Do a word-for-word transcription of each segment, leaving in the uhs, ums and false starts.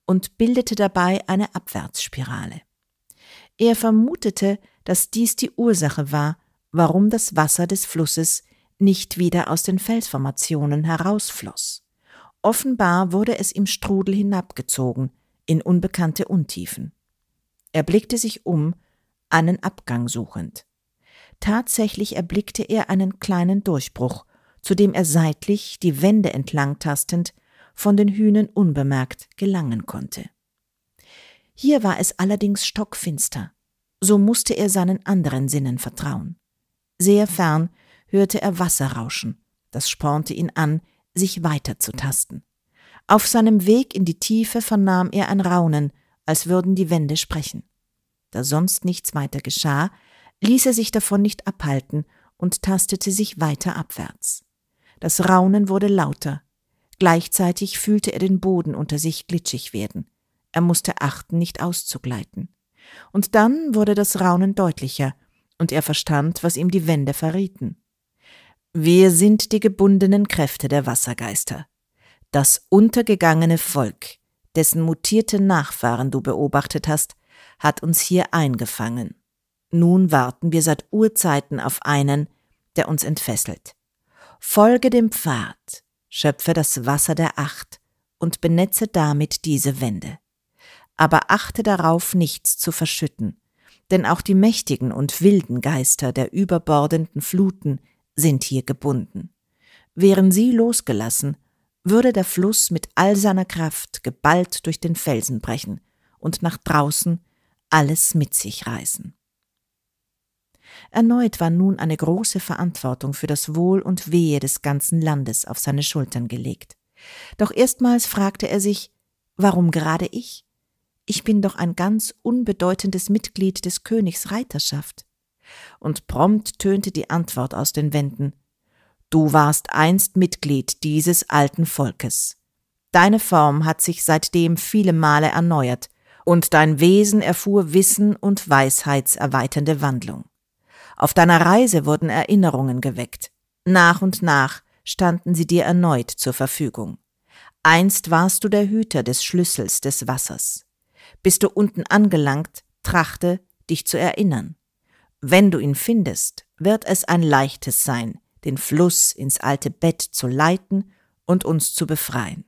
und bildete dabei eine Abwärtsspirale. Er vermutete, dass dies die Ursache war, warum das Wasser des Flusses nicht wieder aus den Felsformationen herausfloss. Offenbar wurde es im Strudel hinabgezogen, in unbekannte Untiefen. Er blickte sich um, einen Abgang suchend. Tatsächlich erblickte er einen kleinen Durchbruch, zu dem er seitlich, die Wände entlang tastend, von den Hünen unbemerkt gelangen konnte. Hier war es allerdings stockfinster, so musste er seinen anderen Sinnen vertrauen. Sehr fern hörte er Wasser rauschen, das spornte ihn an, sich weiterzutasten. Auf seinem Weg in die Tiefe vernahm er ein Raunen, als würden die Wände sprechen. Da sonst nichts weiter geschah, ließ er sich davon nicht abhalten und tastete sich weiter abwärts. Das Raunen wurde lauter. Gleichzeitig fühlte er den Boden unter sich glitschig werden. Er musste achten, nicht auszugleiten. Und dann wurde das Raunen deutlicher, und er verstand, was ihm die Wände verrieten. Wir sind die gebundenen Kräfte der Wassergeister. Das untergegangene Volk, dessen mutierte Nachfahren du beobachtet hast, hat uns hier eingefangen. Nun warten wir seit Urzeiten auf einen, der uns entfesselt. Folge dem Pfad, schöpfe das Wasser der Acht und benetze damit diese Wände. Aber achte darauf, nichts zu verschütten, denn auch die mächtigen und wilden Geister der überbordenden Fluten sind hier gebunden. Wären sie losgelassen, würde der Fluss mit all seiner Kraft geballt durch den Felsen brechen und nach draußen alles mit sich reißen. Erneut war nun eine große Verantwortung für das Wohl und Wehe des ganzen Landes auf seine Schultern gelegt. Doch erstmals fragte er sich, warum gerade ich? Ich bin doch ein ganz unbedeutendes Mitglied des Königs Reiterschaft. Und prompt tönte die Antwort aus den Wänden: Du warst einst Mitglied dieses alten Volkes. Deine Form hat sich seitdem viele Male erneuert, und dein Wesen erfuhr Wissen und weisheitserweiternde Wandlung. Auf deiner Reise wurden Erinnerungen geweckt. Nach und nach standen sie dir erneut zur Verfügung. Einst warst du der Hüter des Schlüssels des Wassers. Bist du unten angelangt, trachte, dich zu erinnern. Wenn du ihn findest, wird es ein leichtes sein, den Fluss ins alte Bett zu leiten und uns zu befreien.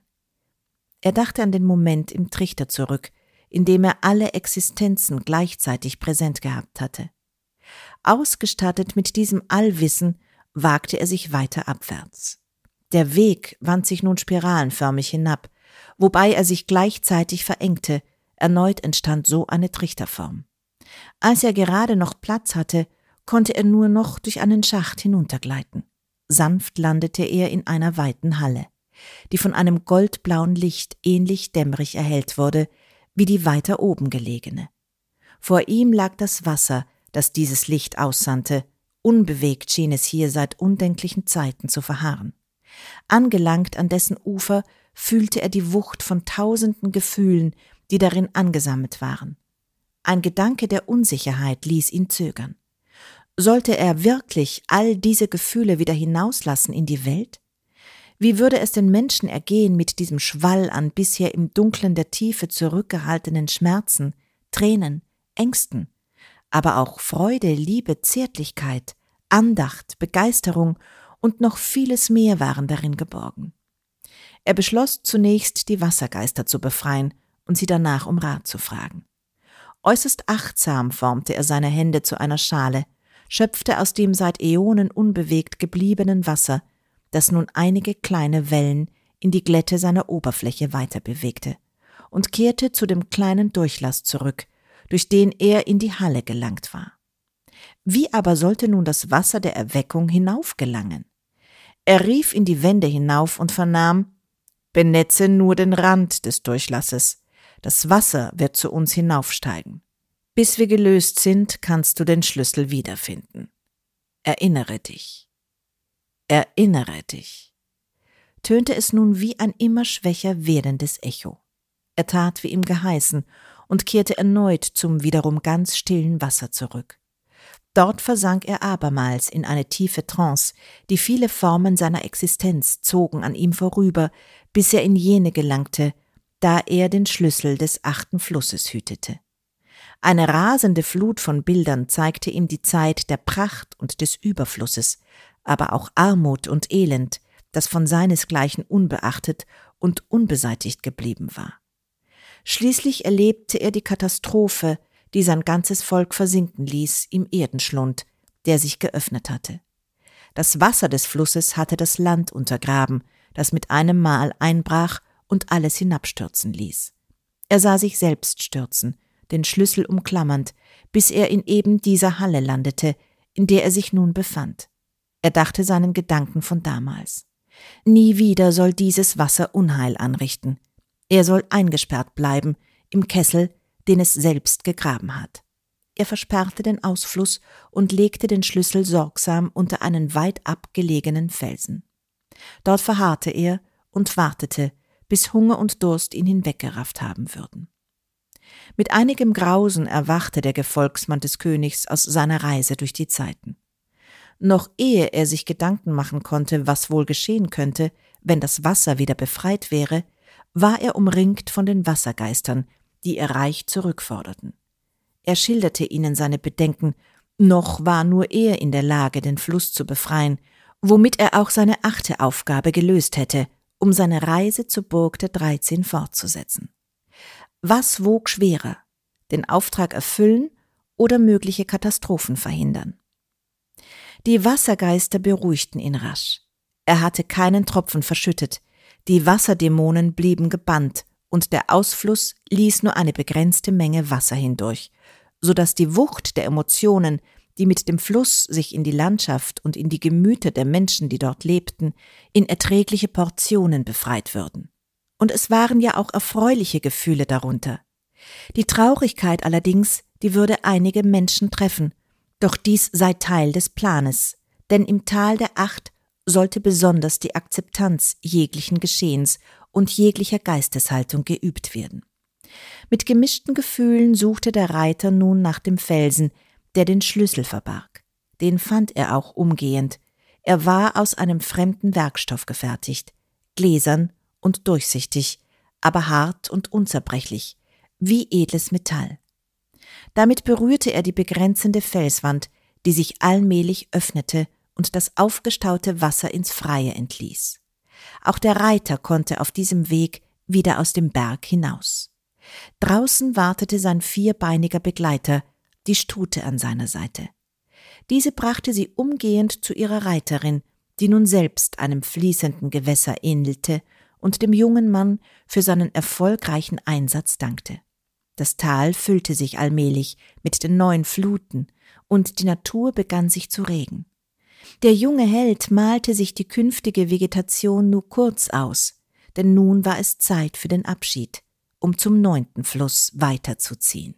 Er dachte an den Moment im Trichter zurück, in dem er alle Existenzen gleichzeitig präsent gehabt hatte. Ausgestattet mit diesem Allwissen wagte er sich weiter abwärts. Der Weg wand sich nun spiralenförmig hinab, wobei er sich gleichzeitig verengte. Erneut entstand so eine Trichterform. Als er gerade noch Platz hatte, konnte er nur noch durch einen Schacht hinuntergleiten. Sanft landete er in einer weiten Halle, die von einem goldblauen Licht ähnlich dämmerig erhellt wurde wie die weiter oben gelegene. Vor ihm lag das Wasser, das dieses Licht aussandte. Unbewegt schien es hier seit undenklichen Zeiten zu verharren. Angelangt an dessen Ufer fühlte er die Wucht von tausenden Gefühlen, die darin angesammelt waren. Ein Gedanke der Unsicherheit ließ ihn zögern. Sollte er wirklich all diese Gefühle wieder hinauslassen in die Welt? Wie würde es den Menschen ergehen mit diesem Schwall an bisher im Dunklen der Tiefe zurückgehaltenen Schmerzen, Tränen, Ängsten, aber auch Freude, Liebe, Zärtlichkeit, Andacht, Begeisterung und noch vieles mehr waren darin geborgen. Er beschloss zunächst, die Wassergeister zu befreien und sie danach um Rat zu fragen. Äußerst achtsam formte er seine Hände zu einer Schale, schöpfte aus dem seit Äonen unbewegt gebliebenen Wasser, das nun einige kleine Wellen in die Glätte seiner Oberfläche weiter bewegte, und kehrte zu dem kleinen Durchlass zurück, durch den er in die Halle gelangt war. Wie aber sollte nun das Wasser der Erweckung hinaufgelangen? Er rief in die Wände hinauf und vernahm: Benetze nur den Rand des Durchlasses. Das Wasser wird zu uns hinaufsteigen. Bis wir gelöst sind, kannst du den Schlüssel wiederfinden. Erinnere dich. Erinnere dich. Tönte es nun wie ein immer schwächer werdendes Echo. Er tat, wie ihm geheißen, und kehrte erneut zum wiederum ganz stillen Wasser zurück. Dort versank er abermals in eine tiefe Trance, die viele Formen seiner Existenz zogen an ihm vorüber, bis er in jene gelangte, da er den Schlüssel des achten Flusses hütete. Eine rasende Flut von Bildern zeigte ihm die Zeit der Pracht und des Überflusses, aber auch Armut und Elend, das von seinesgleichen unbeachtet und unbeseitigt geblieben war. Schließlich erlebte er die Katastrophe, die sein ganzes Volk versinken ließ im Erdenschlund, der sich geöffnet hatte. Das Wasser des Flusses hatte das Land untergraben, das mit einem Mal einbrach und alles hinabstürzen ließ. Er sah sich selbst stürzen, den Schlüssel umklammernd, bis er in eben dieser Halle landete, in der er sich nun befand. Er dachte seinen Gedanken von damals. Nie wieder soll dieses Wasser Unheil anrichten. Er soll eingesperrt bleiben im Kessel, den es selbst gegraben hat. Er versperrte den Ausfluss und legte den Schlüssel sorgsam unter einen weit abgelegenen Felsen. Dort verharrte er und wartete, bis Hunger und Durst ihn hinweggerafft haben würden. Mit einigem Grausen erwachte der Gefolgsmann des Königs aus seiner Reise durch die Zeiten. Noch ehe er sich Gedanken machen konnte, was wohl geschehen könnte, wenn das Wasser wieder befreit wäre, war er umringt von den Wassergeistern, die ihr Reich zurückforderten. Er schilderte ihnen seine Bedenken, noch war nur er in der Lage, den Fluss zu befreien, womit er auch seine achte Aufgabe gelöst hätte, um seine Reise zur Burg der Dreizehn fortzusetzen. Was wog schwerer, den Auftrag erfüllen oder mögliche Katastrophen verhindern? Die Wassergeister beruhigten ihn rasch. Er hatte keinen Tropfen verschüttet, die Wasserdämonen blieben gebannt und der Ausfluss ließ nur eine begrenzte Menge Wasser hindurch, so dass die Wucht der Emotionen, die mit dem Fluss sich in die Landschaft und in die Gemüter der Menschen, die dort lebten, in erträgliche Portionen befreit würden. Und es waren ja auch erfreuliche Gefühle darunter. Die Traurigkeit allerdings, die würde einige Menschen treffen, doch dies sei Teil des Planes, denn im Tal der Acht sollte besonders die Akzeptanz jeglichen Geschehens und jeglicher Geisteshaltung geübt werden. Mit gemischten Gefühlen suchte der Reiter nun nach dem Felsen, der den Schlüssel verbarg. Den fand er auch umgehend. Er war aus einem fremden Werkstoff gefertigt, gläsern und durchsichtig, aber hart und unzerbrechlich, wie edles Metall. Damit berührte er die begrenzende Felswand, die sich allmählich öffnete und das aufgestaute Wasser ins Freie entließ. Auch der Reiter konnte auf diesem Weg wieder aus dem Berg hinaus. Draußen wartete sein vierbeiniger Begleiter, die Stute an seiner Seite. Diese brachte sie umgehend zu ihrer Reiterin, die nun selbst einem fließenden Gewässer ähnelte und dem jungen Mann für seinen erfolgreichen Einsatz dankte. Das Tal füllte sich allmählich mit den neuen Fluten und die Natur begann sich zu regen. Der junge Held malte sich die künftige Vegetation nur kurz aus, denn nun war es Zeit für den Abschied, um zum neunten Fluss weiterzuziehen.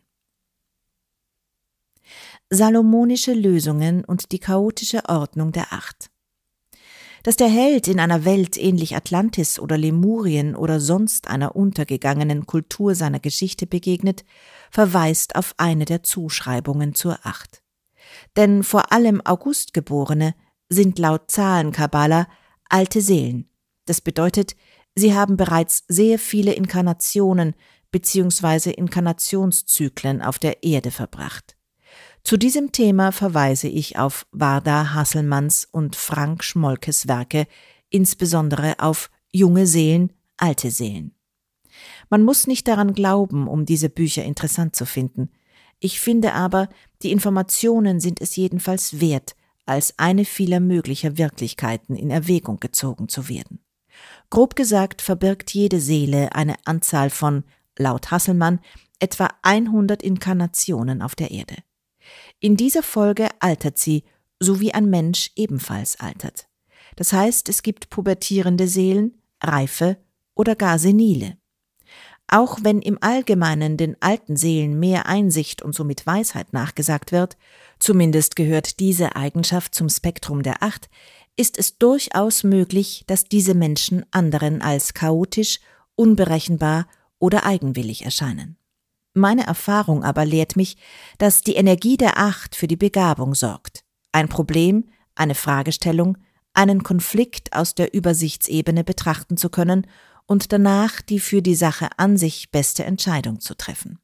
Salomonische Lösungen und die chaotische Ordnung der Acht. Dass der Held in einer Welt ähnlich Atlantis oder Lemurien oder sonst einer untergegangenen Kultur seiner Geschichte begegnet, verweist auf eine der Zuschreibungen zur Acht. Denn vor allem Augustgeborene sind laut Zahlenkabbala alte Seelen. Das bedeutet, sie haben bereits sehr viele Inkarnationen bzw. Inkarnationszyklen auf der Erde verbracht. Zu diesem Thema verweise ich auf Vardar Hasselmanns und Frank Schmolkes Werke, insbesondere auf Junge Seelen, alte Seelen. Man muss nicht daran glauben, um diese Bücher interessant zu finden. Ich finde aber, die Informationen sind es jedenfalls wert, als eine vieler möglicher Wirklichkeiten in Erwägung gezogen zu werden. Grob gesagt verbirgt jede Seele eine Anzahl von, laut Hasselmann, etwa hundert Inkarnationen auf der Erde. In dieser Folge altert sie, so wie ein Mensch ebenfalls altert. Das heißt, es gibt pubertierende Seelen, reife oder gar senile. Auch wenn im Allgemeinen den alten Seelen mehr Einsicht und somit Weisheit nachgesagt wird, zumindest gehört diese Eigenschaft zum Spektrum der Acht, ist es durchaus möglich, dass diese Menschen anderen als chaotisch, unberechenbar oder eigenwillig erscheinen. Meine Erfahrung aber lehrt mich, dass die Energie der Acht für die Begabung sorgt. Ein Problem, eine Fragestellung, einen Konflikt aus der Übersichtsebene betrachten zu können und danach die für die Sache an sich beste Entscheidung zu treffen.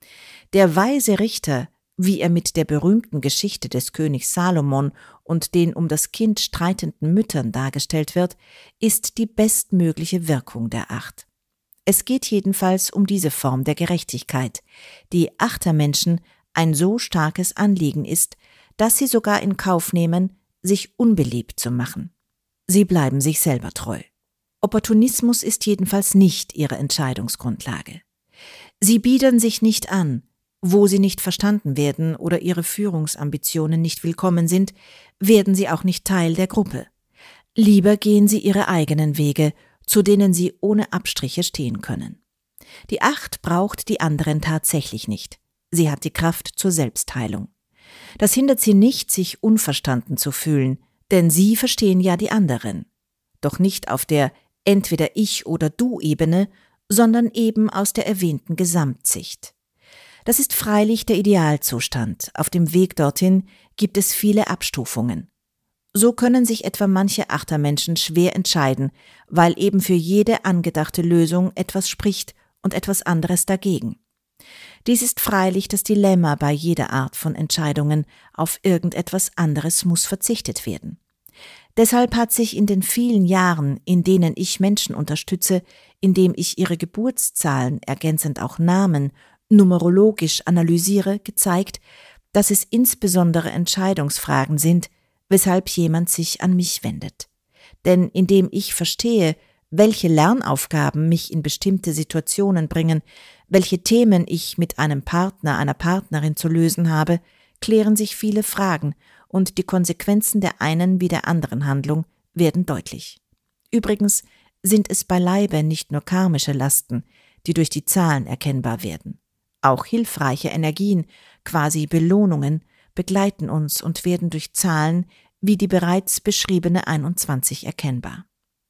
Der weise Richter, wie er mit der berühmten Geschichte des Königs Salomon und den um das Kind streitenden Müttern dargestellt wird, ist die bestmögliche Wirkung der Acht. Es geht jedenfalls um diese Form der Gerechtigkeit, die Achtermenschen ein so starkes Anliegen ist, dass sie sogar in Kauf nehmen, sich unbeliebt zu machen. Sie bleiben sich selber treu. Opportunismus ist jedenfalls nicht ihre Entscheidungsgrundlage. Sie biedern sich nicht an, wo sie nicht verstanden werden oder ihre Führungsambitionen nicht willkommen sind, werden sie auch nicht Teil der Gruppe. Lieber gehen sie ihre eigenen Wege, zu denen sie ohne Abstriche stehen können. Die Acht braucht die anderen tatsächlich nicht. Sie hat die Kraft zur Selbstheilung. Das hindert sie nicht, sich unverstanden zu fühlen, denn sie verstehen ja die anderen. Doch nicht auf der entweder Ich- oder Du-Ebene, sondern eben aus der erwähnten Gesamtsicht. Das ist freilich der Idealzustand. Auf dem Weg dorthin gibt es viele Abstufungen. So können sich etwa manche Achtermenschen schwer entscheiden, weil eben für jede angedachte Lösung etwas spricht und etwas anderes dagegen. Dies ist freilich das Dilemma bei jeder Art von Entscheidungen, auf irgendetwas anderes muss verzichtet werden. Deshalb hat sich in den vielen Jahren, in denen ich Menschen unterstütze, indem ich ihre Geburtszahlen, ergänzend auch Namen, numerologisch analysiere, gezeigt, dass es insbesondere Entscheidungsfragen sind, weshalb jemand sich an mich wendet. Denn indem ich verstehe, welche Lernaufgaben mich in bestimmte Situationen bringen, welche Themen ich mit einem Partner, einer Partnerin zu lösen habe, klären sich viele Fragen und die Konsequenzen der einen wie der anderen Handlung werden deutlich. Übrigens sind es beileibe nicht nur karmische Lasten, die durch die Zahlen erkennbar werden. Auch hilfreiche Energien, quasi Belohnungen, begleiten uns und werden durch Zahlen wie die bereits beschriebene einundzwanzig erkennbar.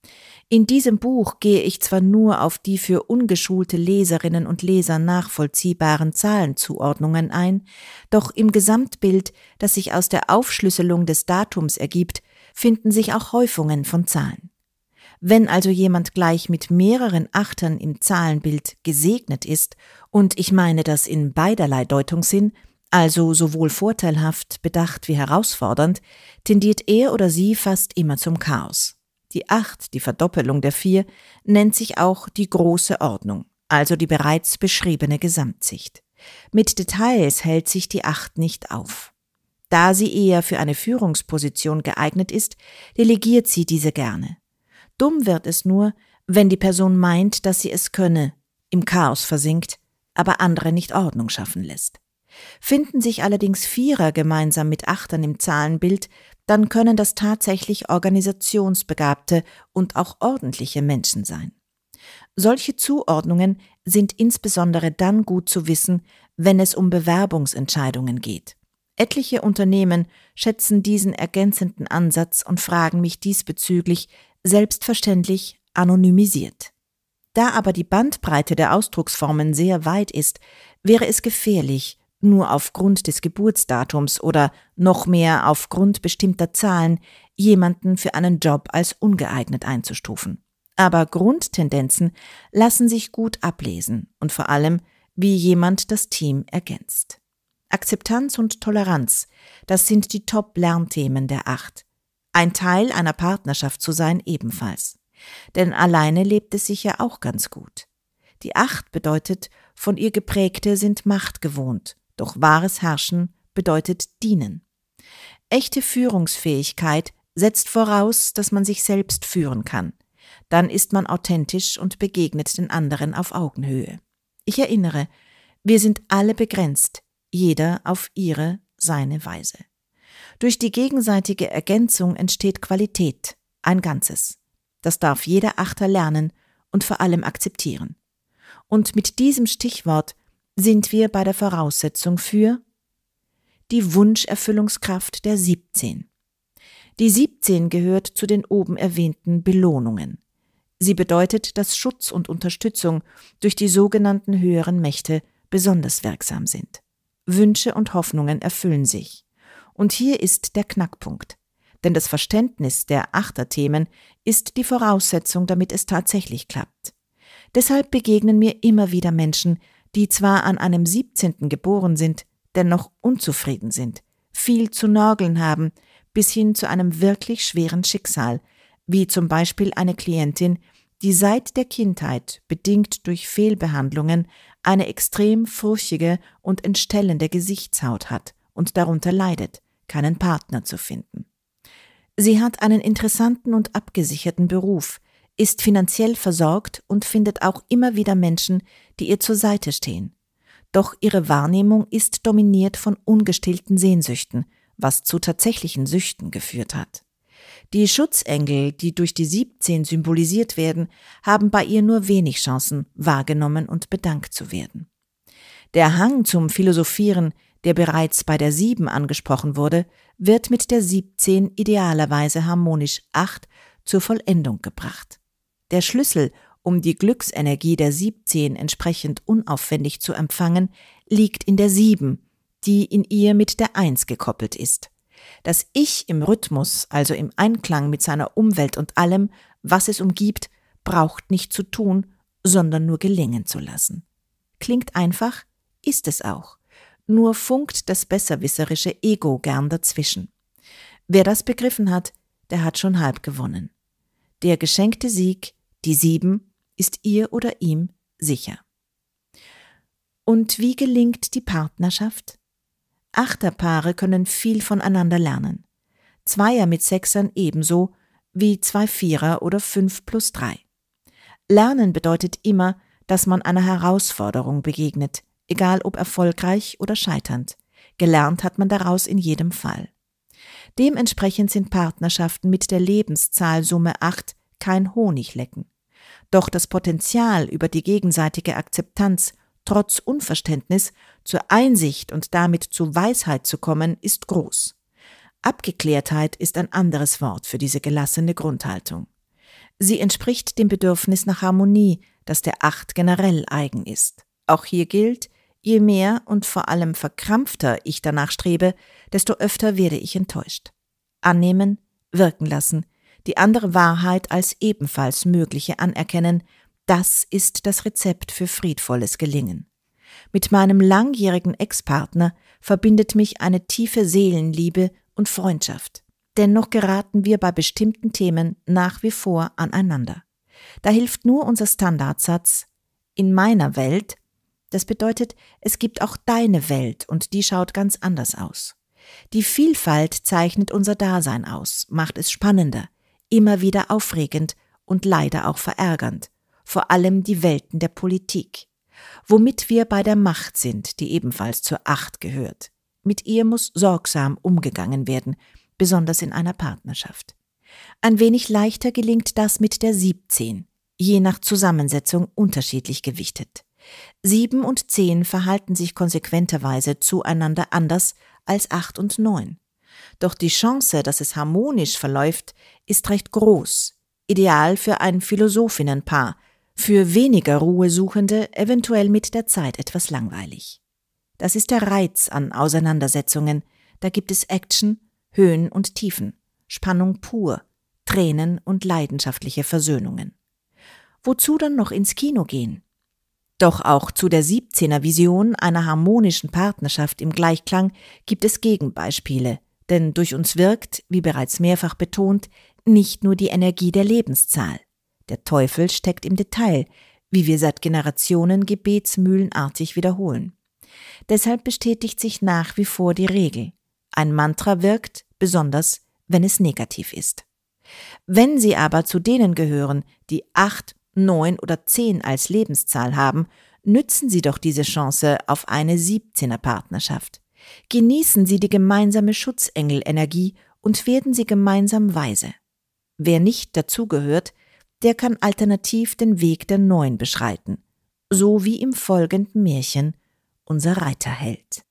In diesem Buch gehe ich zwar nur auf die für ungeschulte Leserinnen und Leser nachvollziehbaren Zahlenzuordnungen ein, doch im Gesamtbild, das sich aus der Aufschlüsselung des Datums ergibt, finden sich auch Häufungen von Zahlen. Wenn also jemand gleich mit mehreren Achtern im Zahlenbild gesegnet ist, und ich meine das in beiderlei Deutungssinn, also sowohl vorteilhaft, bedacht wie herausfordernd, tendiert er oder sie fast immer zum Chaos. Die Acht, die Verdoppelung der Vier, nennt sich auch die große Ordnung, also die bereits beschriebene Gesamtsicht. Mit Details hält sich die Acht nicht auf. Da sie eher für eine Führungsposition geeignet ist, delegiert sie diese gerne. Dumm wird es nur, wenn die Person meint, dass sie es könne, im Chaos versinkt, aber andere nicht Ordnung schaffen lässt. Finden sich allerdings Vierer gemeinsam mit Achtern im Zahlenbild, dann können das tatsächlich organisationsbegabte und auch ordentliche Menschen sein. Solche Zuordnungen sind insbesondere dann gut zu wissen, wenn es um Bewerbungsentscheidungen geht. Etliche Unternehmen schätzen diesen ergänzenden Ansatz und fragen mich diesbezüglich selbstverständlich anonymisiert. Da aber die Bandbreite der Ausdrucksformen sehr weit ist, wäre es gefährlich, nur aufgrund des Geburtsdatums oder noch mehr aufgrund bestimmter Zahlen jemanden für einen Job als ungeeignet einzustufen. Aber Grundtendenzen lassen sich gut ablesen und vor allem, wie jemand das Team ergänzt. Akzeptanz und Toleranz, das sind die Top-Lernthemen der Acht. Ein Teil einer Partnerschaft zu sein ebenfalls. Denn alleine lebt es sich ja auch ganz gut. Die Acht bedeutet, von ihr Geprägte sind Macht gewohnt. Doch wahres Herrschen bedeutet dienen. Echte Führungsfähigkeit setzt voraus, dass man sich selbst führen kann. Dann ist man authentisch und begegnet den anderen auf Augenhöhe. Ich erinnere, wir sind alle begrenzt, jeder auf ihre, seine Weise. Durch die gegenseitige Ergänzung entsteht Qualität, ein Ganzes. Das darf jeder Achter lernen und vor allem akzeptieren. Und mit diesem Stichwort sind wir bei der Voraussetzung für die Wunscherfüllungskraft der siebzehn. Die siebzehn gehört zu den oben erwähnten Belohnungen. Sie bedeutet, dass Schutz und Unterstützung durch die sogenannten höheren Mächte besonders wirksam sind. Wünsche und Hoffnungen erfüllen sich. Und hier ist der Knackpunkt. Denn das Verständnis der Achterthemen ist die Voraussetzung, damit es tatsächlich klappt. Deshalb begegnen mir immer wieder Menschen, die zwar an einem siebzehnten geboren sind, dennoch unzufrieden sind, viel zu nörgeln haben, bis hin zu einem wirklich schweren Schicksal, wie zum Beispiel eine Klientin, die seit der Kindheit, bedingt durch Fehlbehandlungen, eine extrem furchige und entstellende Gesichtshaut hat und darunter leidet, keinen Partner zu finden. Sie hat einen interessanten und abgesicherten Beruf, ist finanziell versorgt und findet auch immer wieder Menschen, die ihr zur Seite stehen. Doch ihre Wahrnehmung ist dominiert von ungestillten Sehnsüchten, was zu tatsächlichen Süchten geführt hat. Die Schutzengel, die durch die siebzehn symbolisiert werden, haben bei ihr nur wenig Chancen, wahrgenommen und bedankt zu werden. Der Hang zum Philosophieren, der bereits bei der sieben angesprochen wurde, wird mit der siebzehn idealerweise harmonisch acht zur Vollendung gebracht. Der Schlüssel, um die Glücksenergie der siebzehn entsprechend unaufwendig zu empfangen, liegt in der sieben, die in ihr mit der eins gekoppelt ist. Das Ich im Rhythmus, also im Einklang mit seiner Umwelt und allem, was es umgibt, braucht nicht zu tun, sondern nur gelingen zu lassen. Klingt einfach, ist es auch. Nur funkt das besserwisserische Ego gern dazwischen. Wer das begriffen hat, der hat schon halb gewonnen. Der geschenkte Sieg, die sieben, ist ihr oder ihm sicher. Und wie gelingt die Partnerschaft? Achterpaare können viel voneinander lernen. Zweier mit Sechsern ebenso wie zwei Vierer oder fünf plus drei. Lernen bedeutet immer, dass man einer Herausforderung begegnet, egal ob erfolgreich oder scheiternd. Gelernt hat man daraus in jedem Fall. Dementsprechend sind Partnerschaften mit der Lebenszahlsumme acht kein Honiglecken. Doch das Potenzial über die gegenseitige Akzeptanz, trotz Unverständnis, zur Einsicht und damit zu Weisheit zu kommen, ist groß. Abgeklärtheit ist ein anderes Wort für diese gelassene Grundhaltung. Sie entspricht dem Bedürfnis nach Harmonie, das der Acht generell eigen ist. Auch hier gilt, je mehr und vor allem verkrampfter ich danach strebe, desto öfter werde ich enttäuscht. Annehmen, wirken lassen, die andere Wahrheit als ebenfalls mögliche anerkennen, das ist das Rezept für friedvolles Gelingen. Mit meinem langjährigen Ex-Partner verbindet mich eine tiefe Seelenliebe und Freundschaft. Dennoch geraten wir bei bestimmten Themen nach wie vor aneinander. Da hilft nur unser Standardsatz: In meiner Welt. Das bedeutet, es gibt auch deine Welt und die schaut ganz anders aus. Die Vielfalt zeichnet unser Dasein aus, macht es spannender, immer wieder aufregend und leider auch verärgernd, vor allem die Welten der Politik. Womit wir bei der Macht sind, die ebenfalls zur Acht gehört. Mit ihr muss sorgsam umgegangen werden, besonders in einer Partnerschaft. Ein wenig leichter gelingt das mit der siebzehn, je nach Zusammensetzung unterschiedlich gewichtet. Sieben und zehn verhalten sich konsequenterweise zueinander anders als acht und neun. Doch die Chance, dass es harmonisch verläuft, ist recht groß, ideal für ein Philosophinnenpaar, für weniger Ruhesuchende eventuell mit der Zeit etwas langweilig. Das ist der Reiz an Auseinandersetzungen, da gibt es Action, Höhen und Tiefen, Spannung pur, Tränen und leidenschaftliche Versöhnungen. Wozu dann noch ins Kino gehen? Doch auch zu der siebzehner Vision einer harmonischen Partnerschaft im Gleichklang gibt es Gegenbeispiele, denn durch uns wirkt, wie bereits mehrfach betont, nicht nur die Energie der Lebenszahl. Der Teufel steckt im Detail, wie wir seit Generationen gebetsmühlenartig wiederholen. Deshalb bestätigt sich nach wie vor die Regel: Ein Mantra wirkt, besonders wenn es negativ ist. Wenn Sie aber zu denen gehören, die acht, neun oder zehn als Lebenszahl haben, nützen Sie doch diese Chance auf eine siebzehner Partnerschaft. Genießen Sie die gemeinsame Schutzengelenergie und werden Sie gemeinsam weise. Wer nicht dazugehört, der kann alternativ den Weg der Neun beschreiten, so wie im folgenden Märchen unser Reiterheld.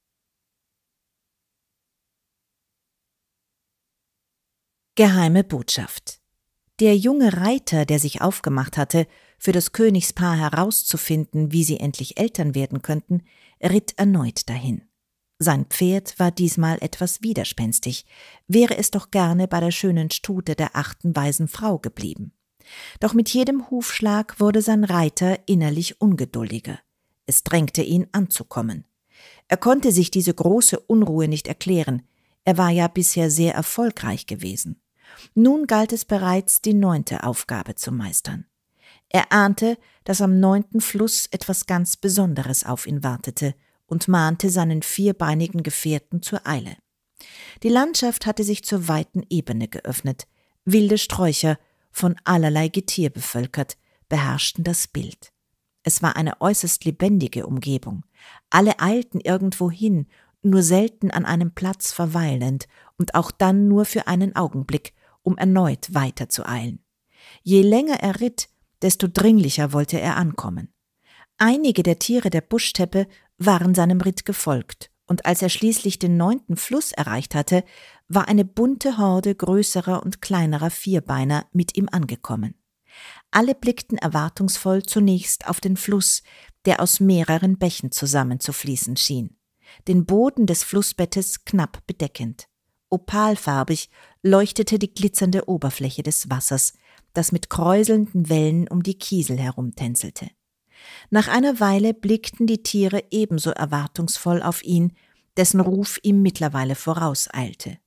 Geheime Botschaft. Der junge Reiter, der sich aufgemacht hatte, für das Königspaar herauszufinden, wie sie endlich Eltern werden könnten, ritt erneut dahin. Sein Pferd war diesmal etwas widerspenstig, wäre es doch gerne bei der schönen Stute der achten weisen Frau geblieben. Doch mit jedem Hufschlag wurde sein Reiter innerlich ungeduldiger. Es drängte ihn anzukommen. Er konnte sich diese große Unruhe nicht erklären. Er war ja bisher sehr erfolgreich gewesen. Nun galt es bereits, die neunte Aufgabe zu meistern. Er ahnte, dass am neunten Fluss etwas ganz Besonderes auf ihn wartete und mahnte seinen vierbeinigen Gefährten zur Eile. Die Landschaft hatte sich zur weiten Ebene geöffnet. Wilde Sträucher, von allerlei Getier bevölkert, beherrschten das Bild. Es war eine äußerst lebendige Umgebung. Alle eilten irgendwo hin, nur selten an einem Platz verweilend und auch dann nur für einen Augenblick, um erneut weiter zu eilen. Je länger er ritt, desto dringlicher wollte er ankommen. Einige der Tiere der Buschsteppe waren seinem Ritt gefolgt, und als er schließlich den neunten Fluss erreicht hatte, war eine bunte Horde größerer und kleinerer Vierbeiner mit ihm angekommen. Alle blickten erwartungsvoll zunächst auf den Fluss, der aus mehreren Bächen zusammenzufließen schien, den Boden des Flussbettes knapp bedeckend. Opalfarbig leuchtete die glitzernde Oberfläche des Wassers, das mit kräuselnden Wellen um die Kiesel herumtänzelte. Nach einer Weile blickten die Tiere ebenso erwartungsvoll auf ihn, dessen Ruf ihm mittlerweile vorauseilte.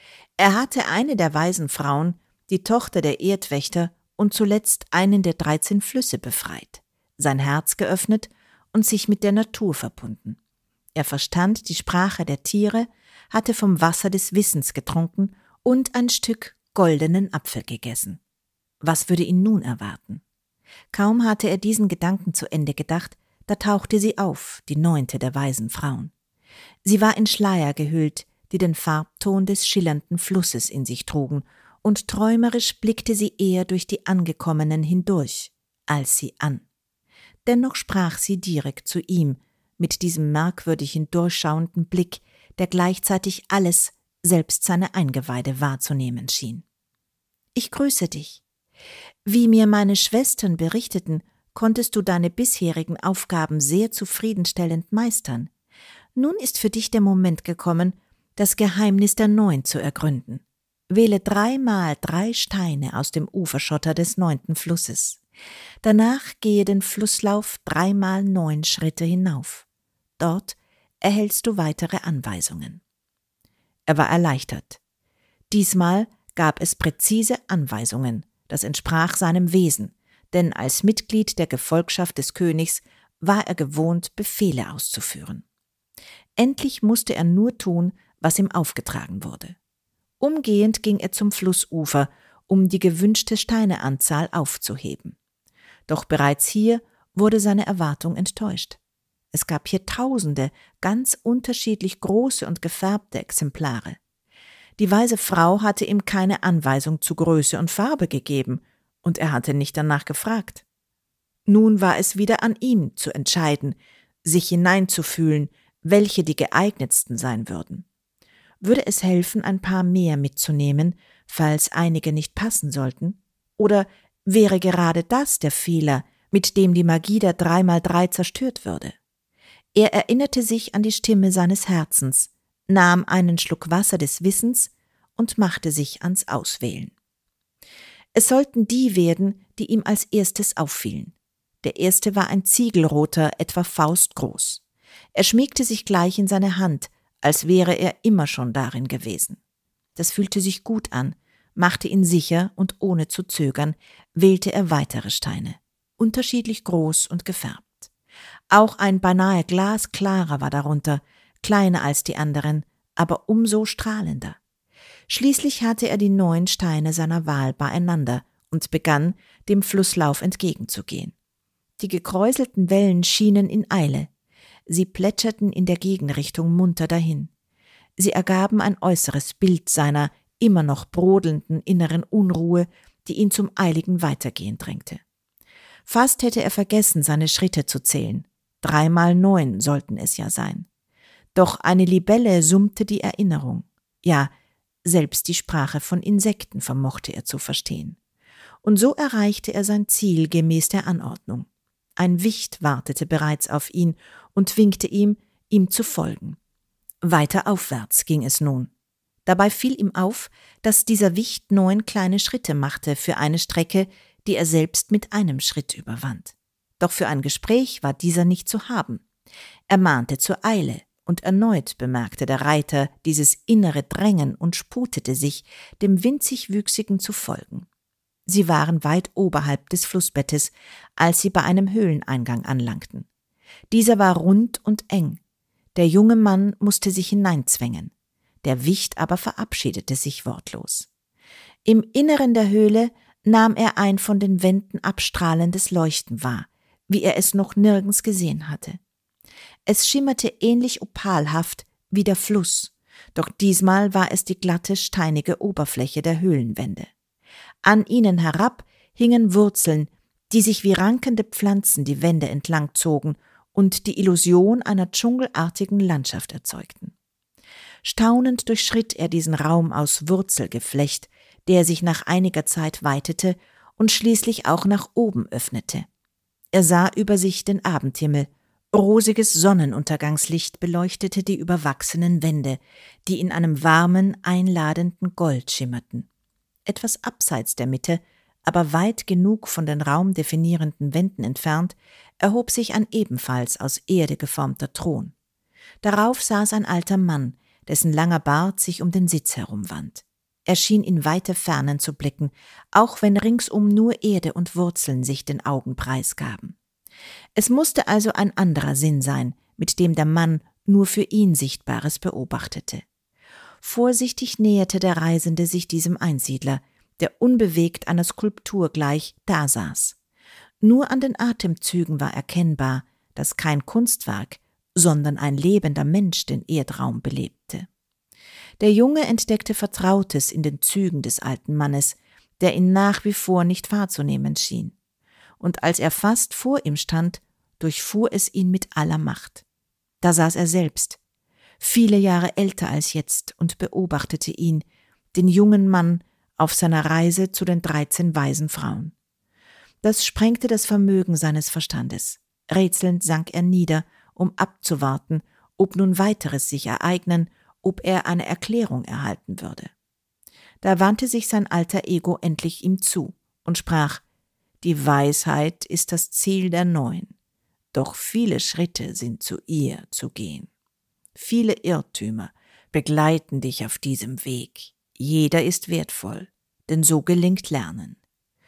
Er hatte eine der weisen Frauen, die Tochter der Erdwächter, und zuletzt einen der dreizehn Flüsse befreit, sein Herz geöffnet und sich mit der Natur verbunden. Er verstand die Sprache der Tiere, hatte vom Wasser des Wissens getrunken und ein Stück goldenen Apfel gegessen. Was würde ihn nun erwarten? Kaum hatte er diesen Gedanken zu Ende gedacht, da tauchte sie auf, die neunte der weisen Frauen. Sie war in Schleier gehüllt, die den Farbton des schillernden Flusses in sich trugen, und träumerisch blickte sie eher durch die Angekommenen hindurch, als sie an. Dennoch sprach sie direkt zu ihm, mit diesem merkwürdig hindurchschauenden Blick, der gleichzeitig alles, selbst seine Eingeweide wahrzunehmen schien. »Ich grüße dich. Wie mir meine Schwestern berichteten, konntest du deine bisherigen Aufgaben sehr zufriedenstellend meistern. Nun ist für dich der Moment gekommen, das Geheimnis der Neun zu ergründen. Wähle dreimal drei Steine aus dem Uferschotter des neunten Flusses. Danach gehe den Flusslauf dreimal neun Schritte hinauf. Dort erhältst du weitere Anweisungen.« Er war erleichtert. Diesmal gab es präzise Anweisungen, das entsprach seinem Wesen, denn als Mitglied der Gefolgschaft des Königs war er gewohnt, Befehle auszuführen. Endlich musste er nur tun, was ihm aufgetragen wurde. Umgehend ging er zum Flussufer, um die gewünschte Steineanzahl aufzuheben. Doch bereits hier wurde seine Erwartung enttäuscht. Es gab hier Tausende, ganz unterschiedlich große und gefärbte Exemplare. Die weise Frau hatte ihm keine Anweisung zu Größe und Farbe gegeben, und er hatte nicht danach gefragt. Nun war es wieder an ihm zu entscheiden, sich hineinzufühlen, welche die geeignetsten sein würden. Würde es helfen, ein paar mehr mitzunehmen, falls einige nicht passen sollten? Oder wäre gerade das der Fehler, mit dem die Magie der drei mal drei zerstört würde? Er erinnerte sich an die Stimme seines Herzens, nahm einen Schluck Wasser des Wissens und machte sich ans Auswählen. Es sollten die werden, die ihm als erstes auffielen. Der erste war ein ziegelroter, etwa faustgroß. Er schmiegte sich gleich in seine Hand, als wäre er immer schon darin gewesen. Das fühlte sich gut an, machte ihn sicher, und ohne zu zögern wählte er weitere Steine, unterschiedlich groß und gefärbt. Auch ein beinahe glasklarer war darunter, kleiner als die anderen, aber umso strahlender. Schließlich hatte er die neun Steine seiner Wahl beieinander und begann, dem Flusslauf entgegenzugehen. Die gekräuselten Wellen schienen in Eile. Sie plätscherten in der Gegenrichtung munter dahin. Sie ergaben ein äußeres Bild seiner immer noch brodelnden inneren Unruhe, die ihn zum eiligen Weitergehen drängte. Fast hätte er vergessen, seine Schritte zu zählen. Dreimal neun sollten es ja sein. Doch eine Libelle summte die Erinnerung. Ja, selbst die Sprache von Insekten vermochte er zu verstehen. Und so erreichte er sein Ziel gemäß der Anordnung. Ein Wicht wartete bereits auf ihn und winkte ihm, ihm zu folgen. Weiter aufwärts ging es nun. Dabei fiel ihm auf, dass dieser Wicht neun kleine Schritte machte für eine Strecke, die er selbst mit einem Schritt überwand. Doch für ein Gespräch war dieser nicht zu haben. Er mahnte zur Eile, und erneut bemerkte der Reiter dieses innere Drängen und sputete sich, dem winzig-wüchsigen zu folgen. Sie waren weit oberhalb des Flussbettes, als sie bei einem Höhleneingang anlangten. Dieser war rund und eng. Der junge Mann musste sich hineinzwängen. Der Wicht aber verabschiedete sich wortlos. Im Inneren der Höhle nahm er ein von den Wänden abstrahlendes Leuchten wahr, wie er es noch nirgends gesehen hatte. Es schimmerte ähnlich opalhaft wie der Fluss, doch diesmal war es die glatte, steinige Oberfläche der Höhlenwände. An ihnen herab hingen Wurzeln, die sich wie rankende Pflanzen die Wände entlang zogen und die Illusion einer dschungelartigen Landschaft erzeugten. Staunend durchschritt er diesen Raum aus Wurzelgeflecht, der sich nach einiger Zeit weitete und schließlich auch nach oben öffnete. Er sah über sich den Abendhimmel. Rosiges Sonnenuntergangslicht beleuchtete die überwachsenen Wände, die in einem warmen, einladenden Gold schimmerten. Etwas abseits der Mitte, aber weit genug von den raumdefinierenden Wänden entfernt, erhob sich ein ebenfalls aus Erde geformter Thron. Darauf saß ein alter Mann, dessen langer Bart sich um den Sitz herumwand. Er schien in weite Fernen zu blicken, auch wenn ringsum nur Erde und Wurzeln sich den Augen preisgaben. Es musste also ein anderer Sinn sein, mit dem der Mann nur für ihn Sichtbares beobachtete. Vorsichtig näherte der Reisende sich diesem Einsiedler, der unbewegt einer Skulptur gleich dasaß. Nur an den Atemzügen war erkennbar, dass kein Kunstwerk, sondern ein lebender Mensch den Erdraum belebte. Der Junge entdeckte Vertrautes in den Zügen des alten Mannes, der ihn nach wie vor nicht wahrzunehmen schien. Und als er fast vor ihm stand, durchfuhr es ihn mit aller Macht. Da saß er selbst, viele Jahre älter als jetzt, und beobachtete ihn, den jungen Mann, auf seiner Reise zu den dreizehn weisen Frauen. Das sprengte das Vermögen seines Verstandes. Rätselnd sank er nieder, um abzuwarten, ob nun weiteres sich ereignen, ob er eine Erklärung erhalten würde. Da wandte sich sein alter Ego endlich ihm zu und sprach: Die Weisheit ist das Ziel der Neuen, doch viele Schritte sind zu ihr zu gehen. Viele Irrtümer begleiten dich auf diesem Weg. Jeder ist wertvoll, denn so gelingt Lernen.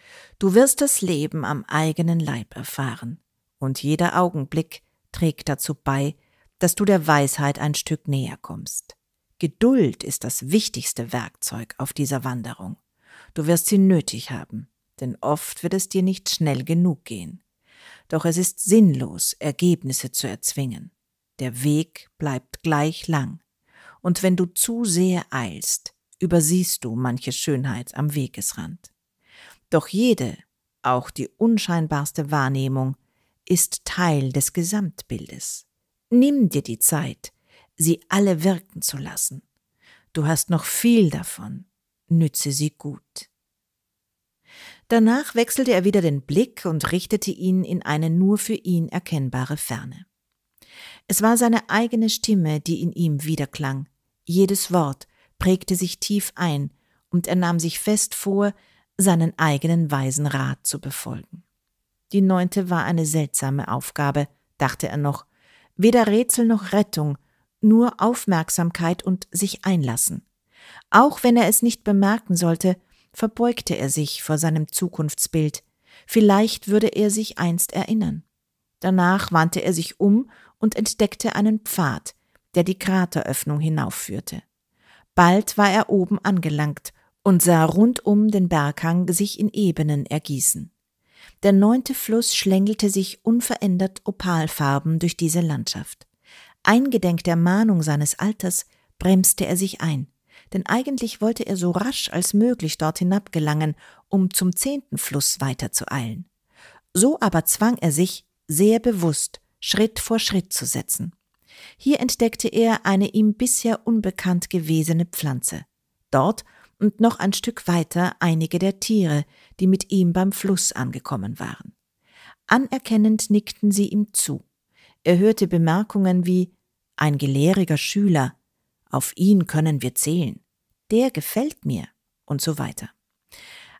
Du wirst das Leben am eigenen Leib erfahren, und jeder Augenblick trägt dazu bei, dass du der Weisheit ein Stück näher kommst. Geduld ist das wichtigste Werkzeug auf dieser Wanderung. Du wirst sie nötig haben, denn oft wird es dir nicht schnell genug gehen. Doch es ist sinnlos, Ergebnisse zu erzwingen. Der Weg bleibt gleich lang, und wenn du zu sehr eilst, übersiehst du manche Schönheit am Wegesrand. Doch jede, auch die unscheinbarste Wahrnehmung, ist Teil des Gesamtbildes. Nimm dir die Zeit, sie alle wirken zu lassen. Du hast noch viel davon, nütze sie gut. Danach wechselte er wieder den Blick und richtete ihn in eine nur für ihn erkennbare Ferne. Es war seine eigene Stimme, die in ihm widerklang. Jedes Wort prägte sich tief ein, und er nahm sich fest vor, seinen eigenen weisen Rat zu befolgen. Die neunte war eine seltsame Aufgabe, dachte er noch. Weder Rätsel noch Rettung, nur Aufmerksamkeit und sich einlassen. Auch wenn er es nicht bemerken sollte, verbeugte er sich vor seinem Zukunftsbild. Vielleicht würde er sich einst erinnern. Danach wandte er sich um und entdeckte einen Pfad, der die Krateröffnung hinaufführte. Bald war er oben angelangt und sah rundum den Berghang sich in Ebenen ergießen. Der neunte Fluss schlängelte sich unverändert opalfarben durch diese Landschaft. Eingedenk der Mahnung seines Alters bremste er sich ein, denn eigentlich wollte er so rasch als möglich dort hinab gelangen, um zum zehnten Fluss weiterzueilen. So aber zwang er sich, sehr bewusst, Schritt vor Schritt zu setzen. Hier entdeckte er eine ihm bisher unbekannt gewesene Pflanze. Dort und noch ein Stück weiter einige der Tiere, die mit ihm beim Fluss angekommen waren. Anerkennend nickten sie ihm zu. Er hörte Bemerkungen wie: Ein gelehriger Schüler, auf ihn können wir zählen, der gefällt mir und so weiter.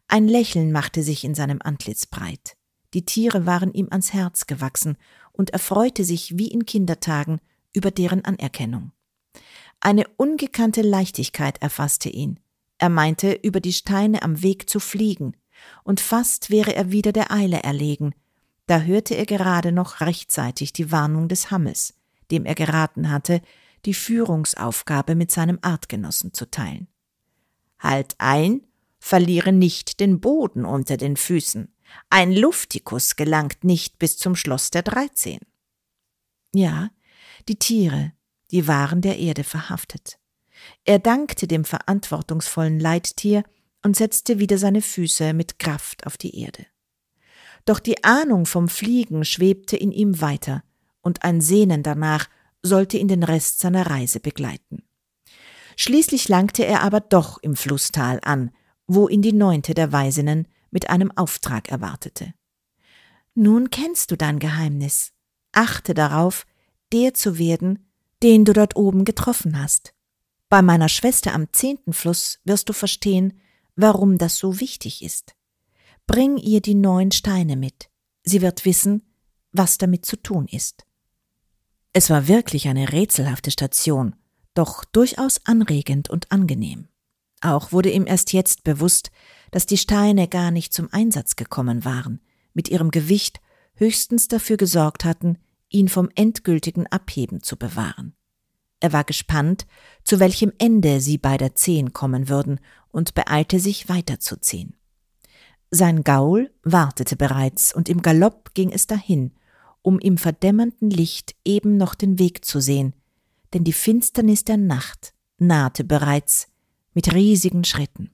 Ein Lächeln machte sich in seinem Antlitz breit. Die Tiere waren ihm ans Herz gewachsen und er freute sich wie in Kindertagen über deren Anerkennung. Eine ungekannte Leichtigkeit erfasste ihn. Er meinte, über die Steine am Weg zu fliegen, und fast wäre er wieder der Eile erlegen. Da hörte er gerade noch rechtzeitig die Warnung des Hammels, dem er geraten hatte, die Führungsaufgabe mit seinem Artgenossen zu teilen. »Halt ein, verliere nicht den Boden unter den Füßen. Ein Luftikus gelangt nicht bis zum Schloss der Dreizehn.« Ja, die Tiere, die waren der Erde verhaftet. Er dankte dem verantwortungsvollen Leittier und setzte wieder seine Füße mit Kraft auf die Erde. Doch die Ahnung vom Fliegen schwebte in ihm weiter, und ein Sehnen danach sollte ihn den Rest seiner Reise begleiten. Schließlich langte er aber doch im Flusstal an, wo ihn die neunte der Weisinnen mit einem Auftrag erwartete. »Nun kennst du dein Geheimnis. Achte darauf, der zu werden, den du dort oben getroffen hast. Bei meiner Schwester am zehnten Fluss wirst du verstehen, warum das so wichtig ist. Bring ihr die neun Steine mit. Sie wird wissen, was damit zu tun ist.« Es war wirklich eine rätselhafte Station, doch durchaus anregend und angenehm. Auch wurde ihm erst jetzt bewusst, dass die Steine gar nicht zum Einsatz gekommen waren, mit ihrem Gewicht höchstens dafür gesorgt hatten, ihn vom endgültigen Abheben zu bewahren. Er war gespannt, zu welchem Ende sie bei der Zehn kommen würden, und beeilte sich weiterzuziehen. Sein Gaul wartete bereits, und im Galopp ging es dahin, um im verdämmernden Licht eben noch den Weg zu sehen, denn die Finsternis der Nacht nahte bereits mit riesigen Schritten.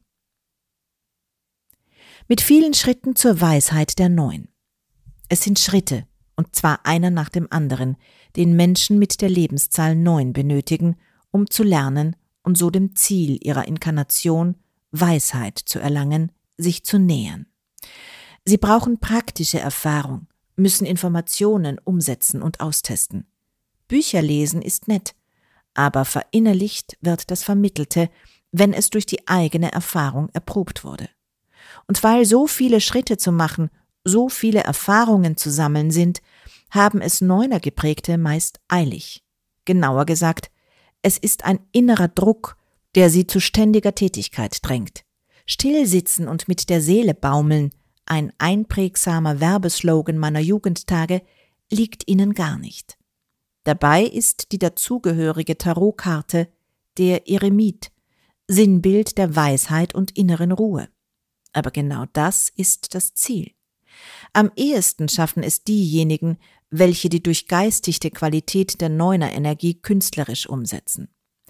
Mit vielen Schritten zur Weisheit der Neun. Es sind Schritte, und zwar einer nach dem anderen, den Menschen mit der Lebenszahl neun benötigen, um zu lernen und so dem Ziel ihrer Inkarnation, Weisheit zu erlangen, sich zu nähern. Sie brauchen praktische Erfahrung, müssen Informationen umsetzen und austesten. Bücher lesen ist nett, aber verinnerlicht wird das Vermittelte, wenn es durch die eigene Erfahrung erprobt wurde. Und weil so viele Schritte zu machen, so viele Erfahrungen zu sammeln sind, haben es Neunergeprägte meist eilig. Genauer gesagt, es ist ein innerer Druck, der sie zu ständiger Tätigkeit drängt. Stillsitzen und mit der Seele baumeln, ein einprägsamer Werbeslogan meiner Jugendtage, liegt ihnen gar nicht. Dabei ist die dazugehörige Tarotkarte der Eremit, Sinnbild der Weisheit und inneren Ruhe. Aber genau das ist das Ziel. Am ehesten schaffen es diejenigen, welche die durchgeistigte Qualität der Neuner-Energie künstlerisch umsetzen.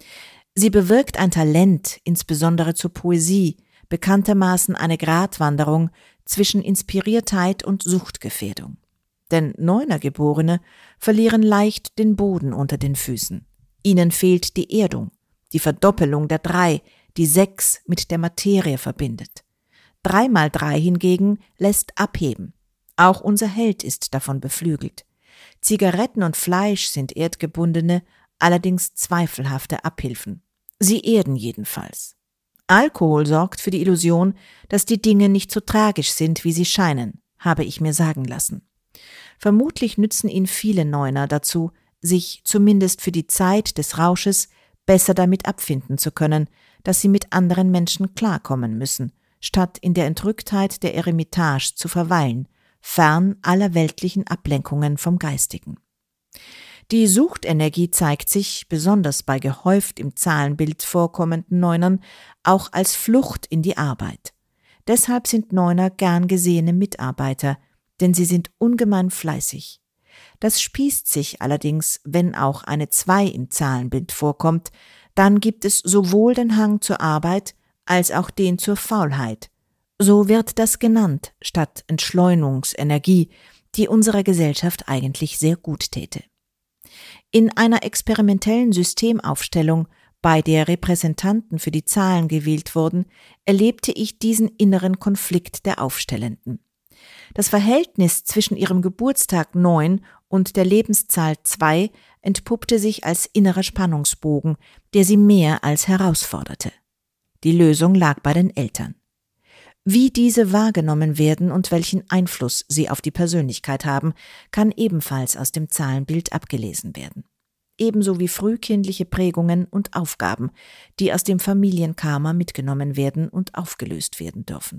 Sie bewirkt ein Talent, insbesondere zur Poesie, bekanntermaßen eine Gratwanderung zwischen Inspiriertheit und Suchtgefährdung. Denn Neunergeborene verlieren leicht den Boden unter den Füßen. Ihnen fehlt die Erdung, die Verdoppelung der Drei, die Sechs mit der Materie verbindet. Drei mal Drei hingegen lässt abheben. Auch unser Held ist davon beflügelt. Zigaretten und Fleisch sind erdgebundene, allerdings zweifelhafte Abhilfen. Sie erden jedenfalls. Alkohol sorgt für die Illusion, dass die Dinge nicht so tragisch sind, wie sie scheinen, habe ich mir sagen lassen. Vermutlich nützen ihn viele Neuner dazu, sich zumindest für die Zeit des Rausches besser damit abfinden zu können, dass sie mit anderen Menschen klarkommen müssen, statt in der Entrücktheit der Eremitage zu verweilen, fern aller weltlichen Ablenkungen vom Geistigen. Die Suchtenergie zeigt sich, besonders bei gehäuft im Zahlenbild vorkommenden Neunern, auch als Flucht in die Arbeit. Deshalb sind Neuner gern gesehene Mitarbeiter, denn sie sind ungemein fleißig. Das spießt sich allerdings, wenn auch eine Zwei im Zahlenbild vorkommt, dann gibt es sowohl den Hang zur Arbeit als auch den zur Faulheit. So wird das genannt, statt Entschleunungsenergie, die unserer Gesellschaft eigentlich sehr gut täte. In einer experimentellen Systemaufstellung, bei der Repräsentanten für die Zahlen gewählt wurden, erlebte ich diesen inneren Konflikt der Aufstellenden. Das Verhältnis zwischen ihrem Geburtstag neun und der Lebenszahl zwei entpuppte sich als innerer Spannungsbogen, der sie mehr als herausforderte. Die Lösung lag bei den Eltern. Wie diese wahrgenommen werden und welchen Einfluss sie auf die Persönlichkeit haben, kann ebenfalls aus dem Zahlenbild abgelesen werden. Ebenso wie frühkindliche Prägungen und Aufgaben, die aus dem Familienkarma mitgenommen werden und aufgelöst werden dürfen.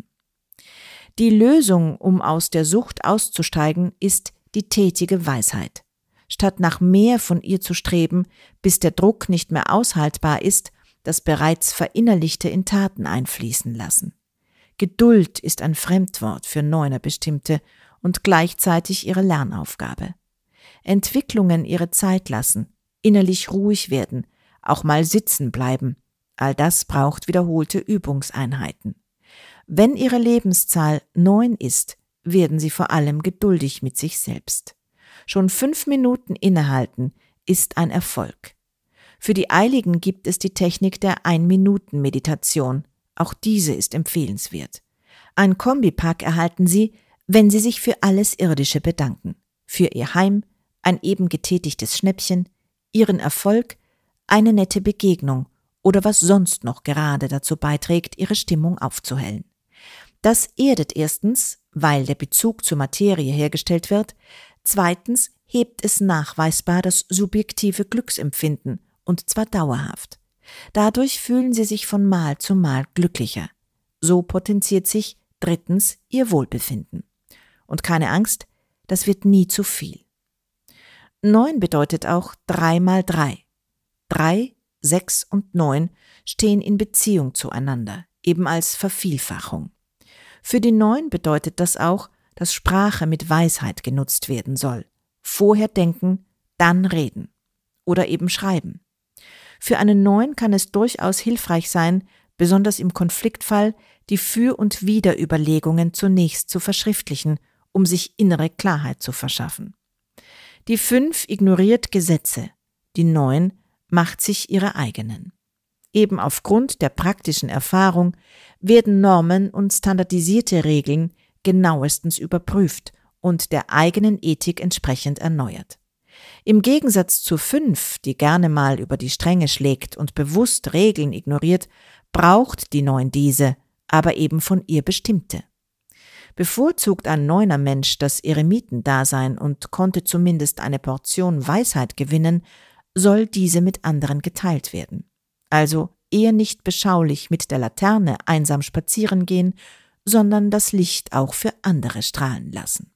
Die Lösung, um aus der Sucht auszusteigen, ist die tätige Weisheit. Statt nach mehr von ihr zu streben, bis der Druck nicht mehr aushaltbar ist, das bereits Verinnerlichte in Taten einfließen lassen. Geduld ist ein Fremdwort für Neuner-Bestimmte und gleichzeitig ihre Lernaufgabe. Entwicklungen ihre Zeit lassen, innerlich ruhig werden, auch mal sitzen bleiben, all das braucht wiederholte Übungseinheiten. Wenn ihre Lebenszahl neun ist, werden sie vor allem geduldig mit sich selbst. Schon fünf Minuten innehalten ist ein Erfolg. Für die Eiligen gibt es die Technik der Ein-Minuten-Meditation. Auch diese ist empfehlenswert. Ein Kombipack erhalten Sie, wenn Sie sich für alles Irdische bedanken. Für Ihr Heim, ein eben getätigtes Schnäppchen, Ihren Erfolg, eine nette Begegnung oder was sonst noch gerade dazu beiträgt, Ihre Stimmung aufzuhellen. Das erdet erstens, weil der Bezug zur Materie hergestellt wird, zweitens hebt es nachweisbar das subjektive Glücksempfinden, und zwar dauerhaft. Dadurch fühlen Sie sich von Mal zu Mal glücklicher. So potenziert sich drittens Ihr Wohlbefinden. Und keine Angst, das wird nie zu viel. Neun bedeutet auch drei mal drei. Drei, sechs und neun stehen in Beziehung zueinander, eben als Vervielfachung. Für die Neun bedeutet das auch, dass Sprache mit Weisheit genutzt werden soll. Vorher denken, dann reden. Oder eben schreiben. Für einen Neun kann es durchaus hilfreich sein, besonders im Konfliktfall, die Für- und Widerüberlegungen zunächst zu verschriftlichen, um sich innere Klarheit zu verschaffen. Die Fünf ignoriert Gesetze, die Neun macht sich ihre eigenen. Eben aufgrund der praktischen Erfahrung werden Normen und standardisierte Regeln genauestens überprüft und der eigenen Ethik entsprechend erneuert. Im Gegensatz zur Fünf, die gerne mal über die Stränge schlägt und bewusst Regeln ignoriert, braucht die Neun diese, aber eben von ihr bestimmte. Bevorzugt ein neuner Mensch das Eremitendasein und konnte zumindest eine Portion Weisheit gewinnen, soll diese mit anderen geteilt werden. Also eher nicht beschaulich mit der Laterne einsam spazieren gehen, sondern das Licht auch für andere strahlen lassen.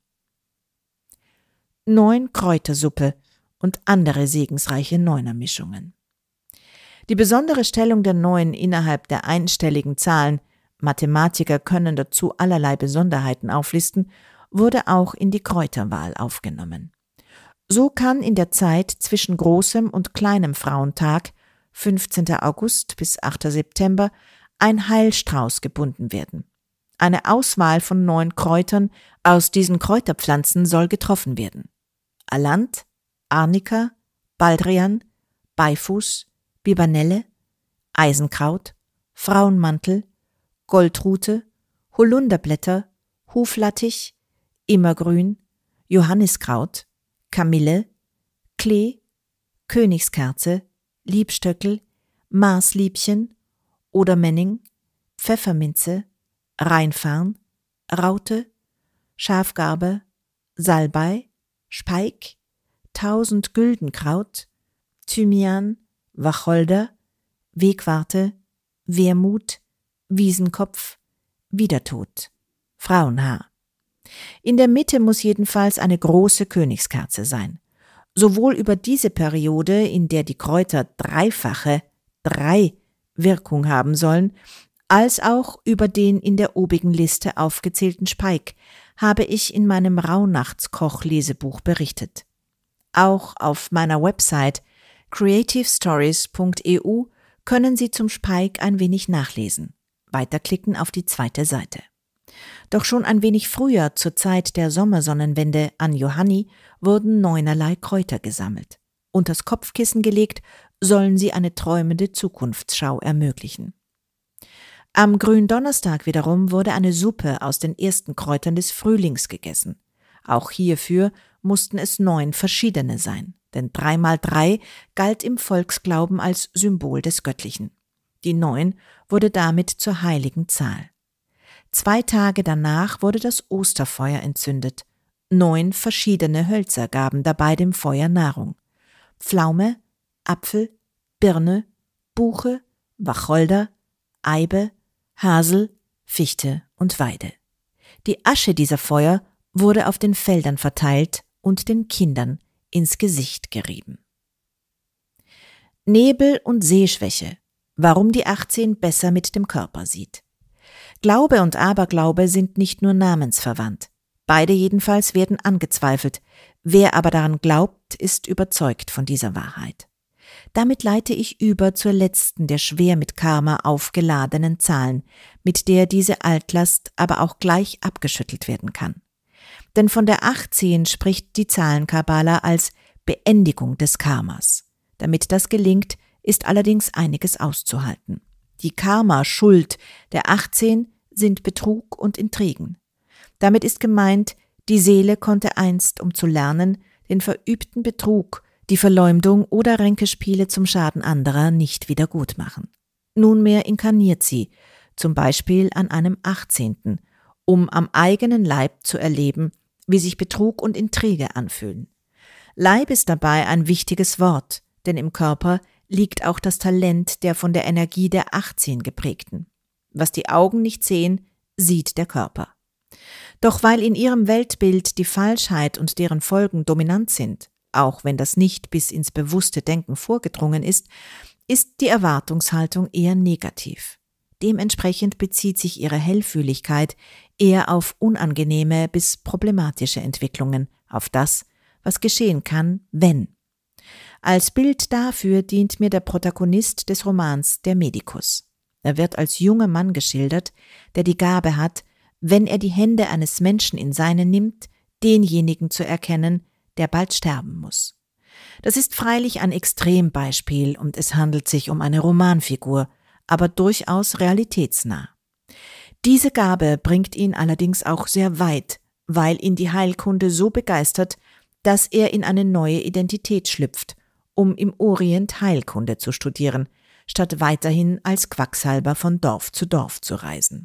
Neun Kräutersuppe und andere segensreiche Neunermischungen. Die besondere Stellung der Neun innerhalb der einstelligen Zahlen, Mathematiker können dazu allerlei Besonderheiten auflisten, wurde auch in die Kräuterwahl aufgenommen. So kann in der Zeit zwischen großem und kleinem Frauentag, fünfzehnten August bis achten September, ein Heilstrauß gebunden werden. Eine Auswahl von neun Kräutern aus diesen Kräuterpflanzen soll getroffen werden. Alant, Arnika, Baldrian, Beifuß, Bibernelle, Eisenkraut, Frauenmantel, Goldrute, Holunderblätter, Huflattich, Immergrün, Johanniskraut, Kamille, Klee, Königskerze, Liebstöckel, Marsliebchen, Odermenning, Pfefferminze, Rheinfarn, Raute, Schafgarbe, Salbei, Speik, Tausendgüldenkraut, Thymian, Wacholder, Wegwarte, Wermut, Wiesenkopf, Wiedertod, Frauenhaar. In der Mitte muss jedenfalls eine große Königskerze sein. Sowohl über diese Periode, in der die Kräuter dreifache, drei Wirkung haben sollen, als auch über den in der obigen Liste aufgezählten Speik, habe ich in meinem Rauhnachtskoch-Lesebuch berichtet. Auch auf meiner Website creative stories punkt e u können Sie zum Speik ein wenig nachlesen. Weiterklicken auf die zweite Seite. Doch schon ein wenig früher, zur Zeit der Sommersonnenwende an Johanni, wurden neunerlei Kräuter gesammelt. Unters Kopfkissen gelegt, sollen sie eine träumende Zukunftsschau ermöglichen. Am Gründonnerstag wiederum wurde eine Suppe aus den ersten Kräutern des Frühlings gegessen. Auch hierfür mussten es neun verschiedene sein, denn drei mal drei galt im Volksglauben als Symbol des Göttlichen. Die neun wurde damit zur heiligen Zahl. Zwei Tage danach wurde das Osterfeuer entzündet. Neun verschiedene Hölzer gaben dabei dem Feuer Nahrung. Pflaume, Apfel, Birne, Buche, Wacholder, Eibe, Hasel, Fichte und Weide. Die Asche dieser Feuer wurde auf den Feldern verteilt und den Kindern ins Gesicht gerieben. Nebel und Sehschwäche. Warum die achtzehn besser mit dem Körper sieht. Glaube und Aberglaube sind nicht nur namensverwandt. Beide jedenfalls werden angezweifelt. Wer aber daran glaubt, ist überzeugt von dieser Wahrheit. Damit leite ich über zur letzten der schwer mit Karma aufgeladenen Zahlen, mit der diese Altlast aber auch gleich abgeschüttelt werden kann. Denn von der achtzehn spricht die Zahlenkabbala als Beendigung des Karmas. Damit das gelingt, ist allerdings einiges auszuhalten. Die Karma-Schuld der achtzehn sind Betrug und Intrigen. Damit ist gemeint, die Seele konnte einst, um zu lernen, den verübten Betrug, die Verleumdung oder Ränkespiele zum Schaden anderer nicht wieder gut machen. Nunmehr inkarniert sie, zum Beispiel an einem achtzehnten, um am eigenen Leib zu erleben, wie sich Betrug und Intrige anfühlen. Leib ist dabei ein wichtiges Wort, denn im Körper liegt auch das Talent der von der Energie der achtzehn geprägten. Was die Augen nicht sehen, sieht der Körper. Doch weil in ihrem Weltbild die Falschheit und deren Folgen dominant sind, auch wenn das nicht bis ins bewusste Denken vorgedrungen ist, ist die Erwartungshaltung eher negativ. Dementsprechend bezieht sich ihre Hellfühligkeit eher auf unangenehme bis problematische Entwicklungen, auf das, was geschehen kann, wenn. Als Bild dafür dient mir der Protagonist des Romans Der Medikus. Er wird als junger Mann geschildert, der die Gabe hat, wenn er die Hände eines Menschen in seine nimmt, denjenigen zu erkennen, der bald sterben muss. Das ist freilich ein Extrembeispiel und es handelt sich um eine Romanfigur, aber durchaus realitätsnah. Diese Gabe bringt ihn allerdings auch sehr weit, weil ihn die Heilkunde so begeistert, dass er in eine neue Identität schlüpft, um im Orient Heilkunde zu studieren, statt weiterhin als Quacksalber von Dorf zu Dorf zu reisen.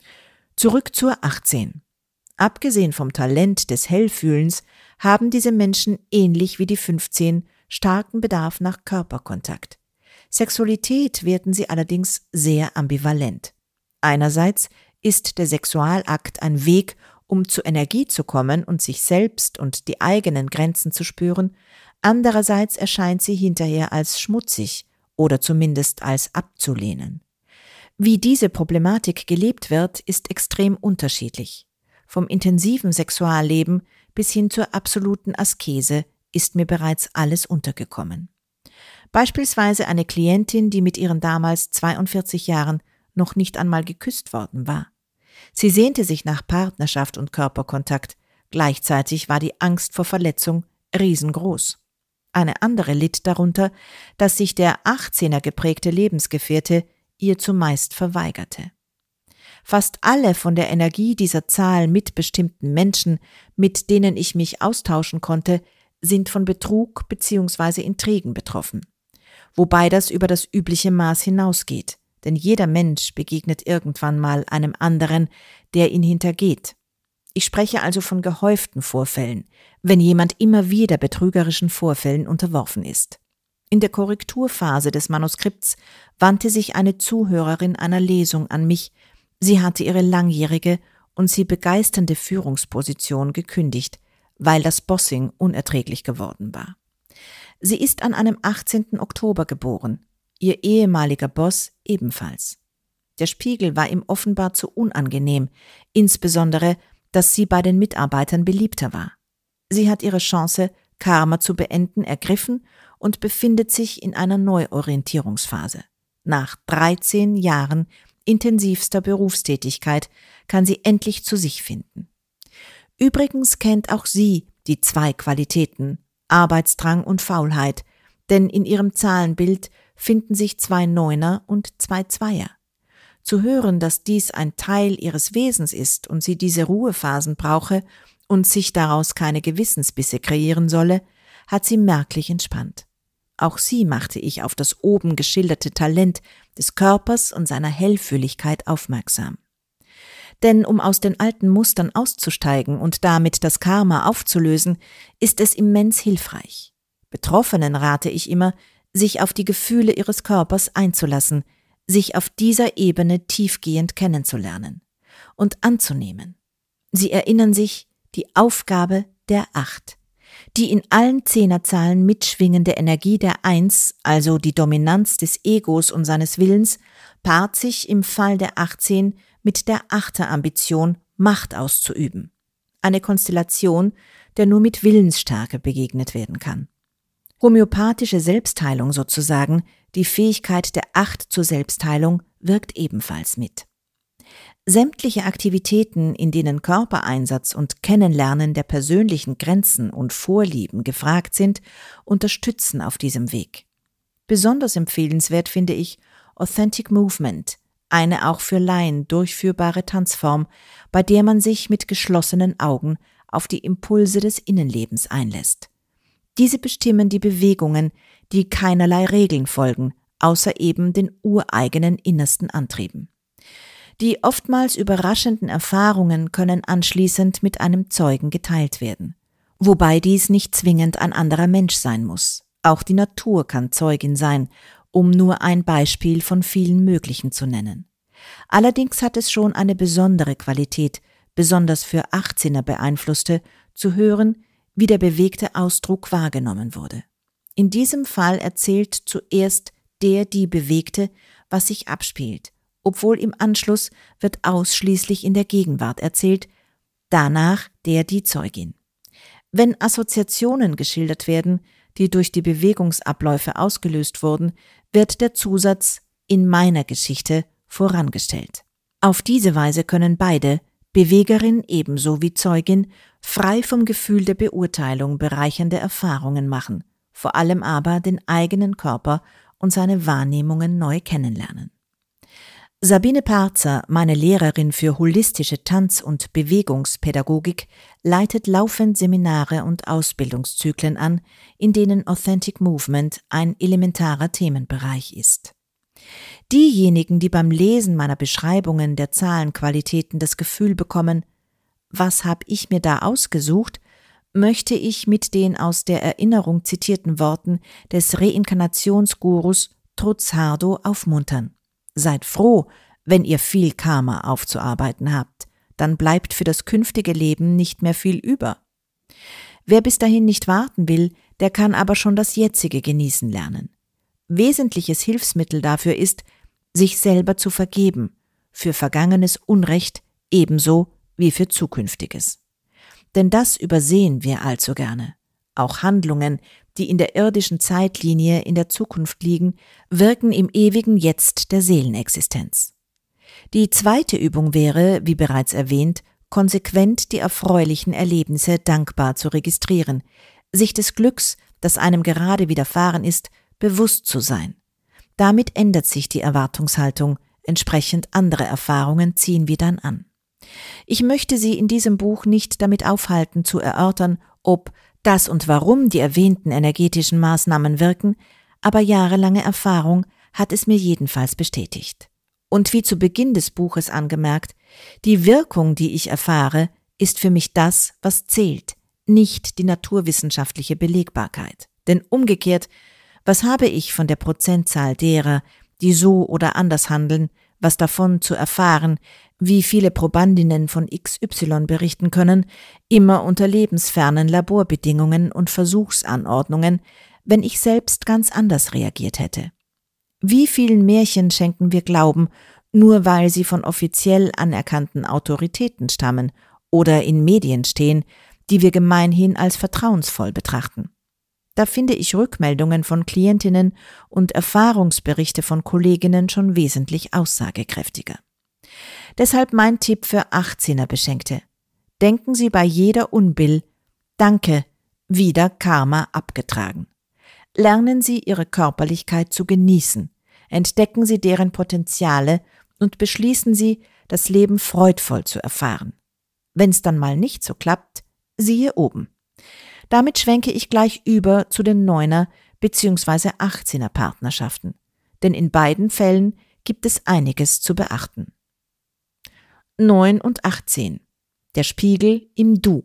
Zurück zur achtzehn. Abgesehen vom Talent des Hellfühlens haben diese Menschen ähnlich wie die fünfzehn starken Bedarf nach Körperkontakt. Sexualität werten sie allerdings sehr ambivalent. Einerseits ist der Sexualakt ein Weg, um zur Energie zu kommen und sich selbst und die eigenen Grenzen zu spüren, andererseits erscheint sie hinterher als schmutzig oder zumindest als abzulehnen. Wie diese Problematik gelebt wird, ist extrem unterschiedlich. Vom intensiven Sexualleben bis hin zur absoluten Askese ist mir bereits alles untergekommen. Beispielsweise eine Klientin, die mit ihren damals zweiundvierzig Jahren noch nicht einmal geküsst worden war. Sie sehnte sich nach Partnerschaft und Körperkontakt, gleichzeitig war die Angst vor Verletzung riesengroß. Eine andere litt darunter, dass sich der achtzehner geprägte Lebensgefährte ihr zumeist verweigerte. Fast alle von der Energie dieser Zahl mitbestimmten Menschen, mit denen ich mich austauschen konnte, sind von Betrug bzw. Intrigen betroffen. Wobei das über das übliche Maß hinausgeht, denn jeder Mensch begegnet irgendwann mal einem anderen, der ihn hintergeht. Ich spreche also von gehäuften Vorfällen, wenn jemand immer wieder betrügerischen Vorfällen unterworfen ist. In der Korrekturphase des Manuskripts wandte sich eine Zuhörerin einer Lesung an mich. Sie hatte ihre langjährige und sie begeisternde Führungsposition gekündigt, weil das Bossing unerträglich geworden war. Sie ist an einem achtzehnten Oktober geboren, ihr ehemaliger Boss ebenfalls. Der Spiegel war ihm offenbar zu unangenehm, insbesondere, dass sie bei den Mitarbeitern beliebter war. Sie hat ihre Chance, Karma zu beenden, ergriffen und befindet sich in einer Neuorientierungsphase. Nach dreizehn Jahren intensivster Berufstätigkeit kann sie endlich zu sich finden. Übrigens kennt auch sie die zwei Qualitäten, Arbeitsdrang und Faulheit, denn in ihrem Zahlenbild finden sich zwei Neuner und zwei Zweier. Zu hören, dass dies ein Teil ihres Wesens ist und sie diese Ruhephasen brauche und sich daraus keine Gewissensbisse kreieren solle, hat sie merklich entspannt. Auch sie machte ich auf das oben geschilderte Talent des Körpers und seiner Hellfühligkeit aufmerksam. Denn um aus den alten Mustern auszusteigen und damit das Karma aufzulösen, ist es immens hilfreich. Betroffenen rate ich immer, sich auf die Gefühle ihres Körpers einzulassen, sich auf dieser Ebene tiefgehend kennenzulernen und anzunehmen. Sie erinnern sich, die Aufgabe der Acht. Die in allen Zehnerzahlen mitschwingende Energie der Eins, also die Dominanz des Egos und seines Willens, paart sich im Fall der achtzehn mit der Achterambition, Macht auszuüben. Eine Konstellation, der nur mit Willensstärke begegnet werden kann. Homöopathische Selbstheilung sozusagen, die Fähigkeit der Acht zur Selbstheilung, wirkt ebenfalls mit. Sämtliche Aktivitäten, in denen Körpereinsatz und Kennenlernen der persönlichen Grenzen und Vorlieben gefragt sind, unterstützen auf diesem Weg. Besonders empfehlenswert finde ich Authentic Movement, eine auch für Laien durchführbare Tanzform, bei der man sich mit geschlossenen Augen auf die Impulse des Innenlebens einlässt. Diese bestimmen die Bewegungen, die keinerlei Regeln folgen, außer eben den ureigenen innersten Antrieben. Die oftmals überraschenden Erfahrungen können anschließend mit einem Zeugen geteilt werden, wobei dies nicht zwingend ein anderer Mensch sein muss. Auch die Natur kann Zeugin sein, um nur ein Beispiel von vielen möglichen zu nennen. Allerdings hat es schon eine besondere Qualität, besonders für achtzehner Beeinflusste, zu hören, wie der bewegte Ausdruck wahrgenommen wurde. In diesem Fall erzählt zuerst der die Bewegte, was sich abspielt, obwohl im Anschluss wird ausschließlich in der Gegenwart erzählt, danach der die Zeugin. Wenn Assoziationen geschildert werden, die durch die Bewegungsabläufe ausgelöst wurden, wird der Zusatz »in meiner Geschichte« vorangestellt. Auf diese Weise können beide, Bewegerin ebenso wie Zeugin, frei vom Gefühl der Beurteilung bereichernde Erfahrungen machen, vor allem aber den eigenen Körper und seine Wahrnehmungen neu kennenlernen. Sabine Parzer, meine Lehrerin für holistische Tanz- und Bewegungspädagogik, leitet laufend Seminare und Ausbildungszyklen an, in denen Authentic Movement ein elementarer Themenbereich ist. Diejenigen, die beim Lesen meiner Beschreibungen der Zahlenqualitäten das Gefühl bekommen, was habe ich mir da ausgesucht, möchte ich mit den aus der Erinnerung zitierten Worten des Reinkarnationsgurus Truzzardo aufmuntern. Seid froh, wenn ihr viel Karma aufzuarbeiten habt, dann bleibt für das künftige Leben nicht mehr viel über. Wer bis dahin nicht warten will, der kann aber schon das jetzige genießen lernen. Wesentliches Hilfsmittel dafür ist, sich selber zu vergeben, für vergangenes Unrecht ebenso wie für zukünftiges. Denn das übersehen wir allzu gerne. Auch Handlungen, die in der irdischen Zeitlinie in der Zukunft liegen, wirken im ewigen Jetzt der Seelenexistenz. Die zweite Übung wäre, wie bereits erwähnt, konsequent die erfreulichen Erlebnisse dankbar zu registrieren, sich des Glücks, das einem gerade widerfahren ist, bewusst zu sein. Damit ändert sich die Erwartungshaltung, entsprechend andere Erfahrungen ziehen wir dann an. Ich möchte Sie in diesem Buch nicht damit aufhalten, zu erörtern, ob das und warum die erwähnten energetischen Maßnahmen wirken, aber jahrelange Erfahrung hat es mir jedenfalls bestätigt. Und wie zu Beginn des Buches angemerkt, die Wirkung, die ich erfahre, ist für mich das, was zählt, nicht die naturwissenschaftliche Belegbarkeit. Denn umgekehrt, was habe ich von der Prozentzahl derer, die so oder anders handeln, was davon zu erfahren, wie viele Probandinnen von X Y berichten können, immer unter lebensfernen Laborbedingungen und Versuchsanordnungen, wenn ich selbst ganz anders reagiert hätte? Wie vielen Märchen schenken wir Glauben, nur weil sie von offiziell anerkannten Autoritäten stammen oder in Medien stehen, die wir gemeinhin als vertrauensvoll betrachten? Da finde ich Rückmeldungen von Klientinnen und Erfahrungsberichte von Kolleginnen schon wesentlich aussagekräftiger. Deshalb mein Tipp für achtzehner Beschenkte. Denken Sie bei jeder Unbill, Danke, wieder Karma abgetragen. Lernen Sie Ihre Körperlichkeit zu genießen, entdecken Sie deren Potenziale und beschließen Sie, das Leben freudvoll zu erfahren. Wenn's dann mal nicht so klappt, siehe oben. Damit schwenke ich gleich über zu den Neuner- bzw. achtzehner Partnerschaften, denn in beiden Fällen gibt es einiges zu beachten. neun und achtzehn. Der Spiegel im Du.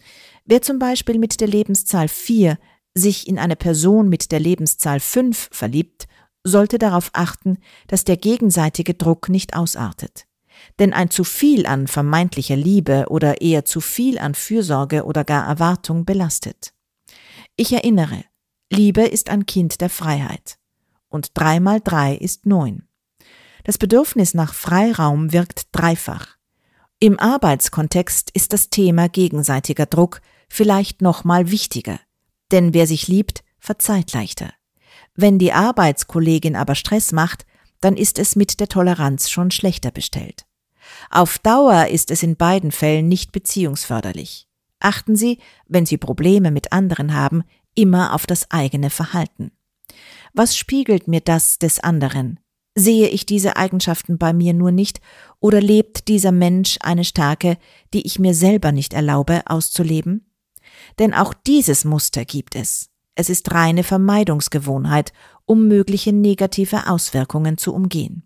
Wer zum Beispiel mit der Lebenszahl vier sich in eine Person mit der Lebenszahl fünf verliebt, sollte darauf achten, dass der gegenseitige Druck nicht ausartet. Denn ein zu viel an vermeintlicher Liebe oder eher zu viel an Fürsorge oder gar Erwartung belastet. Ich erinnere, Liebe ist ein Kind der Freiheit. Und drei mal drei ist neun. Das Bedürfnis nach Freiraum wirkt dreifach. Im Arbeitskontext ist das Thema gegenseitiger Druck vielleicht noch mal wichtiger, denn wer sich liebt, verzeiht leichter. Wenn die Arbeitskollegin aber Stress macht, dann ist es mit der Toleranz schon schlechter bestellt. Auf Dauer ist es in beiden Fällen nicht beziehungsförderlich. Achten Sie, wenn Sie Probleme mit anderen haben, immer auf das eigene Verhalten. Was spiegelt mir das des anderen? Sehe ich diese Eigenschaften bei mir nur nicht oder lebt dieser Mensch eine Stärke, die ich mir selber nicht erlaube, auszuleben? Denn auch dieses Muster gibt es. Es ist reine Vermeidungsgewohnheit, um mögliche negative Auswirkungen zu umgehen.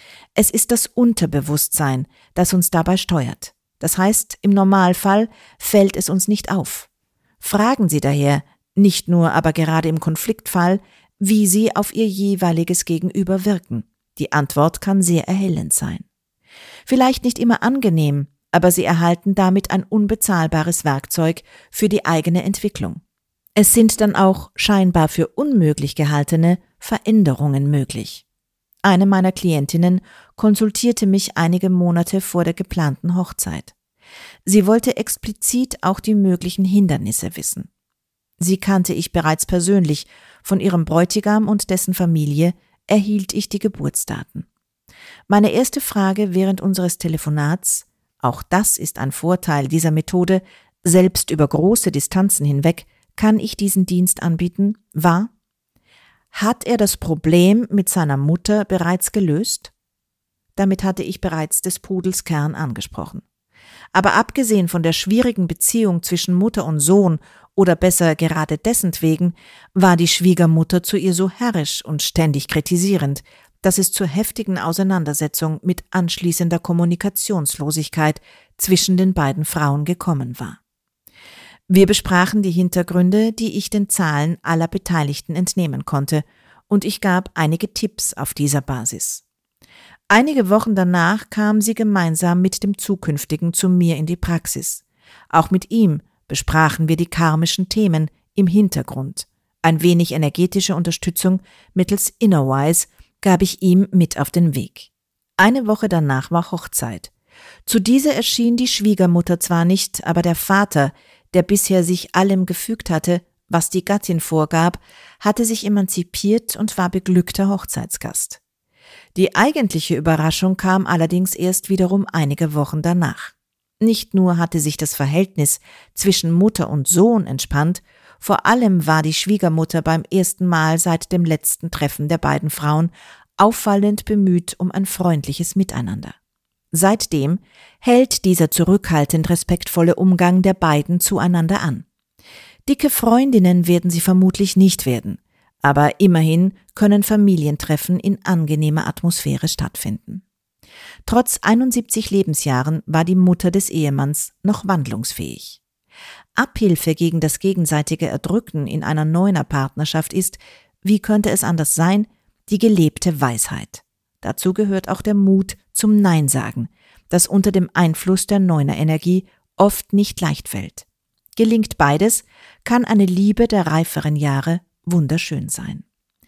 Es ist das Unterbewusstsein, das uns dabei steuert. Das heißt, im Normalfall fällt es uns nicht auf. Fragen Sie daher, nicht nur, aber gerade im Konfliktfall, wie Sie auf Ihr jeweiliges Gegenüber wirken. Die Antwort kann sehr erhellend sein. Vielleicht nicht immer angenehm, aber Sie erhalten damit ein unbezahlbares Werkzeug für die eigene Entwicklung. Es sind dann auch scheinbar für unmöglich gehaltene Veränderungen möglich. Eine meiner Klientinnen konsultierte mich einige Monate vor der geplanten Hochzeit. Sie wollte explizit auch die möglichen Hindernisse wissen. Sie kannte ich bereits persönlich, von ihrem Bräutigam und dessen Familie erhielt ich die Geburtsdaten. Meine erste Frage während unseres Telefonats, auch das ist ein Vorteil dieser Methode, selbst über große Distanzen hinweg kann ich diesen Dienst anbieten, war: Hat er das Problem mit seiner Mutter bereits gelöst? Damit hatte ich bereits des Pudels Kern angesprochen. Aber abgesehen von der schwierigen Beziehung zwischen Mutter und Sohn oder besser gerade dessentwegen, war die Schwiegermutter zu ihr so herrisch und ständig kritisierend, dass es zur heftigen Auseinandersetzung mit anschließender Kommunikationslosigkeit zwischen den beiden Frauen gekommen war. Wir besprachen die Hintergründe, die ich den Zahlen aller Beteiligten entnehmen konnte, und ich gab einige Tipps auf dieser Basis. Einige Wochen danach kam sie gemeinsam mit dem Zukünftigen zu mir in die Praxis. Auch mit ihm besprachen wir die karmischen Themen im Hintergrund. Ein wenig energetische Unterstützung mittels Innerwise gab ich ihm mit auf den Weg. Eine Woche danach war Hochzeit. Zu dieser erschien die Schwiegermutter zwar nicht, aber der Vater, der bisher sich allem gefügt hatte, was die Gattin vorgab, hatte sich emanzipiert und war beglückter Hochzeitsgast. Die eigentliche Überraschung kam allerdings erst wiederum einige Wochen danach. Nicht nur hatte sich das Verhältnis zwischen Mutter und Sohn entspannt, vor allem war die Schwiegermutter beim ersten Mal seit dem letzten Treffen der beiden Frauen auffallend bemüht um ein freundliches Miteinander. Seitdem hält dieser zurückhaltend respektvolle Umgang der beiden zueinander an. Dicke Freundinnen werden sie vermutlich nicht werden, aber immerhin können Familientreffen in angenehmer Atmosphäre stattfinden. Trotz einundsiebzig Lebensjahren war die Mutter des Ehemanns noch wandlungsfähig. Abhilfe gegen das gegenseitige Erdrücken in einer Neuner-Partnerschaft ist, wie könnte es anders sein, die gelebte Weisheit. Dazu gehört auch der Mut zum Nein sagen, das unter dem Einfluss der Neuner-Energie oft nicht leicht fällt. Gelingt beides, kann eine Liebe der reiferen Jahre wunderschön sein.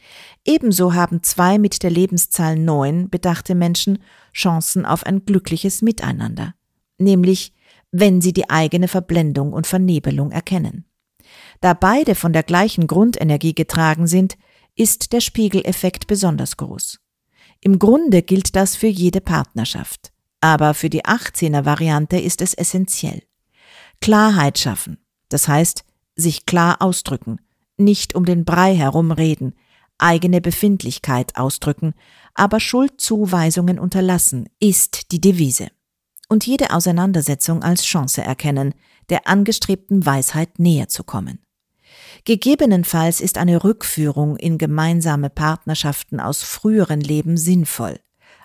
Ebenso haben zwei mit der Lebenszahl neun bedachte Menschen Chancen auf ein glückliches Miteinander, nämlich wenn sie die eigene Verblendung und Vernebelung erkennen. Da beide von der gleichen Grundenergie getragen sind, ist der Spiegeleffekt besonders groß. Im Grunde gilt das für jede Partnerschaft, aber für die achtzehner-Variante ist es essentiell. Klarheit schaffen, das heißt, sich klar ausdrücken, nicht um den Brei herumreden, eigene Befindlichkeit ausdrücken, aber Schuldzuweisungen unterlassen, ist die Devise. Und jede Auseinandersetzung als Chance erkennen, der angestrebten Weisheit näher zu kommen. Gegebenenfalls ist eine Rückführung in gemeinsame Partnerschaften aus früheren Leben sinnvoll.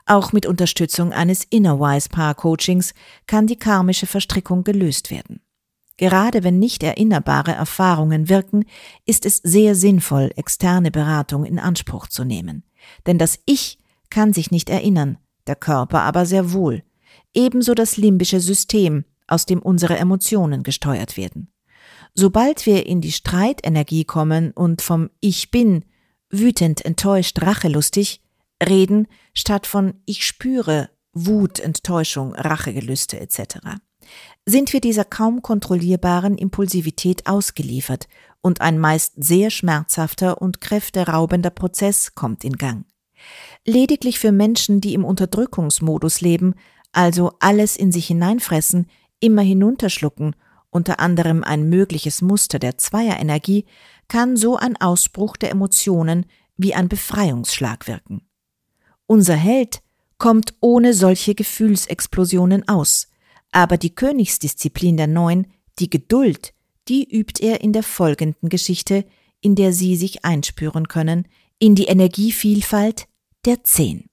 Auch mit Unterstützung eines Inner-Wise-Paar-Coachings kann die karmische Verstrickung gelöst werden. Gerade wenn nicht erinnerbare Erfahrungen wirken, ist es sehr sinnvoll, externe Beratung in Anspruch zu nehmen. Denn das Ich kann sich nicht erinnern, der Körper aber sehr wohl. Ebenso das limbische System, aus dem unsere Emotionen gesteuert werden. Sobald wir in die Streitenergie kommen und vom Ich bin, wütend, enttäuscht, rachelustig, reden, statt von Ich spüre, Wut, Enttäuschung, Rachegelüste et cetera, sind wir dieser kaum kontrollierbaren Impulsivität ausgeliefert und ein meist sehr schmerzhafter und kräfteraubender Prozess kommt in Gang. Lediglich für Menschen, die im Unterdrückungsmodus leben, also alles in sich hineinfressen, immer hinunterschlucken, unter anderem ein mögliches Muster der Zweierenergie, kann so ein Ausbruch der Emotionen wie ein Befreiungsschlag wirken. Unser Held kommt ohne solche Gefühlsexplosionen aus, aber die Königsdisziplin der Neun, die Geduld, die übt er in der folgenden Geschichte, in der Sie sich einspüren können, in die Energievielfalt der Zehn.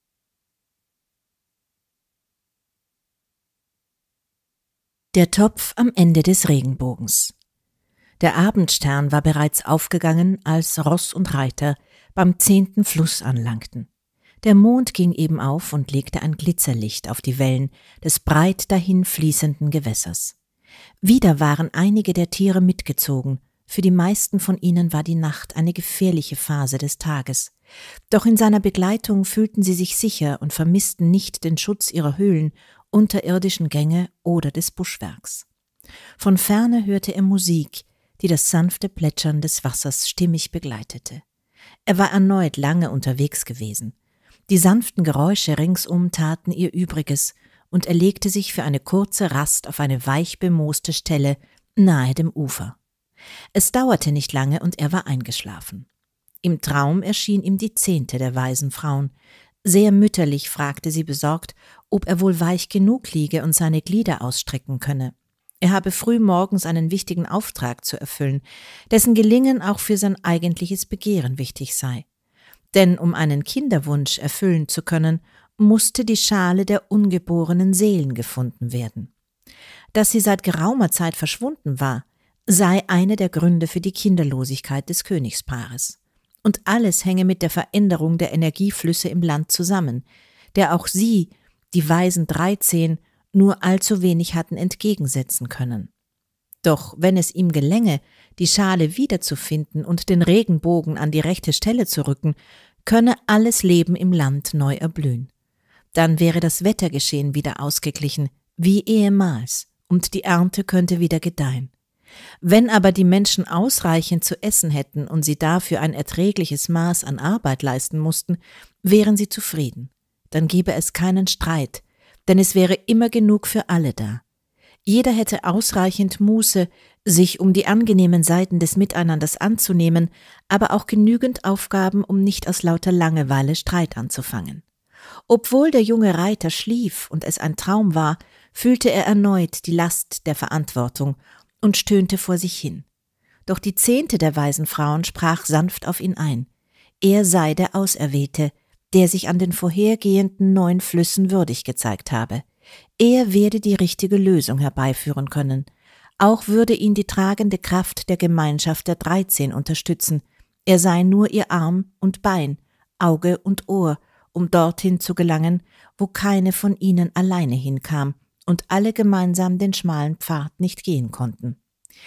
Der Topf am Ende des Regenbogens. Der Abendstern war bereits aufgegangen, als Ross und Reiter beim zehnten Fluss anlangten. Der Mond ging eben auf und legte ein Glitzerlicht auf die Wellen des breit dahin fließenden Gewässers. Wieder waren einige der Tiere mitgezogen, für die meisten von ihnen war die Nacht eine gefährliche Phase des Tages. Doch in seiner Begleitung fühlten sie sich sicher und vermissten nicht den Schutz ihrer Höhlen, unterirdischen Gänge oder des Buschwerks. Von ferne hörte er Musik, die das sanfte Plätschern des Wassers stimmig begleitete. Er war erneut lange unterwegs gewesen. Die sanften Geräusche ringsum taten ihr Übriges, und er legte sich für eine kurze Rast auf eine weich bemooste Stelle nahe dem Ufer. Es dauerte nicht lange und er war eingeschlafen. Im Traum erschien ihm die zehnte der weisen Frauen. Sehr mütterlich fragte sie besorgt, ob er wohl weich genug liege und seine Glieder ausstrecken könne. Er habe früh morgens einen wichtigen Auftrag zu erfüllen, dessen Gelingen auch für sein eigentliches Begehren wichtig sei. Denn um einen Kinderwunsch erfüllen zu können, musste die Schale der ungeborenen Seelen gefunden werden. Dass sie seit geraumer Zeit verschwunden war, sei einer der Gründe für die Kinderlosigkeit des Königspaares. Und alles hänge mit der Veränderung der Energieflüsse im Land zusammen, der auch sie, die weisen Dreizehn, nur allzu wenig hatten entgegensetzen können. Doch wenn es ihm gelänge, die Schale wiederzufinden und den Regenbogen an die rechte Stelle zu rücken, könne alles Leben im Land neu erblühen. Dann wäre das Wettergeschehen wieder ausgeglichen, wie ehemals, und die Ernte könnte wieder gedeihen. Wenn aber die Menschen ausreichend zu essen hätten und sie dafür ein erträgliches Maß an Arbeit leisten mussten, wären sie zufrieden. Dann gäbe es keinen Streit, denn es wäre immer genug für alle da. Jeder hätte ausreichend Muße, sich um die angenehmen Seiten des Miteinanders anzunehmen, aber auch genügend Aufgaben, um nicht aus lauter Langeweile Streit anzufangen. Obwohl der junge Reiter schlief und es ein Traum war, fühlte er erneut die Last der Verantwortung und stöhnte vor sich hin. Doch die zehnte der weisen Frauen sprach sanft auf ihn ein. Er sei der Auserwählte, der sich an den vorhergehenden neun Flüssen würdig gezeigt habe. Er werde die richtige Lösung herbeiführen können. Auch würde ihn die tragende Kraft der Gemeinschaft der Dreizehn unterstützen. Er sei nur ihr Arm und Bein, Auge und Ohr, um dorthin zu gelangen, wo keine von ihnen alleine hinkam und alle gemeinsam den schmalen Pfad nicht gehen konnten.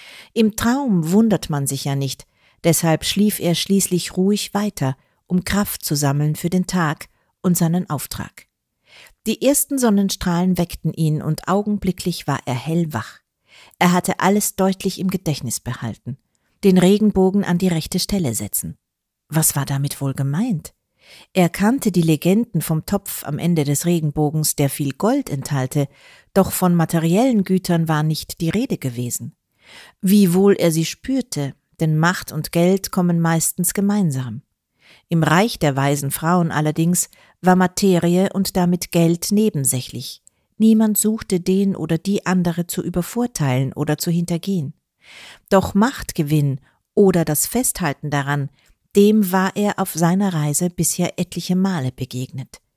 Im Traum wundert man sich ja nicht, deshalb schlief er schließlich ruhig weiter, um Kraft zu sammeln für den Tag und seinen Auftrag. Die ersten Sonnenstrahlen weckten ihn und augenblicklich war er hellwach. Er hatte alles deutlich im Gedächtnis behalten. Den Regenbogen an die rechte Stelle setzen. Was war damit wohl gemeint? Er kannte die Legenden vom Topf am Ende des Regenbogens, der viel Gold enthalte, doch von materiellen Gütern war nicht die Rede gewesen. Wie wohl er sie spürte, denn Macht und Geld kommen meistens gemeinsam. Im Reich der weisen Frauen allerdings war Materie und damit Geld nebensächlich. Niemand suchte den oder die andere zu übervorteilen oder zu hintergehen. Doch Machtgewinn oder das Festhalten daran, dem war er auf seiner Reise bisher etliche Male begegnet.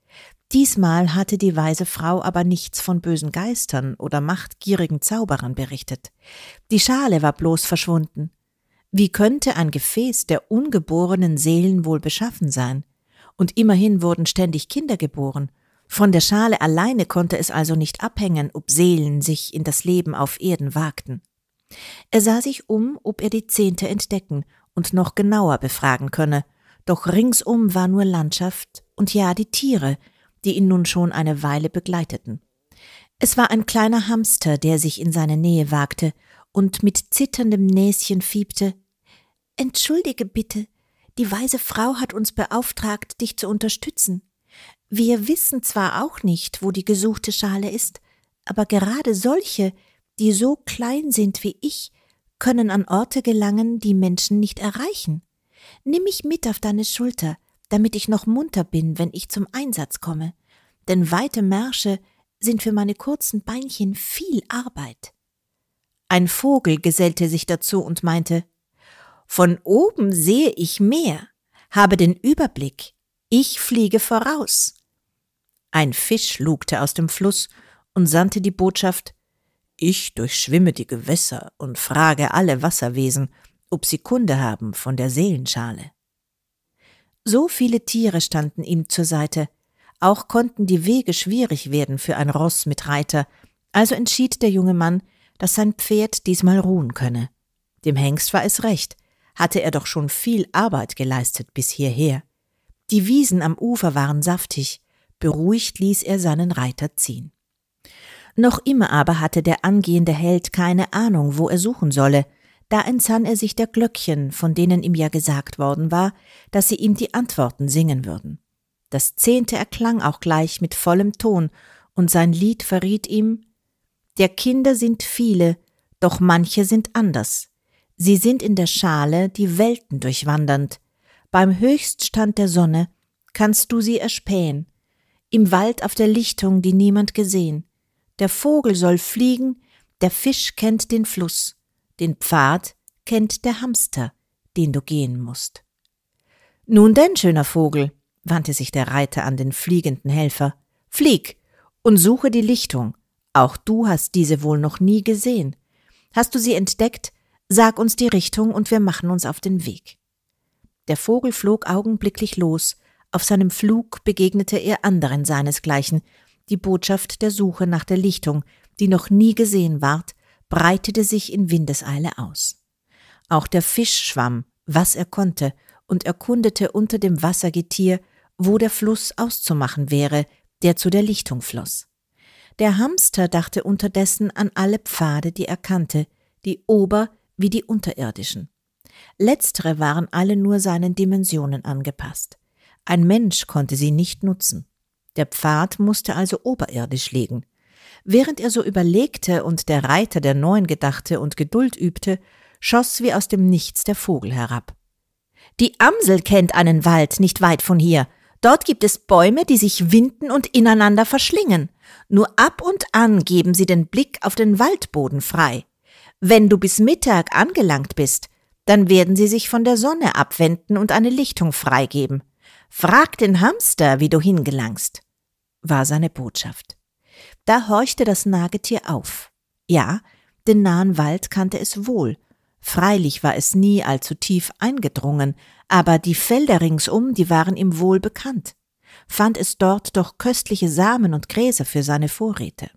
Diesmal hatte die weise Frau aber nichts von bösen Geistern oder machtgierigen Zauberern berichtet. Die Schale war bloß verschwunden. Wie könnte ein Gefäß der ungeborenen Seelen wohl beschaffen sein? Und immerhin wurden ständig Kinder geboren. Von der Schale alleine konnte es also nicht abhängen, ob Seelen sich in das Leben auf Erden wagten. Er sah sich um, ob er die Zehnte entdecken und noch genauer befragen könne, doch ringsum war nur Landschaft und ja die Tiere, die ihn nun schon eine Weile begleiteten. Es war ein kleiner Hamster, der sich in seine Nähe wagte und mit zitterndem Näschen fiebte: »Entschuldige bitte, die weise Frau hat uns beauftragt, dich zu unterstützen. Wir wissen zwar auch nicht, wo die gesuchte Schale ist, aber gerade solche, die so klein sind wie ich, können an Orte gelangen, die Menschen nicht erreichen. Nimm mich mit auf deine Schulter, damit ich noch munter bin, wenn ich zum Einsatz komme, denn weite Märsche sind für meine kurzen Beinchen viel Arbeit.« Ein Vogel gesellte sich dazu und meinte: »Von oben sehe ich mehr, habe den Überblick, ich fliege voraus.« Ein Fisch lugte aus dem Fluss und sandte die Botschaft: »Ich durchschwimme die Gewässer und frage alle Wasserwesen, ob sie Kunde haben von der Seelenschale.« So viele Tiere standen ihm zur Seite, auch konnten die Wege schwierig werden für ein Ross mit Reiter, also entschied der junge Mann, dass sein Pferd diesmal ruhen könne. Dem Hengst war es recht, hatte er doch schon viel Arbeit geleistet bis hierher. Die Wiesen am Ufer waren saftig, beruhigt ließ er seinen Reiter ziehen. Noch immer aber hatte der angehende Held keine Ahnung, wo er suchen solle. Da entsann er sich der Glöckchen, von denen ihm ja gesagt worden war, dass sie ihm die Antworten singen würden. Das Zehnte erklang auch gleich mit vollem Ton, und sein Lied verriet ihm: »Der Kinder sind viele, doch manche sind anders. Sie sind in der Schale die Welten durchwandernd. Beim Höchststand der Sonne kannst du sie erspähen, im Wald auf der Lichtung, die niemand gesehen. Der Vogel soll fliegen, der Fisch kennt den Fluss, den Pfad kennt der Hamster, den du gehen musst.« »Nun denn, schöner Vogel«, wandte sich der Reiter an den fliegenden Helfer, »flieg und suche die Lichtung. Auch du hast diese wohl noch nie gesehen. Hast du sie entdeckt, sag uns die Richtung und wir machen uns auf den Weg.« Der Vogel flog augenblicklich los. Auf seinem Flug begegnete er anderen seinesgleichen. Die Botschaft der Suche nach der Lichtung, die noch nie gesehen ward, breitete sich in Windeseile aus. Auch der Fisch schwamm, was er konnte, und erkundete unter dem Wassergetier, wo der Fluss auszumachen wäre, der zu der Lichtung floss. Der Hamster dachte unterdessen an alle Pfade, die er kannte, die ober- wie die unterirdischen. Letztere waren alle nur seinen Dimensionen angepasst. Ein Mensch konnte sie nicht nutzen. Der Pfad musste also oberirdisch liegen. Während er so überlegte und der Reiter der Neuen gedachte und Geduld übte, schoss wie aus dem Nichts der Vogel herab. »Die Amsel kennt einen Wald nicht weit von hier. Dort gibt es Bäume, die sich winden und ineinander verschlingen. Nur ab und an geben sie den Blick auf den Waldboden frei. Wenn du bis Mittag angelangt bist, dann werden sie sich von der Sonne abwenden und eine Lichtung freigeben. Frag den Hamster, wie du hingelangst«, war seine Botschaft. Da horchte das Nagetier auf. Ja, den nahen Wald kannte es wohl. Freilich war es nie allzu tief eingedrungen, aber die Felder ringsum, die waren ihm wohl bekannt. Fand es dort doch köstliche Samen und Gräser für seine Vorräte.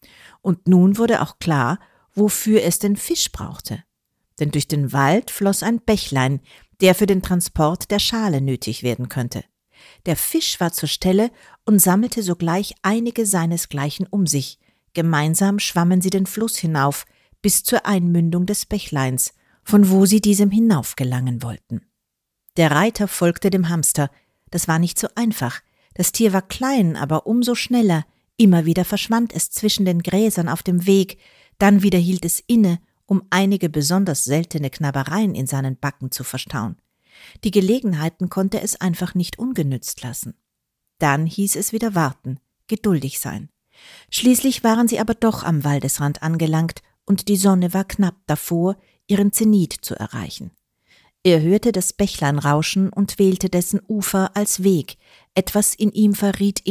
Und nun wurde auch klar, wofür es den Fisch brauchte. Denn durch den Wald floss ein Bächlein, der für den Transport der Schale nötig werden könnte. Der Fisch war zur Stelle und sammelte sogleich einige seinesgleichen um sich. Gemeinsam schwammen sie den Fluss hinauf, bis zur Einmündung des Bächleins, von wo sie diesem hinauf gelangen wollten. Der Reiter folgte dem Hamster. Das war nicht so einfach. Das Tier war klein, aber umso schneller. Immer wieder verschwand es zwischen den Gräsern auf dem Weg, dann wieder hielt es inne, um einige besonders seltene Knabbereien in seinen Backen zu verstauen. Die Gelegenheiten konnte es einfach nicht ungenützt lassen. Dann hieß es wieder warten, geduldig sein. Schließlich waren sie aber doch am Waldesrand angelangt und die Sonne war knapp davor, ihren Zenit zu erreichen. Er hörte das Bächlein rauschen und wählte dessen Ufer als Weg. Etwas in ihm verriet ihm,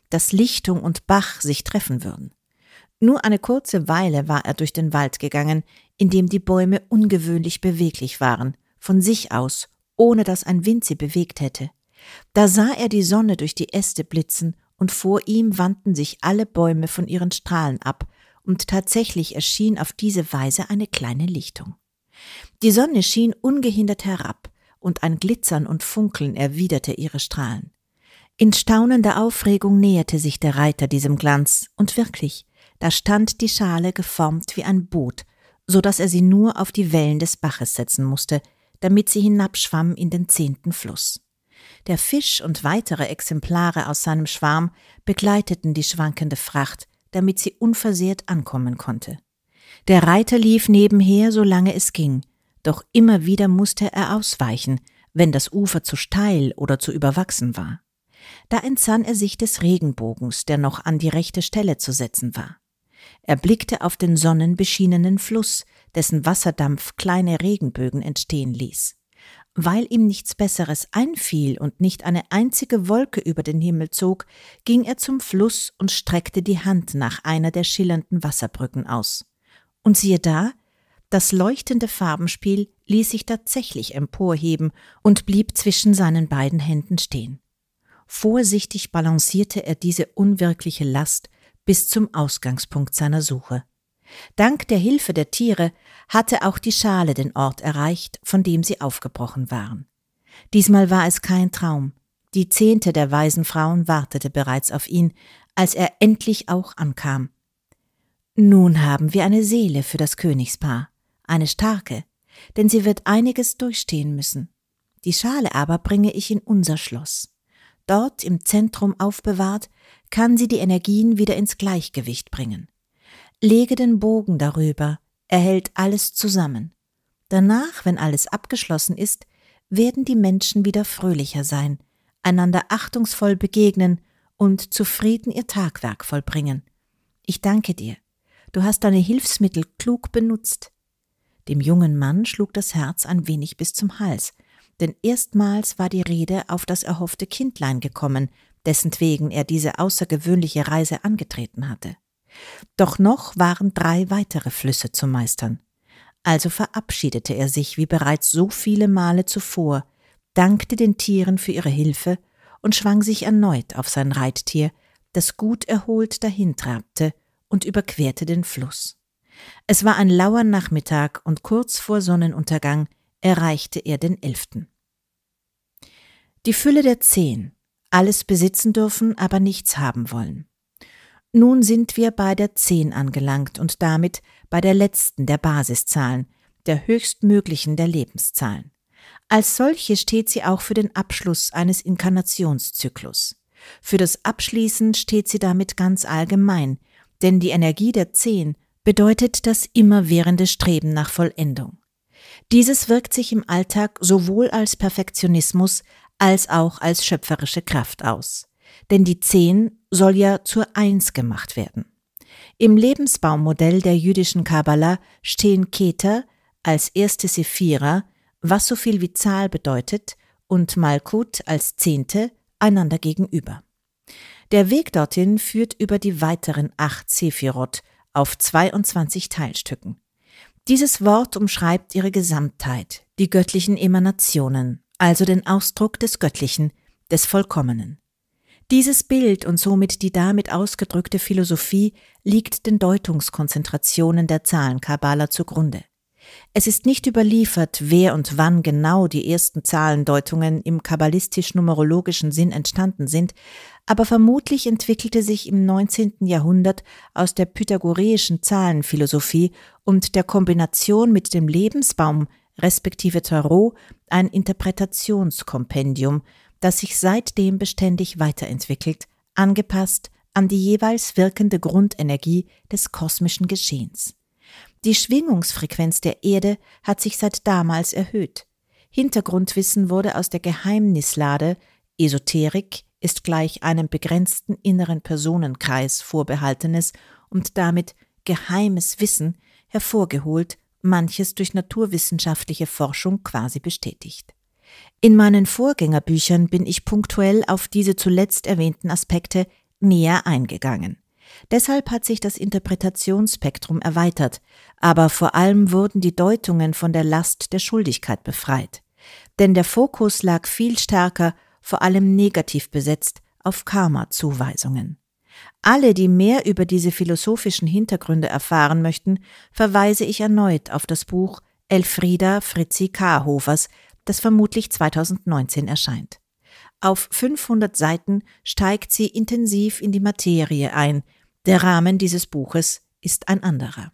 dass Lichtung und Bach sich treffen würden. Nur eine kurze Weile war er durch den Wald gegangen, in dem die Bäume ungewöhnlich beweglich waren, von sich aus, ohne dass ein Wind sie bewegt hätte. Da sah er die Sonne durch die Äste blitzen, und vor ihm wandten sich alle Bäume von ihren Strahlen ab, und tatsächlich erschien auf diese Weise eine kleine Lichtung. Die Sonne schien ungehindert herab, und ein Glitzern und Funkeln erwiderte ihre Strahlen. In staunender Aufregung näherte sich der Reiter diesem Glanz, und wirklich, da stand die Schale geformt wie ein Boot, so dass er sie nur auf die Wellen des Baches setzen musste, damit sie hinabschwamm in den zehnten Fluss. Der Fisch und weitere Exemplare aus seinem Schwarm begleiteten die schwankende Fracht, damit sie unversehrt ankommen konnte. Der Reiter lief nebenher, solange es ging, doch immer wieder musste er ausweichen, wenn das Ufer zu steil oder zu überwachsen war. Da entsann er sich des Regenbogens, der noch an die rechte Stelle zu setzen war. Er blickte auf den sonnenbeschienenen Fluss, dessen Wasserdampf kleine Regenbögen entstehen ließ. Weil ihm nichts Besseres einfiel und nicht eine einzige Wolke über den Himmel zog, ging er zum Fluss und streckte die Hand nach einer der schillernden Wasserbrücken aus. Und siehe da, das leuchtende Farbenspiel ließ sich tatsächlich emporheben und blieb zwischen seinen beiden Händen stehen. Vorsichtig balancierte er diese unwirkliche Last bis zum Ausgangspunkt seiner Suche. Dank der Hilfe der Tiere hatte auch die Schale den Ort erreicht, von dem sie aufgebrochen waren. Diesmal war es kein Traum. Die zehnte der weisen Frauen wartete bereits auf ihn, als er endlich auch ankam. Nun haben wir eine Seele für das Königspaar, eine starke, denn sie wird einiges durchstehen müssen. Die Schale aber bringe ich in unser Schloss. Dort im Zentrum aufbewahrt, kann sie die Energien wieder ins Gleichgewicht bringen. Lege den Bogen darüber, er hält alles zusammen. Danach, wenn alles abgeschlossen ist, werden die Menschen wieder fröhlicher sein, einander achtungsvoll begegnen und zufrieden ihr Tagwerk vollbringen. Ich danke dir, du hast deine Hilfsmittel klug benutzt. Dem jungen Mann schlug das Herz ein wenig bis zum Hals, denn erstmals war die Rede auf das erhoffte Kindlein gekommen, dessentwegen er diese außergewöhnliche Reise angetreten hatte. Doch noch waren drei weitere Flüsse zu meistern. Also verabschiedete er sich wie bereits so viele Male zuvor, dankte den Tieren für ihre Hilfe und schwang sich erneut auf sein Reittier, das gut erholt dahintrabte und überquerte den Fluss. Es war ein lauer Nachmittag und kurz vor Sonnenuntergang erreichte er den elften. Die Fülle der Zehn, alles besitzen dürfen, aber nichts haben wollen. Nun sind wir bei der Zehn angelangt und damit bei der letzten der Basiszahlen, der höchstmöglichen der Lebenszahlen. Als solche steht sie auch für den Abschluss eines Inkarnationszyklus. Für das Abschließen steht sie damit ganz allgemein, denn die Energie der Zehn bedeutet das immerwährende Streben nach Vollendung. Dieses wirkt sich im Alltag sowohl als Perfektionismus als auch als schöpferische Kraft aus. Denn die Zehn soll ja zur Eins gemacht werden. Im Lebensbaummodell der jüdischen Kabbala stehen Keter als erste Sephira, was so viel wie Zahl bedeutet, und Malkut als Zehnte einander gegenüber. Der Weg dorthin führt über die weiteren acht Sephirot auf zweiundzwanzig Teilstücken. Dieses Wort umschreibt ihre Gesamtheit, die göttlichen Emanationen, also den Ausdruck des Göttlichen, des Vollkommenen. Dieses Bild und somit die damit ausgedrückte Philosophie liegt den Deutungskonzentrationen der Zahlenkabbala zugrunde. Es ist nicht überliefert, wer und wann genau die ersten Zahlendeutungen im kabbalistisch-numerologischen Sinn entstanden sind, aber vermutlich entwickelte sich im neunzehnten Jahrhundert aus der pythagoreischen Zahlenphilosophie und der Kombination mit dem Lebensbaum respektive Tarot ein Interpretationskompendium, das sich seitdem beständig weiterentwickelt, angepasst an die jeweils wirkende Grundenergie des kosmischen Geschehens. Die Schwingungsfrequenz der Erde hat sich seit damals erhöht. Hintergrundwissen wurde aus der Geheimnislade Esoterik ist gleich einem begrenzten inneren Personenkreis vorbehaltenes und damit geheimes Wissen hervorgeholt, manches durch naturwissenschaftliche Forschung quasi bestätigt. In meinen Vorgängerbüchern bin ich punktuell auf diese zuletzt erwähnten Aspekte näher eingegangen. Deshalb hat sich das Interpretationsspektrum erweitert, aber vor allem wurden die Deutungen von der Last der Schuldigkeit befreit. Denn der Fokus lag viel stärker, vor allem negativ besetzt, auf Karma-Zuweisungen. Alle, die mehr über diese philosophischen Hintergründe erfahren möchten, verweise ich erneut auf das Buch Elfriede Fritzi Kaahofers, das vermutlich zweitausendneunzehn erscheint. Auf fünfhundert Seiten steigt sie intensiv in die Materie ein. Der Rahmen dieses Buches ist ein anderer.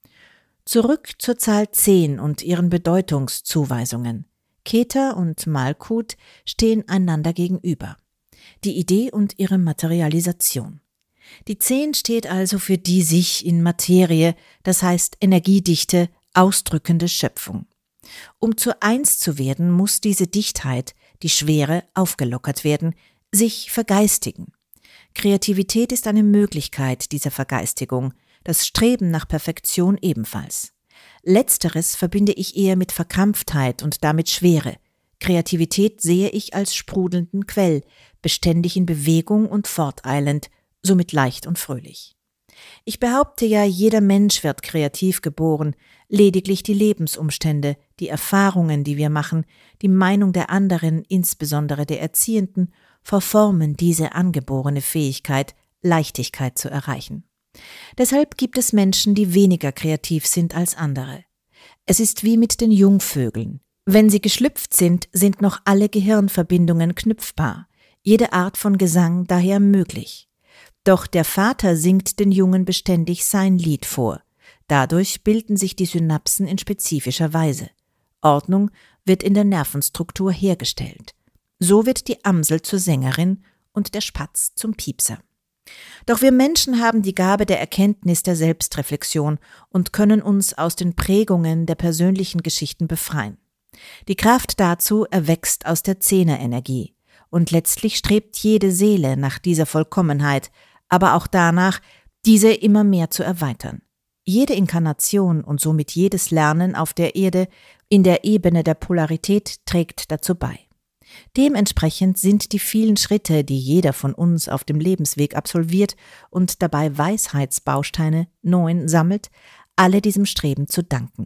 Zurück zur Zahl zehn und ihren Bedeutungszuweisungen. Keter und Malkut stehen einander gegenüber. Die Idee und ihre Materialisation. Die zehn steht also für die sich in Materie, das heißt Energiedichte, ausdrückende Schöpfung. Um zur Eins zu werden, muss diese Dichtheit, die Schwere, aufgelockert werden, sich vergeistigen. Kreativität ist eine Möglichkeit dieser Vergeistigung, das Streben nach Perfektion ebenfalls. Letzteres verbinde ich eher mit Verkrampftheit und damit Schwere. Kreativität sehe ich als sprudelnden Quell, beständig in Bewegung und forteilend, somit leicht und fröhlich. Ich behaupte ja, jeder Mensch wird kreativ geboren, lediglich die Lebensumstände, die Erfahrungen, die wir machen, die Meinung der anderen, insbesondere der Erziehenden, verformen diese angeborene Fähigkeit, Leichtigkeit zu erreichen. Deshalb gibt es Menschen, die weniger kreativ sind als andere. Es ist wie mit den Jungvögeln. Wenn sie geschlüpft sind, sind noch alle Gehirnverbindungen knüpfbar, jede Art von Gesang daher möglich. Doch der Vater singt den Jungen beständig sein Lied vor. Dadurch bilden sich die Synapsen in spezifischer Weise. Ordnung wird in der Nervenstruktur hergestellt. So wird die Amsel zur Sängerin und der Spatz zum Piepser. Doch wir Menschen haben die Gabe der Erkenntnis der Selbstreflexion und können uns aus den Prägungen der persönlichen Geschichten befreien. Die Kraft dazu erwächst aus der Zehnerenergie und letztlich strebt jede Seele nach dieser Vollkommenheit, aber auch danach, diese immer mehr zu erweitern. Jede Inkarnation und somit jedes Lernen auf der Erde in der Ebene der Polarität trägt dazu bei. Dementsprechend sind die vielen Schritte, die jeder von uns auf dem Lebensweg absolviert und dabei Weisheitsbausteine, neun, sammelt, alle diesem Streben zu danken.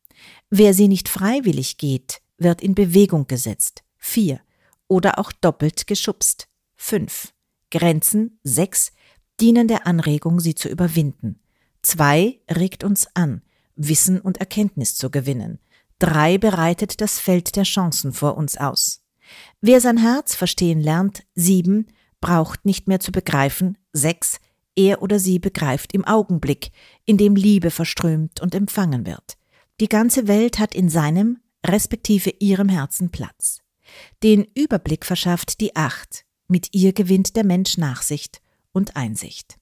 Wer sie nicht freiwillig geht, wird in Bewegung gesetzt, vier, oder auch doppelt geschubst, fünf. Grenzen, sechs, dienen der Anregung, sie zu überwinden. Zwei regt uns an, Wissen und Erkenntnis zu gewinnen. Drei bereitet das Feld der Chancen vor uns aus. Wer sein Herz verstehen lernt, sieben, braucht nicht mehr zu begreifen, sechs, er oder sie begreift im Augenblick, in dem Liebe verströmt und empfangen wird. Die ganze Welt hat in seinem, respektive ihrem Herzen Platz. Den Überblick verschafft die Acht, mit ihr gewinnt der Mensch Nachsicht und Einsicht.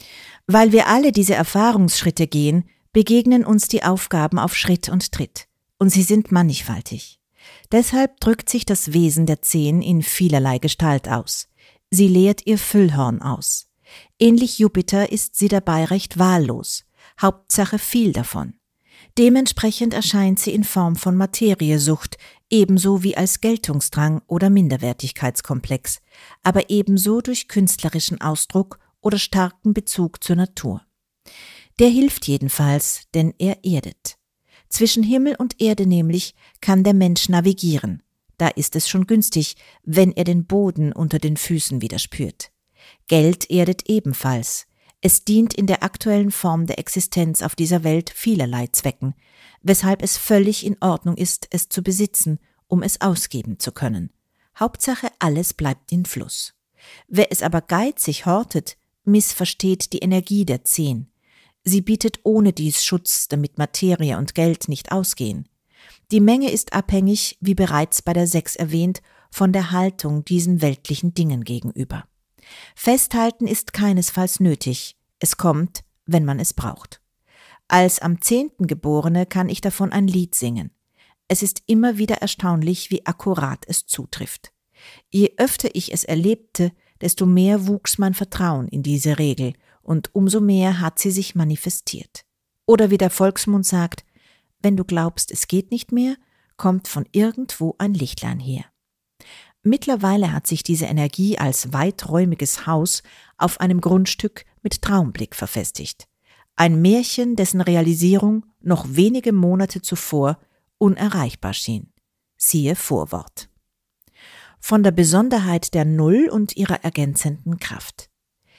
Weil wir alle diese Erfahrungsschritte gehen, begegnen uns die Aufgaben auf Schritt und Tritt, und sie sind mannigfaltig. Deshalb drückt sich das Wesen der Zehn in vielerlei Gestalt aus. Sie leert ihr Füllhorn aus. Ähnlich Jupiter ist sie dabei recht wahllos, Hauptsache viel davon. Dementsprechend erscheint sie in Form von Materiesucht, ebenso wie als Geltungsdrang oder Minderwertigkeitskomplex, aber ebenso durch künstlerischen Ausdruck oder starken Bezug zur Natur. Der hilft jedenfalls, denn er erdet. Zwischen Himmel und Erde nämlich kann der Mensch navigieren. Da ist es schon günstig, wenn er den Boden unter den Füßen wieder spürt. Geld erdet ebenfalls. Es dient in der aktuellen Form der Existenz auf dieser Welt vielerlei Zwecken, weshalb es völlig in Ordnung ist, es zu besitzen, um es ausgeben zu können. Hauptsache, alles bleibt in Fluss. Wer es aber geizig hortet, missversteht die Energie der Zehn. Sie bietet ohne dies Schutz, damit Materie und Geld nicht ausgehen. Die Menge ist abhängig, wie bereits bei der Sechs erwähnt, von der Haltung diesen weltlichen Dingen gegenüber. Festhalten ist keinesfalls nötig, es kommt, wenn man es braucht. Als am zehnten Geborene kann ich davon ein Lied singen. Es ist immer wieder erstaunlich, wie akkurat es zutrifft. Je öfter ich es erlebte, desto mehr wuchs mein Vertrauen in diese Regel und umso mehr hat sie sich manifestiert. Oder wie der Volksmund sagt, wenn du glaubst, es geht nicht mehr, kommt von irgendwo ein Lichtlein her. Mittlerweile hat sich diese Energie als weiträumiges Haus auf einem Grundstück mit Traumblick verfestigt. Ein Märchen, dessen Realisierung noch wenige Monate zuvor unerreichbar schien. Siehe Vorwort. Von der Besonderheit der Null und ihrer ergänzenden Kraft.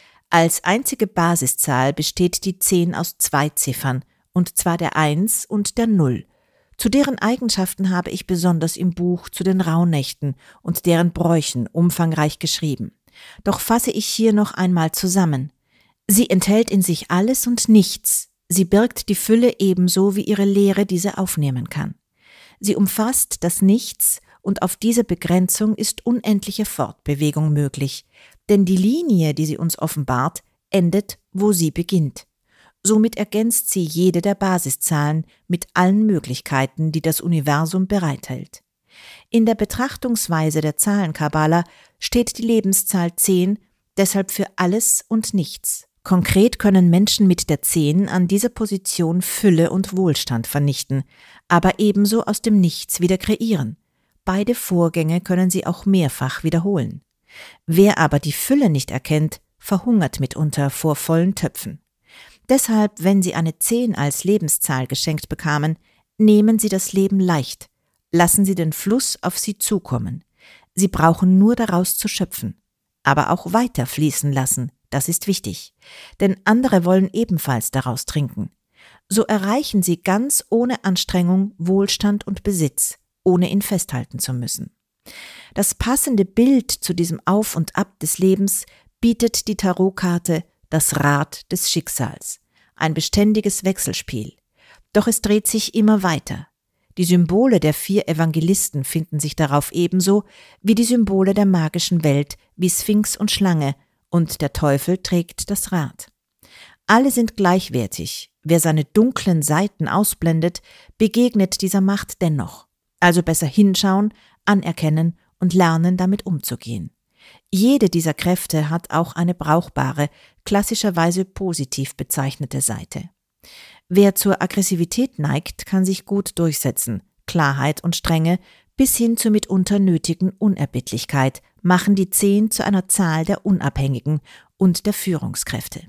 Als einzige Basiszahl besteht die zehn aus zwei Ziffern, und zwar der eins und der null. Zu deren Eigenschaften habe ich besonders im Buch zu den Rauhnächten und deren Bräuchen umfangreich geschrieben. Doch fasse ich hier noch einmal zusammen. Sie enthält in sich alles und nichts. Sie birgt die Fülle ebenso, wie ihre Leere diese aufnehmen kann. Sie umfasst das Nichts, und auf diese Begrenzung ist unendliche Fortbewegung möglich, denn die Linie, die sie uns offenbart, endet, wo sie beginnt. Somit ergänzt sie jede der Basiszahlen mit allen Möglichkeiten, die das Universum bereithält. In der Betrachtungsweise der Zahlenkabbala steht die Lebenszahl zehn deshalb für alles und nichts. Konkret können Menschen mit der zehn an dieser Position Fülle und Wohlstand vernichten, aber ebenso aus dem Nichts wieder kreieren. Beide Vorgänge können sie auch mehrfach wiederholen. Wer aber die Fülle nicht erkennt, verhungert mitunter vor vollen Töpfen. Deshalb, wenn Sie eine zehn als Lebenszahl geschenkt bekamen, nehmen Sie das Leben leicht. Lassen Sie den Fluss auf Sie zukommen. Sie brauchen nur daraus zu schöpfen. Aber auch weiter fließen lassen, das ist wichtig. Denn andere wollen ebenfalls daraus trinken. So erreichen Sie ganz ohne Anstrengung Wohlstand und Besitz, ohne ihn festhalten zu müssen. Das passende Bild zu diesem Auf und Ab des Lebens bietet die Tarotkarte Das Rad des Schicksals, ein beständiges Wechselspiel. Doch es dreht sich immer weiter. Die Symbole der vier Evangelisten finden sich darauf ebenso wie die Symbole der magischen Welt wie Sphinx und Schlange, und der Teufel trägt das Rad. Alle sind gleichwertig. Wer seine dunklen Seiten ausblendet, begegnet dieser Macht dennoch. Also besser hinschauen, anerkennen und lernen, damit umzugehen. Jede dieser Kräfte hat auch eine brauchbare, klassischerweise positiv bezeichnete Seite. Wer zur Aggressivität neigt, kann sich gut durchsetzen. Klarheit und Strenge bis hin zur mitunter nötigen Unerbittlichkeit machen die zehn zu einer Zahl der Unabhängigen und der Führungskräfte.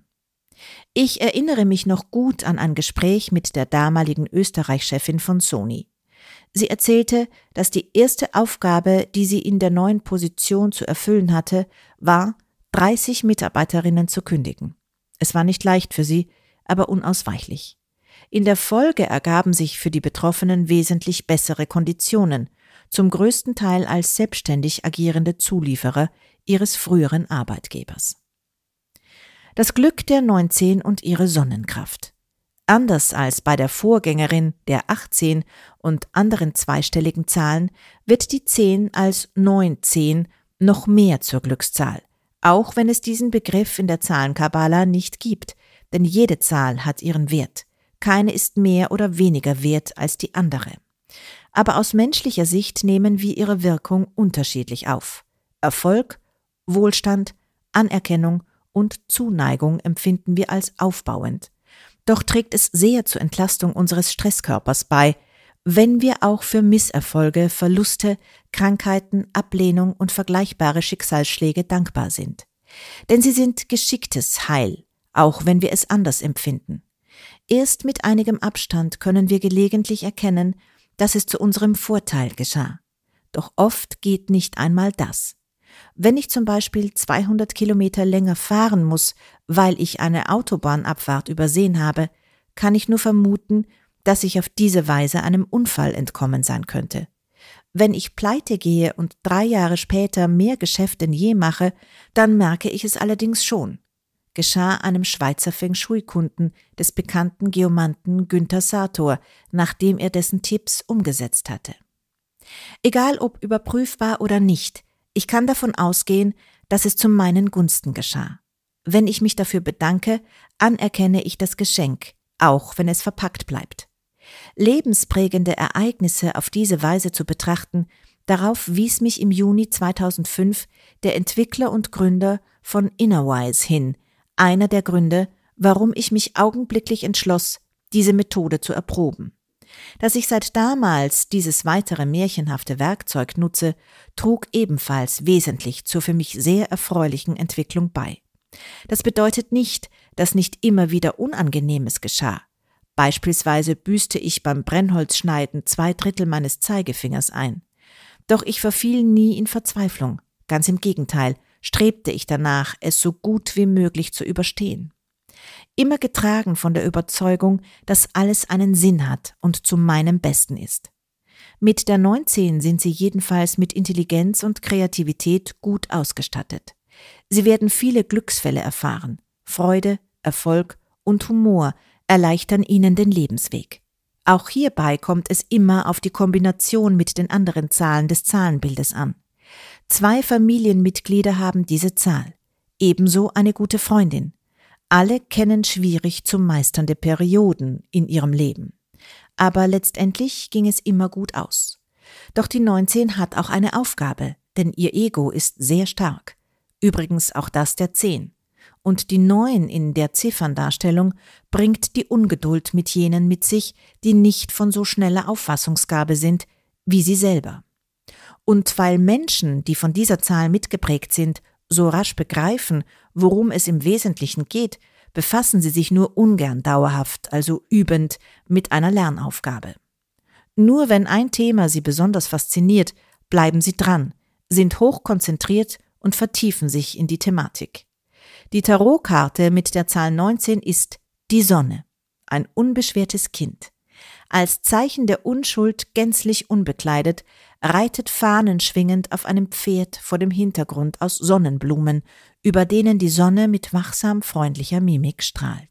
Ich erinnere mich noch gut an ein Gespräch mit der damaligen Österreich-Chefin von Sony. Sie erzählte, dass die erste Aufgabe, die sie in der neuen Position zu erfüllen hatte, war, dreißig Mitarbeiterinnen zu kündigen. Es war nicht leicht für sie, aber unausweichlich. In der Folge ergaben sich für die Betroffenen wesentlich bessere Konditionen, zum größten Teil als selbstständig agierende Zulieferer ihres früheren Arbeitgebers. Das Glück der neunzehn und ihre Sonnenkraft. Anders als bei der Vorgängerin der achtzehn und anderen zweistelligen Zahlen wird die zehn als neunzehn noch mehr zur Glückszahl, auch wenn es diesen Begriff in der Zahlenkabbala nicht gibt, denn jede Zahl hat ihren Wert. Keine ist mehr oder weniger wert als die andere. Aber aus menschlicher Sicht nehmen wir ihre Wirkung unterschiedlich auf. Erfolg, Wohlstand, Anerkennung und Zuneigung empfinden wir als aufbauend. Doch trägt es sehr zur Entlastung unseres Stresskörpers bei, wenn wir auch für Misserfolge, Verluste, Krankheiten, Ablehnung und vergleichbare Schicksalsschläge dankbar sind. Denn sie sind geschicktes Heil, auch wenn wir es anders empfinden. Erst mit einigem Abstand können wir gelegentlich erkennen, dass es zu unserem Vorteil geschah. Doch oft geht nicht einmal das. Wenn ich zum Beispiel zweihundert Kilometer länger fahren muss, weil ich eine Autobahnabfahrt übersehen habe, kann ich nur vermuten, dass ich auf diese Weise einem Unfall entkommen sein könnte. Wenn ich pleite gehe und drei Jahre später mehr Geschäft denn je mache, dann merke ich es allerdings schon. Geschah einem Schweizer Feng-Shui-Kunden des bekannten Geomanten Günther Sator, nachdem er dessen Tipps umgesetzt hatte. Egal ob überprüfbar oder nicht, ich kann davon ausgehen, dass es zu meinen Gunsten geschah. Wenn ich mich dafür bedanke, anerkenne ich das Geschenk, auch wenn es verpackt bleibt. Lebensprägende Ereignisse auf diese Weise zu betrachten, darauf wies mich im Juni zweitausendfünf der Entwickler und Gründer von Innerwise hin, einer der Gründe, warum ich mich augenblicklich entschloss, diese Methode zu erproben. Dass ich seit damals dieses weitere märchenhafte Werkzeug nutze, trug ebenfalls wesentlich zur für mich sehr erfreulichen Entwicklung bei. Das bedeutet nicht, dass nicht immer wieder Unangenehmes geschah. Beispielsweise büßte ich beim Brennholzschneiden zwei Drittel meines Zeigefingers ein. Doch ich verfiel nie in Verzweiflung. Ganz im Gegenteil, strebte ich danach, es so gut wie möglich zu überstehen. Immer getragen von der Überzeugung, dass alles einen Sinn hat und zu meinem Besten ist. Mit der neunzehn sind Sie jedenfalls mit Intelligenz und Kreativität gut ausgestattet. Sie werden viele Glücksfälle erfahren. Freude, Erfolg und Humor erleichtern Ihnen den Lebensweg. Auch hierbei kommt es immer auf die Kombination mit den anderen Zahlen des Zahlenbildes an. Zwei Familienmitglieder haben diese Zahl, ebenso eine gute Freundin. Alle kennen schwierig zu meisternde Perioden in ihrem Leben. Aber letztendlich ging es immer gut aus. Doch die neunzehn hat auch eine Aufgabe, denn ihr Ego ist sehr stark. Übrigens auch das der zehn. Und die neun in der Zifferndarstellung bringt die Ungeduld mit jenen mit sich, die nicht von so schneller Auffassungsgabe sind wie sie selber. Und weil Menschen, die von dieser Zahl mitgeprägt sind, so rasch begreifen, worum es im Wesentlichen geht, befassen sie sich nur ungern dauerhaft, also übend, mit einer Lernaufgabe. Nur wenn ein Thema sie besonders fasziniert, bleiben sie dran, sind hochkonzentriert und vertiefen sich in die Thematik. Die Tarotkarte mit der Zahl neunzehn ist die Sonne, ein unbeschwertes Kind. Als Zeichen der Unschuld gänzlich unbekleidet, reitet fahnenschwingend auf einem Pferd vor dem Hintergrund aus Sonnenblumen, über denen die Sonne mit wachsam freundlicher Mimik strahlt.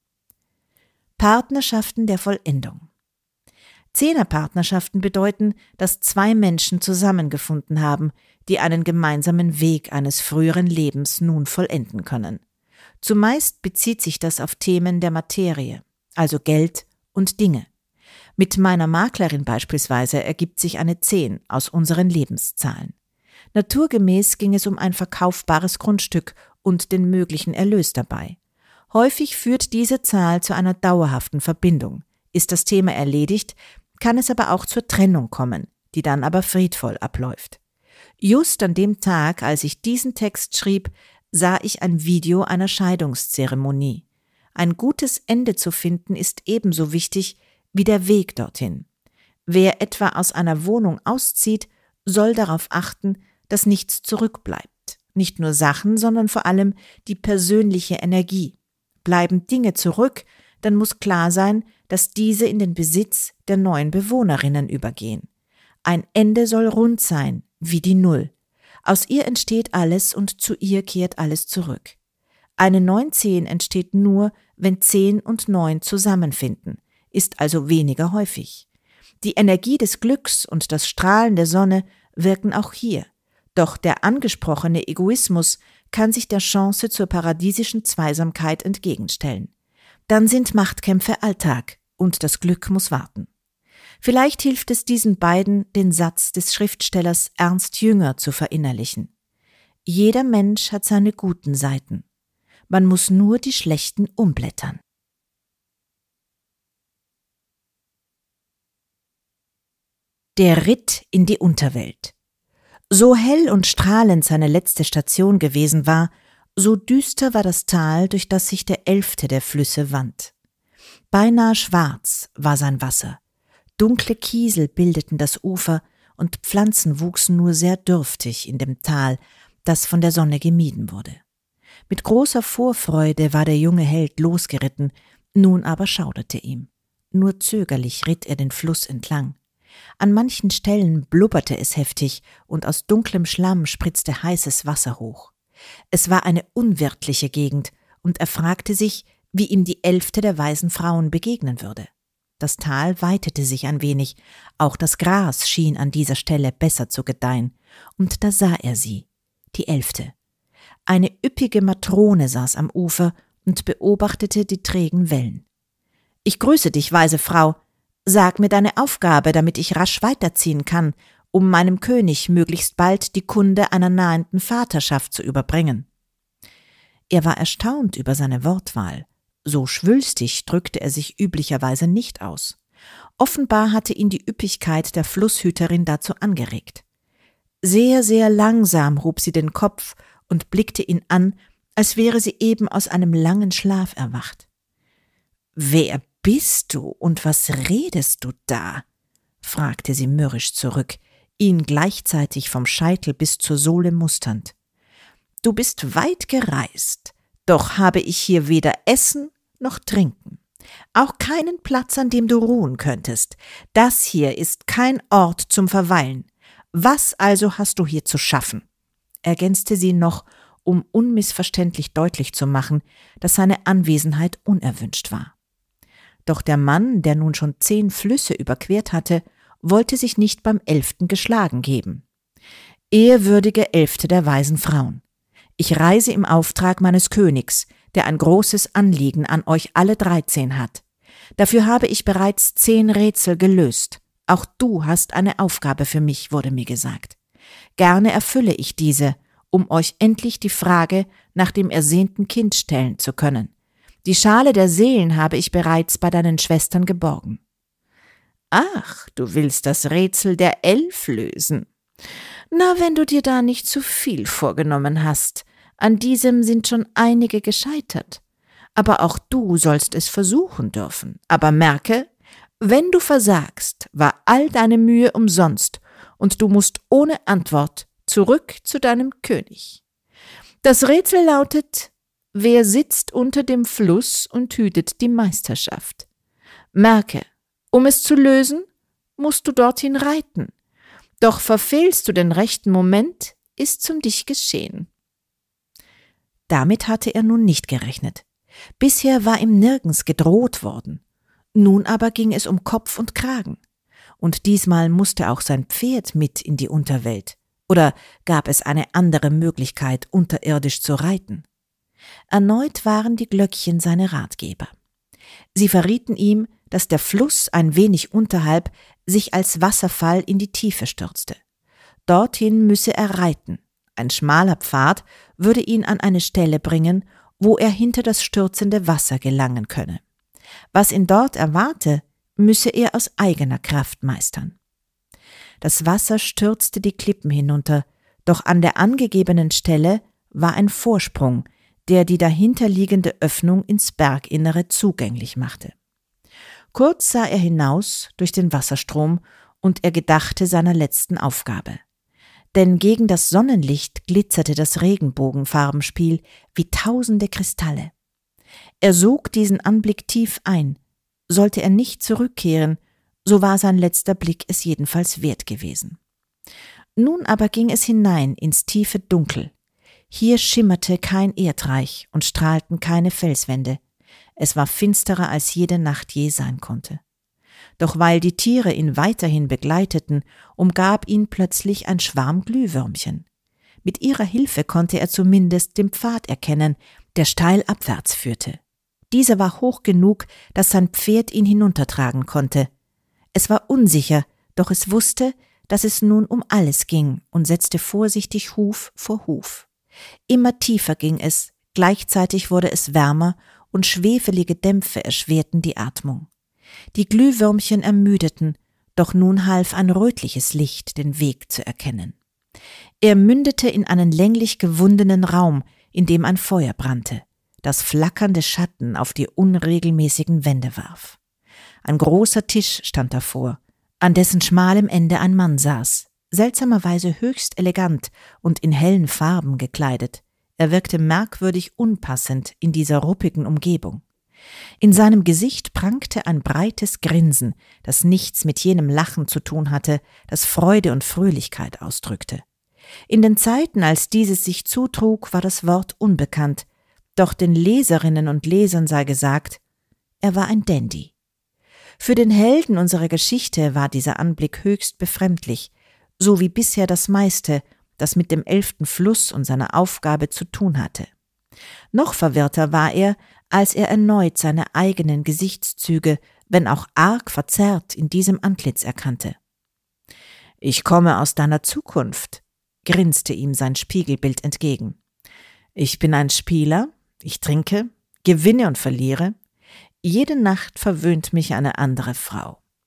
Partnerschaften der Vollendung. Zehnerpartnerschaften bedeuten, dass zwei Menschen zusammengefunden haben, die einen gemeinsamen Weg eines früheren Lebens nun vollenden können. Zumeist bezieht sich das auf Themen der Materie, also Geld und Dinge. Mit meiner Maklerin beispielsweise ergibt sich eine zehn aus unseren Lebenszahlen. Naturgemäß ging es um ein verkaufbares Grundstück und den möglichen Erlös dabei. Häufig führt diese Zahl zu einer dauerhaften Verbindung. Ist das Thema erledigt, kann es aber auch zur Trennung kommen, die dann aber friedvoll abläuft. Just an dem Tag, als ich diesen Text schrieb, sah ich ein Video einer Scheidungszeremonie. Ein gutes Ende zu finden ist ebenso wichtig wie der Weg dorthin. Wer etwa aus einer Wohnung auszieht, soll darauf achten, dass nichts zurückbleibt. Nicht nur Sachen, sondern vor allem die persönliche Energie. Bleiben Dinge zurück, dann muss klar sein, dass diese in den Besitz der neuen Bewohnerinnen übergehen. Ein Ende soll rund sein, wie die Null. Aus ihr entsteht alles und zu ihr kehrt alles zurück. Eine neunzehn entsteht nur, wenn zehn und neun zusammenfinden, ist also weniger häufig. Die Energie des Glücks und das Strahlen der Sonne wirken auch hier. Doch der angesprochene Egoismus kann sich der Chance zur paradiesischen Zweisamkeit entgegenstellen. Dann sind Machtkämpfe Alltag und das Glück muss warten. Vielleicht hilft es diesen beiden, den Satz des Schriftstellers Ernst Jünger zu verinnerlichen. Jeder Mensch hat seine guten Seiten. Man muss nur die schlechten umblättern. Der Ritt in die Unterwelt. So hell und strahlend seine letzte Station gewesen war, so düster war das Tal, durch das sich der elfte der Flüsse wand. Beinahe schwarz war sein Wasser. Dunkle Kiesel bildeten das Ufer und Pflanzen wuchsen nur sehr dürftig in dem Tal, das von der Sonne gemieden wurde. Mit großer Vorfreude war der junge Held losgeritten, nun aber schauderte ihm. Nur zögerlich ritt er den Fluss entlang. An manchen Stellen blubberte es heftig und aus dunklem Schlamm spritzte heißes Wasser hoch. Es war eine unwirtliche Gegend und er fragte sich, wie ihm die elfte der weisen Frauen begegnen würde. Das Tal weitete sich ein wenig, auch das Gras schien an dieser Stelle besser zu gedeihen, und da sah er sie, die Elfte. Eine üppige Matrone saß am Ufer und beobachtete die trägen Wellen. »Ich grüße dich, weise Frau. Sag mir deine Aufgabe, damit ich rasch weiterziehen kann, um meinem König möglichst bald die Kunde einer nahenden Vaterschaft zu überbringen.« Er war erstaunt über seine Wortwahl. So schwülstig drückte er sich üblicherweise nicht aus. Offenbar hatte ihn die Üppigkeit der Flusshüterin dazu angeregt. Sehr, sehr langsam hob sie den Kopf und blickte ihn an, als wäre sie eben aus einem langen Schlaf erwacht. »Wer bist du und was redest du da?« fragte sie mürrisch zurück, ihn gleichzeitig vom Scheitel bis zur Sohle musternd. »Du bist weit gereist, doch habe ich hier weder Essen noch Trinken. Auch keinen Platz, an dem du ruhen könntest. Das hier ist kein Ort zum Verweilen. Was also hast du hier zu schaffen?« ergänzte sie noch, um unmissverständlich deutlich zu machen, dass seine Anwesenheit unerwünscht war. Doch der Mann, der nun schon zehn Flüsse überquert hatte, wollte sich nicht beim Elften geschlagen geben. »Ehrwürdige Elfte der weisen Frauen, ich reise im Auftrag meines Königs, der ein großes Anliegen an euch alle dreizehn hat. Dafür habe ich bereits zehn Rätsel gelöst. Auch du hast eine Aufgabe für mich, wurde mir gesagt. Gerne erfülle ich diese, um euch endlich die Frage nach dem ersehnten Kind stellen zu können. Die Schale der Seelen habe ich bereits bei deinen Schwestern geborgen.« »Ach, du willst das Rätsel der Elf lösen. Na, wenn du dir da nicht zu viel vorgenommen hast. An diesem sind schon einige gescheitert. Aber auch du sollst es versuchen dürfen. Aber merke, wenn du versagst, war all deine Mühe umsonst und du musst ohne Antwort zurück zu deinem König. Das Rätsel lautet: Wer sitzt unter dem Fluss und hütet die Meisterschaft? Merke, um es zu lösen, musst du dorthin reiten. Doch verfehlst du den rechten Moment, ist's um dich geschehen. Damit hatte er nun nicht gerechnet. Bisher war ihm nirgends gedroht worden. Nun aber ging es um Kopf und Kragen. Und diesmal musste auch sein Pferd mit in die Unterwelt. Oder gab es eine andere Möglichkeit, unterirdisch zu reiten? Erneut waren die Glöckchen seine Ratgeber. Sie verrieten ihm, dass der Fluss ein wenig unterhalb sich als Wasserfall in die Tiefe stürzte. Dorthin müsse er reiten. Ein schmaler Pfad würde ihn an eine Stelle bringen, wo er hinter das stürzende Wasser gelangen könne. Was ihn dort erwarte, müsse er aus eigener Kraft meistern. Das Wasser stürzte die Klippen hinunter, doch an der angegebenen Stelle war ein Vorsprung, der die dahinterliegende Öffnung ins Berginnere zugänglich machte. Kurz sah er hinaus durch den Wasserstrom und er gedachte seiner letzten Aufgabe. Denn gegen das Sonnenlicht glitzerte das Regenbogenfarbenspiel wie tausende Kristalle. Er sog diesen Anblick tief ein. Sollte er nicht zurückkehren, so war sein letzter Blick es jedenfalls wert gewesen. Nun aber ging es hinein ins tiefe Dunkel. Hier schimmerte kein Erdreich und strahlten keine Felswände. Es war finsterer als jede Nacht je sein konnte. Doch weil die Tiere ihn weiterhin begleiteten, umgab ihn plötzlich ein Schwarm Glühwürmchen. Mit ihrer Hilfe konnte er zumindest den Pfad erkennen, der steil abwärts führte. Dieser war hoch genug, dass sein Pferd ihn hinuntertragen konnte. Es war unsicher, doch es wusste, dass es nun um alles ging und setzte vorsichtig Huf vor Huf. Immer tiefer ging es, gleichzeitig wurde es wärmer und schwefelige Dämpfe erschwerten die Atmung. Die Glühwürmchen ermüdeten, doch nun half ein rötliches Licht, den Weg zu erkennen. Er mündete in einen länglich gewundenen Raum, in dem ein Feuer brannte, das flackernde Schatten auf die unregelmäßigen Wände warf. Ein großer Tisch stand davor, an dessen schmalem Ende ein Mann saß, seltsamerweise höchst elegant und in hellen Farben gekleidet. Er wirkte merkwürdig unpassend in dieser ruppigen Umgebung. In seinem Gesicht prangte ein breites Grinsen, das nichts mit jenem Lachen zu tun hatte, das Freude und Fröhlichkeit ausdrückte. In den Zeiten, als dieses sich zutrug, war das Wort unbekannt, doch den Leserinnen und Lesern sei gesagt, er war ein Dandy. Für den Helden unserer Geschichte war dieser Anblick höchst befremdlich, so wie bisher das meiste, das mit dem elften Fluss und seiner Aufgabe zu tun hatte. Noch verwirrter war er, als er erneut seine eigenen Gesichtszüge, wenn auch arg verzerrt, in diesem Antlitz erkannte. »Ich komme aus deiner Zukunft«, grinste ihm sein Spiegelbild entgegen. »Ich bin ein Spieler, ich trinke, gewinne und verliere. Jede Nacht verwöhnt mich eine andere Frau.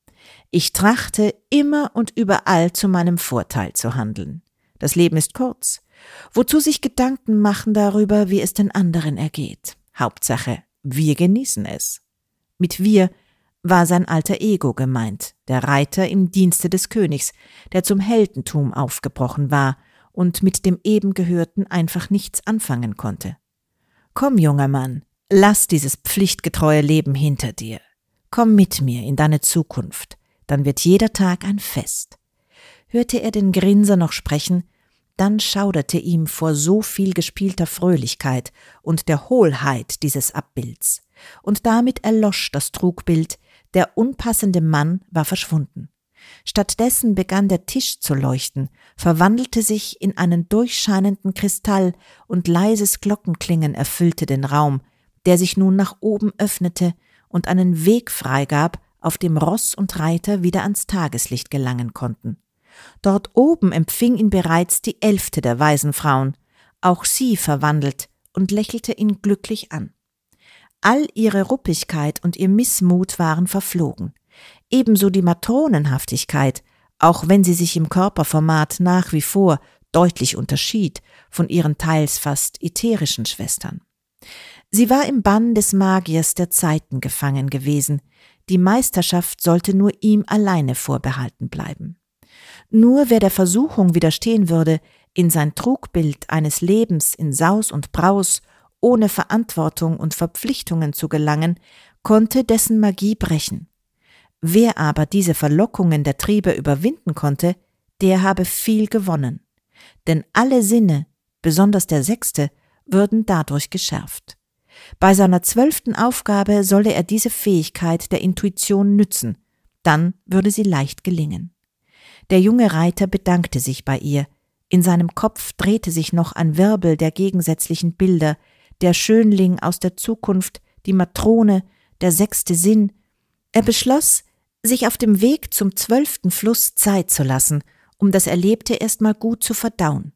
Ich trachte immer und überall zu meinem Vorteil zu handeln. Das Leben ist kurz. Wozu sich Gedanken machen darüber, wie es den anderen ergeht? Hauptsache, wir genießen es. Mit wir war sein alter Ego gemeint, der Reiter im Dienste des Königs, der zum Heldentum aufgebrochen war und mit dem eben Gehörten einfach nichts anfangen konnte. Komm, junger Mann, lass dieses pflichtgetreue Leben hinter dir. Komm mit mir in deine Zukunft, dann wird jeder Tag ein Fest. Hörte er den Grinser noch sprechen, dann schauderte ihm vor so viel gespielter Fröhlichkeit und der Hohlheit dieses Abbilds, und damit erlosch das Trugbild, der unpassende Mann war verschwunden. Stattdessen begann der Tisch zu leuchten, verwandelte sich in einen durchscheinenden Kristall und leises Glockenklingen erfüllte den Raum, der sich nun nach oben öffnete und einen Weg freigab, auf dem Ross und Reiter wieder ans Tageslicht gelangen konnten. Dort oben empfing ihn bereits die elfte der weisen Frauen, auch sie verwandelt, und lächelte ihn glücklich an. All ihre Ruppigkeit und ihr Missmut waren verflogen, ebenso die Matronenhaftigkeit, auch wenn sie sich im Körperformat nach wie vor deutlich unterschied von ihren teils fast ätherischen Schwestern. Sie war im Bann des Magiers der Zeiten gefangen gewesen, die Meisterschaft sollte nur ihm alleine vorbehalten bleiben. Nur wer der Versuchung widerstehen würde, in sein Trugbild eines Lebens in Saus und Braus, ohne Verantwortung und Verpflichtungen zu gelangen, konnte dessen Magie brechen. Wer aber diese Verlockungen der Triebe überwinden konnte, der habe viel gewonnen. Denn alle Sinne, besonders der sechste, würden dadurch geschärft. Bei seiner zwölften Aufgabe solle er diese Fähigkeit der Intuition nützen, dann würde sie leicht gelingen. Der junge Reiter bedankte sich bei ihr. In seinem Kopf drehte sich noch ein Wirbel der gegensätzlichen Bilder, der Schönling aus der Zukunft, die Matrone, der sechste Sinn. Er beschloss, sich auf dem Weg zum zwölften Fluss Zeit zu lassen, um das Erlebte erstmal gut zu verdauen.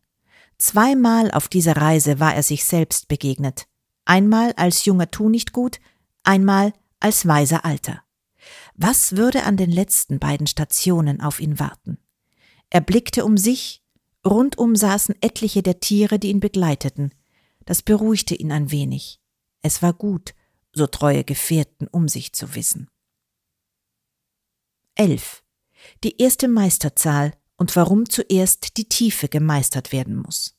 Zweimal auf dieser Reise war er sich selbst begegnet. Einmal als junger Tunichtgut, einmal als weiser Alter. Was würde an den letzten beiden Stationen auf ihn warten? Er blickte um sich, rundum saßen etliche der Tiere, die ihn begleiteten. Das beruhigte ihn ein wenig. Es war gut, so treue Gefährten um sich zu wissen. elf. Die erste Meisterzahl und warum zuerst die Tiefe gemeistert werden muss.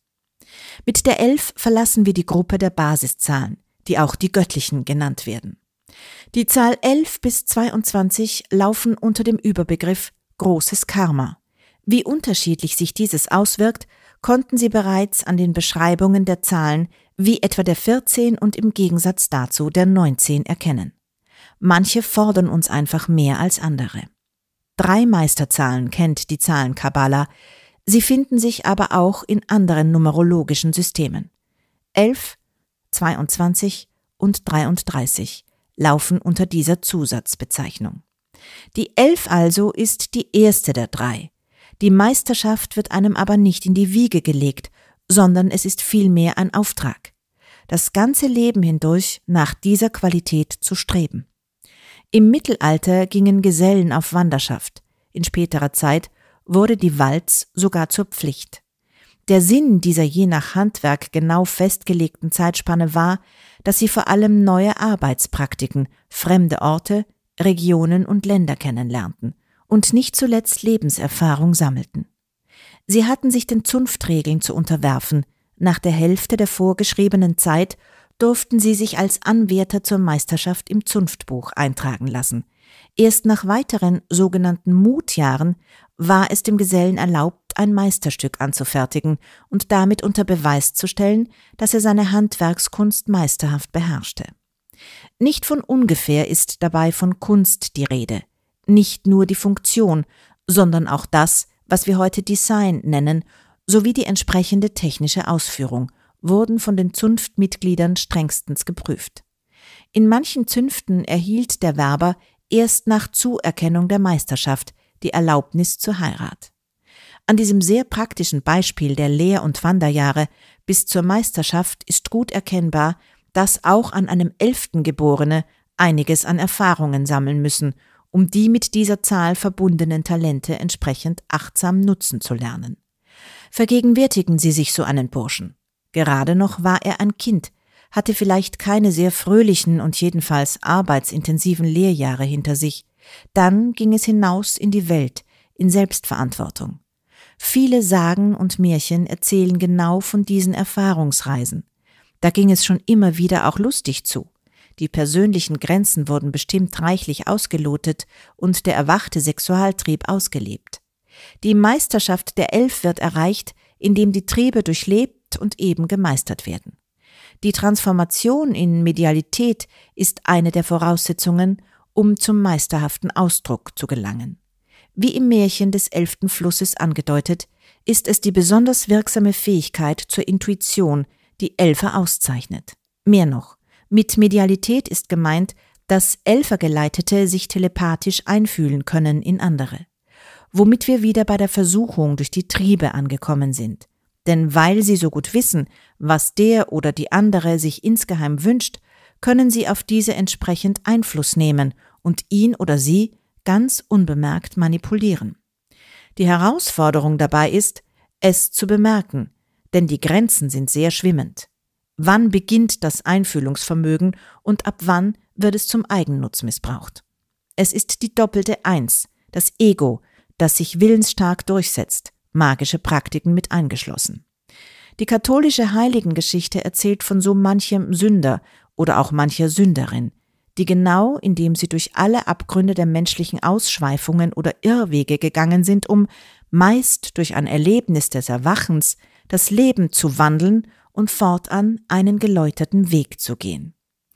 Mit der elf verlassen wir die Gruppe der Basiszahlen, die auch die göttlichen genannt werden. Die Zahl elf bis zweiundzwanzig laufen unter dem Überbegriff großes Karma. Wie unterschiedlich sich dieses auswirkt, konnten Sie bereits an den Beschreibungen der Zahlen wie etwa der vierzehn und im Gegensatz dazu der neunzehn erkennen. Manche fordern uns einfach mehr als andere. Drei Meisterzahlen kennt die Zahlenkabbala, sie finden sich aber auch in anderen numerologischen Systemen. elf, zweiundzwanzig und dreiunddreißig laufen unter dieser Zusatzbezeichnung. Die elf also ist die erste der drei. Die Meisterschaft wird einem aber nicht in die Wiege gelegt, sondern es ist vielmehr ein Auftrag, das ganze Leben hindurch nach dieser Qualität zu streben. Im Mittelalter gingen Gesellen auf Wanderschaft, in späterer Zeit wurde die Walz sogar zur Pflicht. Der Sinn dieser je nach Handwerk genau festgelegten Zeitspanne war, dass sie vor allem neue Arbeitspraktiken, fremde Orte, Regionen und Länder kennenlernten und nicht zuletzt Lebenserfahrung sammelten. Sie hatten sich den Zunftregeln zu unterwerfen, nach der Hälfte der vorgeschriebenen Zeit durften sie sich als Anwärter zur Meisterschaft im Zunftbuch eintragen lassen. Erst nach weiteren sogenannten Mutjahren war es dem Gesellen erlaubt, ein Meisterstück anzufertigen und damit unter Beweis zu stellen, dass er seine Handwerkskunst meisterhaft beherrschte. Nicht von ungefähr ist dabei von Kunst die Rede. Nicht nur die Funktion, sondern auch das, was wir heute Design nennen, sowie die entsprechende technische Ausführung, wurden von den Zunftmitgliedern strengstens geprüft. In manchen Zünften erhielt der Werber erst nach Zuerkennung der Meisterschaft die Erlaubnis zur Heirat. An diesem sehr praktischen Beispiel der Lehr- und Wanderjahre bis zur Meisterschaft ist gut erkennbar, dass auch an einem elften Geborene einiges an Erfahrungen sammeln müssen, um die mit dieser Zahl verbundenen Talente entsprechend achtsam nutzen zu lernen. Vergegenwärtigen Sie sich so einen Burschen. Gerade noch war er ein Kind, hatte vielleicht keine sehr fröhlichen und jedenfalls arbeitsintensiven Lehrjahre hinter sich. Dann ging es hinaus in die Welt, in Selbstverantwortung. Viele Sagen und Märchen erzählen genau von diesen Erfahrungsreisen. Da ging es schon immer wieder auch lustig zu. Die persönlichen Grenzen wurden bestimmt reichlich ausgelotet und der erwachte Sexualtrieb ausgelebt. Die Meisterschaft der Elf wird erreicht, indem die Triebe durchlebt und eben gemeistert werden. Die Transformation in Medialität ist eine der Voraussetzungen, um zum meisterhaften Ausdruck zu gelangen. Wie im Märchen des elften Flusses angedeutet, ist es die besonders wirksame Fähigkeit zur Intuition, die Elfer auszeichnet. Mehr noch, mit Medialität ist gemeint, dass Elfergeleitete sich telepathisch einfühlen können in andere. Womit wir wieder bei der Versuchung durch die Triebe angekommen sind. Denn weil sie so gut wissen, was der oder die andere sich insgeheim wünscht, können sie auf diese entsprechend Einfluss nehmen und ihn oder sie ganz unbemerkt manipulieren. Die Herausforderung dabei ist, es zu bemerken, denn die Grenzen sind sehr schwimmend. Wann beginnt das Einfühlungsvermögen und ab wann wird es zum Eigennutz missbraucht? Es ist die doppelte Eins, das Ego, das sich willensstark durchsetzt, magische Praktiken mit eingeschlossen. Die katholische Heiligengeschichte erzählt von so manchem Sünder oder auch mancher Sünderin, die genau indem sie durch alle Abgründe der menschlichen Ausschweifungen oder Irrwege gegangen sind, um meist durch ein Erlebnis des Erwachens das Leben zu wandeln und fortan einen geläuterten Weg zu gehen.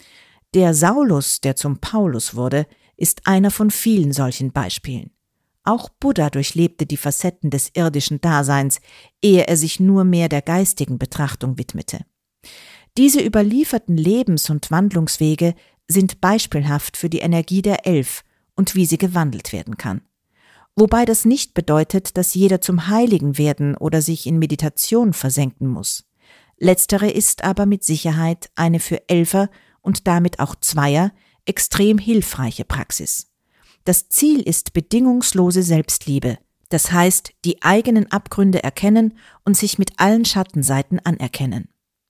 Der Saulus, der zum Paulus wurde, ist einer von vielen solchen Beispielen. Auch Buddha durchlebte die Facetten des irdischen Daseins, ehe er sich nur mehr der geistigen Betrachtung widmete. Diese überlieferten Lebens- und Wandlungswege sind beispielhaft für die Energie der Elf und wie sie gewandelt werden kann. Wobei das nicht bedeutet, dass jeder zum Heiligen werden oder sich in Meditation versenken muss. Letztere ist aber mit Sicherheit eine für Elfer und damit auch Zweier extrem hilfreiche Praxis. Das Ziel ist bedingungslose Selbstliebe, das heißt, die eigenen Abgründe erkennen und sich mit allen Schattenseiten anerkennen.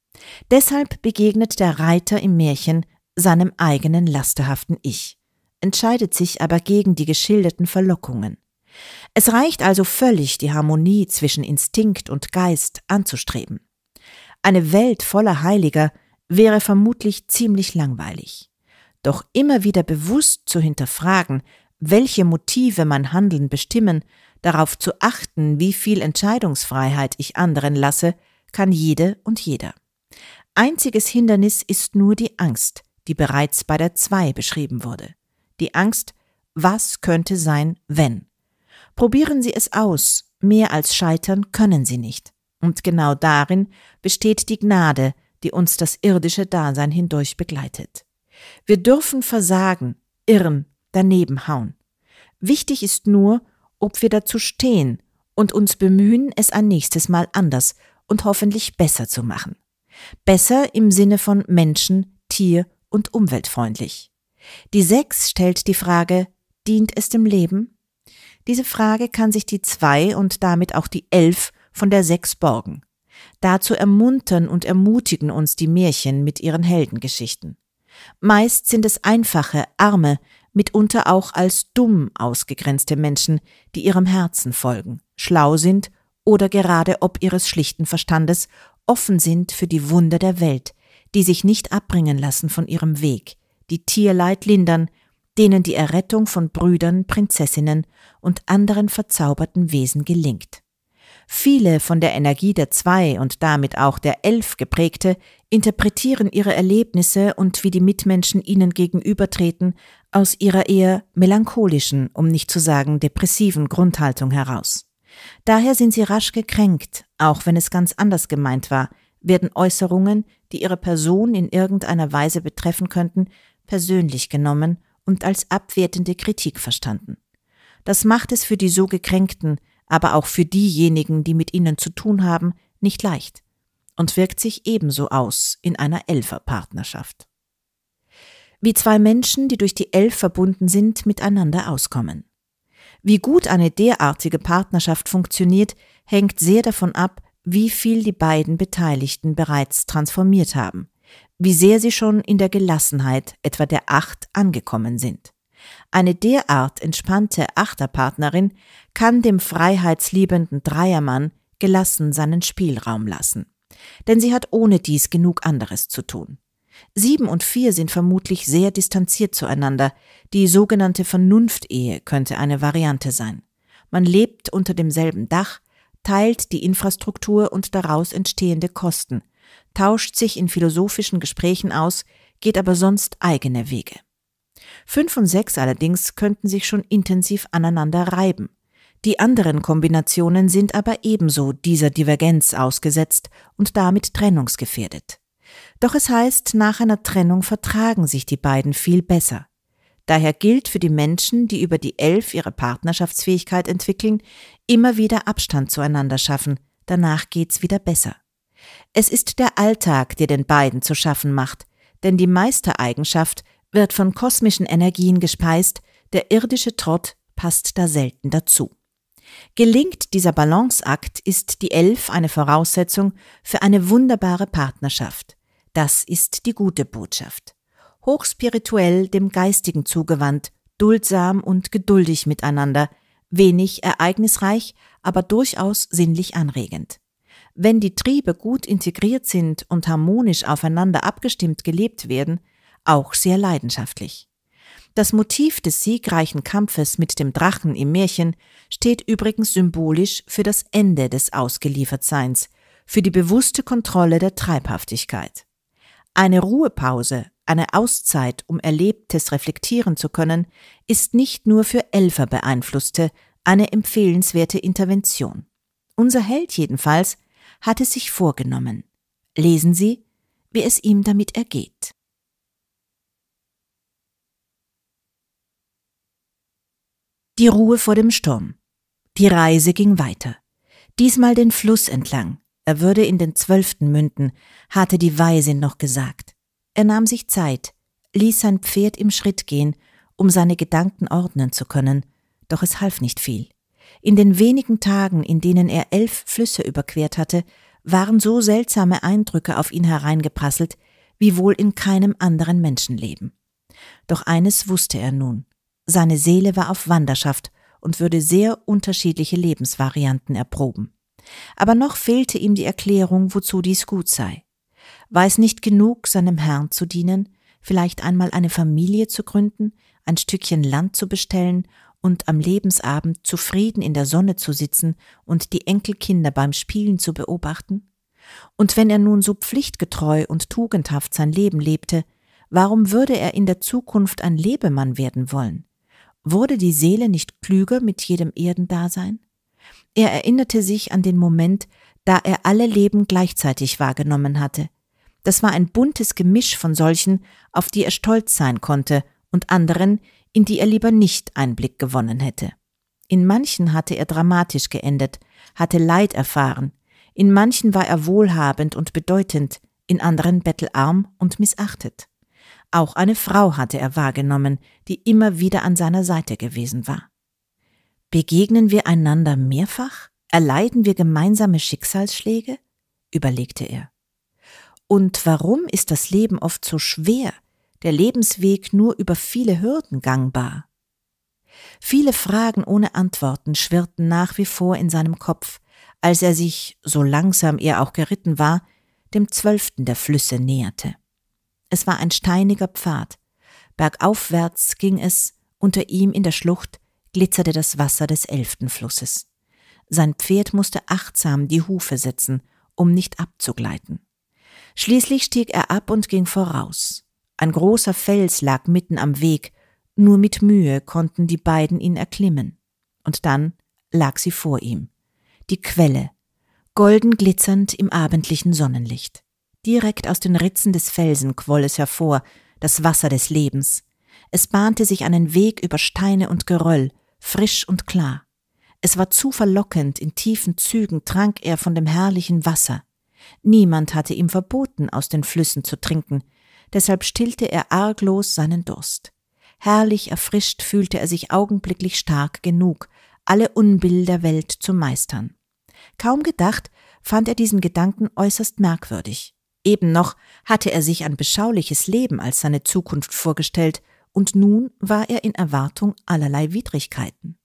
Deshalb begegnet der Reiter im Märchen seinem eigenen lasterhaften Ich, entscheidet sich aber gegen die geschilderten Verlockungen. Es reicht also völlig, die Harmonie zwischen Instinkt und Geist anzustreben. Eine Welt voller Heiliger wäre vermutlich ziemlich langweilig. Doch immer wieder bewusst zu hinterfragen, welche Motive mein Handeln bestimmen, darauf zu achten, wie viel Entscheidungsfreiheit ich anderen lasse, kann jede und jeder. Einziges Hindernis ist nur die Angst, die bereits bei der Zwei beschrieben wurde. Die Angst, was könnte sein, wenn? Probieren Sie es aus, mehr als scheitern können Sie nicht. Und genau darin besteht die Gnade, die uns das irdische Dasein hindurch begleitet. Wir dürfen versagen, irren, daneben hauen. Wichtig ist nur, ob wir dazu stehen und uns bemühen, es ein nächstes Mal anders und hoffentlich besser zu machen. Besser im Sinne von Menschen, Tier und umweltfreundlich. Die Sechs stellt die Frage, dient es dem Leben? Diese Frage kann sich die Zwei und damit auch die Elf von der Sechs borgen. Dazu ermuntern und ermutigen uns die Märchen mit ihren Heldengeschichten. Meist sind es einfache, arme, mitunter auch als dumm ausgegrenzte Menschen, die ihrem Herzen folgen, schlau sind oder gerade ob ihres schlichten Verstandes offen sind für die Wunder der Welt, die sich nicht abbringen lassen von ihrem Weg, die Tierleid lindern, denen die Errettung von Brüdern, Prinzessinnen und anderen verzauberten Wesen gelingt. Viele von der Energie der Zwei und damit auch der Elf geprägte interpretieren ihre Erlebnisse und wie die Mitmenschen ihnen gegenübertreten aus ihrer eher melancholischen, um nicht zu sagen depressiven Grundhaltung heraus. Daher sind sie rasch gekränkt, auch wenn es ganz anders gemeint war, werden Äußerungen, die ihre Person in irgendeiner Weise betreffen könnten, persönlich genommen und als abwertende Kritik verstanden. Das macht es für die so Gekränkten, aber auch für diejenigen, die mit ihnen zu tun haben, nicht leicht und wirkt sich ebenso aus in einer Elferpartnerschaft. Wie zwei Menschen, die durch die Elf verbunden sind, miteinander auskommen. Wie gut eine derartige Partnerschaft funktioniert, hängt sehr davon ab, wie viel die beiden Beteiligten bereits transformiert haben, wie sehr sie schon in der Gelassenheit etwa der Acht angekommen sind. Eine derart entspannte Achterpartnerin kann dem freiheitsliebenden Dreiermann gelassen seinen Spielraum lassen, denn sie hat ohne dies genug anderes zu tun. Sieben und vier sind vermutlich sehr distanziert zueinander. Die sogenannte Vernunftehe könnte eine Variante sein. Man lebt unter demselben Dach, teilt die Infrastruktur und daraus entstehende Kosten, tauscht sich in philosophischen Gesprächen aus, geht aber sonst eigene Wege. Fünf und sechs allerdings könnten sich schon intensiv aneinander reiben. Die anderen Kombinationen sind aber ebenso dieser Divergenz ausgesetzt und damit trennungsgefährdet. Doch es heißt, nach einer Trennung vertragen sich die beiden viel besser. Daher gilt für die Menschen, die über die Elf ihre Partnerschaftsfähigkeit entwickeln, immer wieder Abstand zueinander schaffen, danach geht's wieder besser. Es ist der Alltag, der den beiden zu schaffen macht, denn die Meistereigenschaft wird von kosmischen Energien gespeist, der irdische Trott passt da selten dazu. Gelingt dieser Balanceakt, ist die Elf eine Voraussetzung für eine wunderbare Partnerschaft. Das ist die gute Botschaft. Hochspirituell dem Geistigen zugewandt, duldsam und geduldig miteinander, wenig ereignisreich, aber durchaus sinnlich anregend. Wenn die Triebe gut integriert sind und harmonisch aufeinander abgestimmt gelebt werden, auch sehr leidenschaftlich. Das Motiv des siegreichen Kampfes mit dem Drachen im Märchen steht übrigens symbolisch für das Ende des Ausgeliefertseins, für die bewusste Kontrolle der Treibhaftigkeit. Eine Ruhepause, eine Auszeit, um Erlebtes reflektieren zu können, ist nicht nur für Elfer Beeinflusste eine empfehlenswerte Intervention. Unser Held jedenfalls hat es sich vorgenommen. Lesen Sie, wie es ihm damit ergeht. Die Ruhe vor dem Sturm. Die Reise ging weiter. Diesmal den Fluss entlang. Er würde in den Zwölften münden, hatte die Weisin noch gesagt. Er nahm sich Zeit, ließ sein Pferd im Schritt gehen, um seine Gedanken ordnen zu können, doch es half nicht viel. In den wenigen Tagen, in denen er elf Flüsse überquert hatte, waren so seltsame Eindrücke auf ihn hereingeprasselt, wie wohl in keinem anderen Menschenleben. Doch eines wusste er nun: Seine Seele war auf Wanderschaft und würde sehr unterschiedliche Lebensvarianten erproben. Aber noch fehlte ihm die Erklärung, wozu dies gut sei. War es nicht genug, seinem Herrn zu dienen, vielleicht einmal eine Familie zu gründen, ein Stückchen Land zu bestellen und am Lebensabend zufrieden in der Sonne zu sitzen und die Enkelkinder beim Spielen zu beobachten? Und wenn er nun so pflichtgetreu und tugendhaft sein Leben lebte, warum würde er in der Zukunft ein Lebemann werden wollen? Wurde die Seele nicht klüger mit jedem Erdendasein? Er erinnerte sich an den Moment, da er alle Leben gleichzeitig wahrgenommen hatte. Das war ein buntes Gemisch von solchen, auf die er stolz sein konnte, und anderen, in die er lieber nicht Einblick gewonnen hätte. In manchen hatte er dramatisch geendet, hatte Leid erfahren, in manchen war er wohlhabend und bedeutend, in anderen bettelarm und missachtet. Auch eine Frau hatte er wahrgenommen, die immer wieder an seiner Seite gewesen war. Begegnen wir einander mehrfach? Erleiden wir gemeinsame Schicksalsschläge? Überlegte er. Und warum ist das Leben oft so schwer, der Lebensweg nur über viele Hürden gangbar? Viele Fragen ohne Antworten schwirrten nach wie vor in seinem Kopf, als er sich, so langsam er auch geritten war, dem zwölften der Flüsse näherte. Es war ein steiniger Pfad. Bergaufwärts ging es, unter ihm in der Schlucht glitzerte das Wasser des elften Flusses. Sein Pferd musste achtsam die Hufe setzen, um nicht abzugleiten. Schließlich stieg er ab und ging voraus. Ein großer Fels lag mitten am Weg, nur mit Mühe konnten die beiden ihn erklimmen. Und dann lag sie vor ihm. Die Quelle, golden glitzernd im abendlichen Sonnenlicht. Direkt aus den Ritzen des Felsen quoll es hervor, das Wasser des Lebens. Es bahnte sich einen Weg über Steine und Geröll, frisch und klar. Es war zu verlockend, in tiefen Zügen trank er von dem herrlichen Wasser. Niemand hatte ihm verboten, aus den Flüssen zu trinken. deshalb stillte er arglos seinen Durst. Herrlich erfrischt fühlte er sich augenblicklich stark genug, alle Unbill der Welt zu meistern. Kaum gedacht, fand er diesen Gedanken äußerst merkwürdig. Eben noch hatte er sich ein beschauliches Leben als seine Zukunft vorgestellt, und nun war er in Erwartung allerlei Widrigkeiten.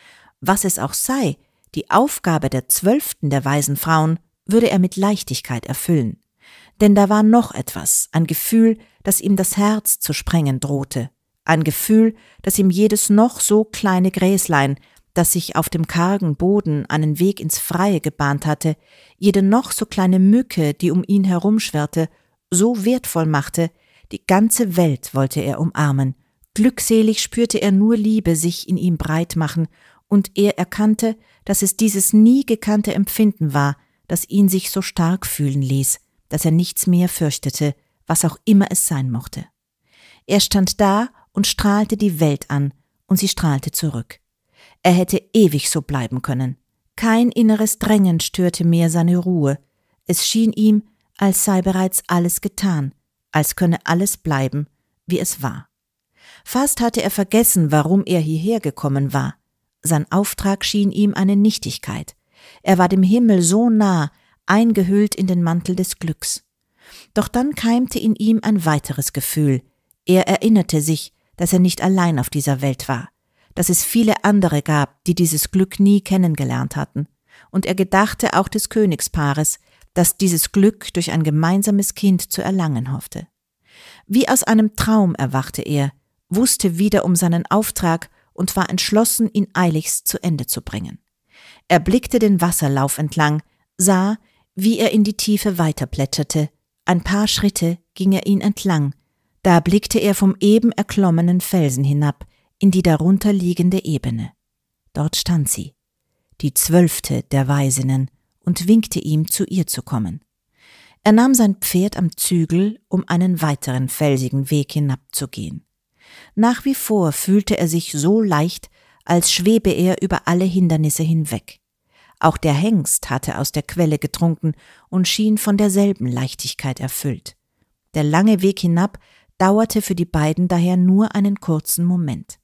Was es auch sei, die Aufgabe der zwölften der weisen Frauen würde er mit Leichtigkeit erfüllen. Denn da war noch etwas, ein Gefühl, das ihm das Herz zu sprengen drohte, ein Gefühl, das ihm jedes noch so kleine Gräslein, das sich auf dem kargen Boden einen Weg ins Freie gebahnt hatte, jede noch so kleine Mücke, die um ihn herumschwirrte, so wertvoll machte, die ganze Welt wollte er umarmen. Glückselig spürte er nur Liebe sich in ihm breit machen, und er erkannte, dass es dieses nie gekannte Empfinden war, das ihn sich so stark fühlen ließ, dass er nichts mehr fürchtete, was auch immer es sein mochte. Er stand da und strahlte die Welt an, und sie strahlte zurück. Er hätte ewig so bleiben können. Kein inneres Drängen störte mehr seine Ruhe. Es schien ihm, als sei bereits alles getan, als könne alles bleiben, wie es war. Fast hatte er vergessen, warum er hierher gekommen war. Sein Auftrag schien ihm eine Nichtigkeit. Er war dem Himmel so nah, eingehüllt in den Mantel des Glücks. Doch dann keimte in ihm ein weiteres Gefühl. Er erinnerte sich, dass er nicht allein auf dieser Welt war, dass es viele andere gab, die dieses Glück nie kennengelernt hatten. Und er gedachte auch des Königspaares, das dieses Glück durch ein gemeinsames Kind zu erlangen hoffte. Wie aus einem Traum erwachte er, wusste wieder um seinen Auftrag und war entschlossen, ihn eiligst zu Ende zu bringen. Er blickte den Wasserlauf entlang, sah, wie er in die Tiefe weiterplätscherte. Ein paar Schritte ging er ihn entlang. Da blickte er vom eben erklommenen Felsen hinab in die darunter liegende Ebene. Dort stand sie, die zwölfte der Weisinnen, und winkte ihm, zu ihr zu kommen. Er nahm sein Pferd am Zügel, um einen weiteren felsigen Weg hinabzugehen. Nach wie vor fühlte er sich so leicht, als schwebe er über alle Hindernisse hinweg. Auch der Hengst hatte aus der Quelle getrunken und schien von derselben Leichtigkeit erfüllt. Der lange Weg hinab dauerte für die beiden daher nur einen kurzen Moment.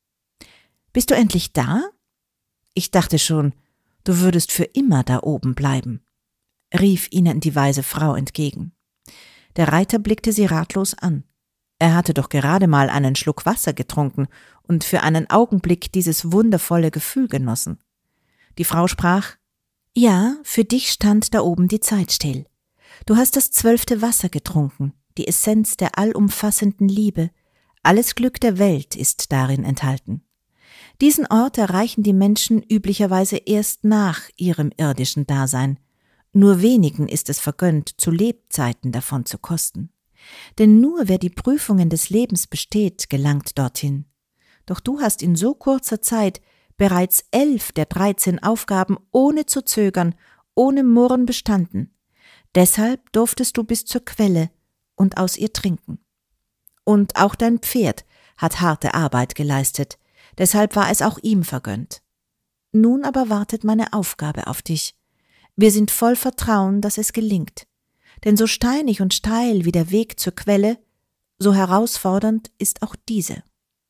»Bist du endlich da? Ich dachte schon, du würdest für immer da oben bleiben«, rief ihnen die weise Frau entgegen. Der Reiter blickte sie ratlos an. Er hatte doch gerade mal einen Schluck Wasser getrunken und für einen Augenblick dieses wundervolle Gefühl genossen. Die Frau sprach: »Ja, für dich stand da oben die Zeit still. Du hast das zwölfte Wasser getrunken, die Essenz der allumfassenden Liebe. Alles Glück der Welt ist darin enthalten. Diesen Ort erreichen die Menschen üblicherweise erst nach ihrem irdischen Dasein. Nur wenigen ist es vergönnt, zu Lebzeiten davon zu kosten. Denn nur wer die Prüfungen des Lebens besteht, gelangt dorthin. Doch du hast in so kurzer Zeit bereits elf der dreizehn Aufgaben ohne zu zögern, ohne Murren bestanden. Deshalb durftest du bis zur Quelle und aus ihr trinken. Und auch dein Pferd hat harte Arbeit geleistet, deshalb war es auch ihm vergönnt. Nun aber wartet meine Aufgabe auf dich. Wir sind voll Vertrauen, dass es gelingt. Denn so steinig und steil wie der Weg zur Quelle, so herausfordernd ist auch diese.«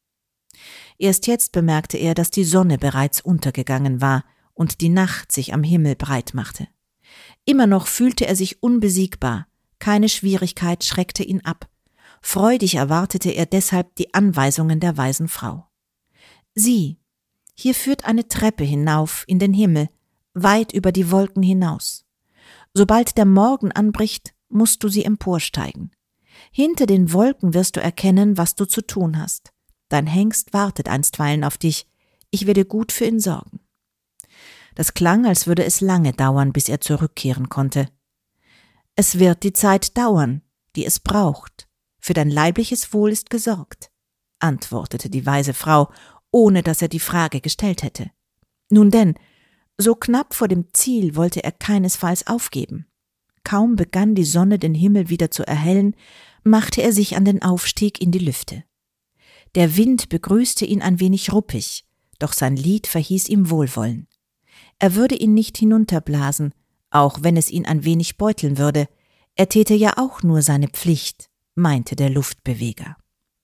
Erst jetzt bemerkte er, dass die Sonne bereits untergegangen war und die Nacht sich am Himmel breit machte. Immer noch fühlte er sich unbesiegbar, keine Schwierigkeit schreckte ihn ab. Freudig erwartete er deshalb die Anweisungen der weisen Frau. »Sieh, hier führt eine Treppe hinauf in den Himmel, weit über die Wolken hinaus. Sobald der Morgen anbricht, musst du sie emporsteigen. Hinter den Wolken wirst du erkennen, was du zu tun hast. Dein Hengst wartet einstweilen auf dich. Ich werde gut für ihn sorgen.« Das klang, als würde es lange dauern, bis er zurückkehren konnte. »Es wird die Zeit dauern, die es braucht. Für dein leibliches Wohl ist gesorgt«, antwortete die weise Frau, ohne dass er die Frage gestellt hätte. Nun denn, so knapp vor dem Ziel wollte er keinesfalls aufgeben. Kaum begann die Sonne den Himmel wieder zu erhellen, machte er sich an den Aufstieg in die Lüfte. Der Wind begrüßte ihn ein wenig ruppig, doch sein Lied verhieß ihm Wohlwollen. Er würde ihn nicht hinunterblasen, auch wenn es ihn ein wenig beuteln würde. Er täte ja auch nur seine Pflicht, meinte der Luftbeweger.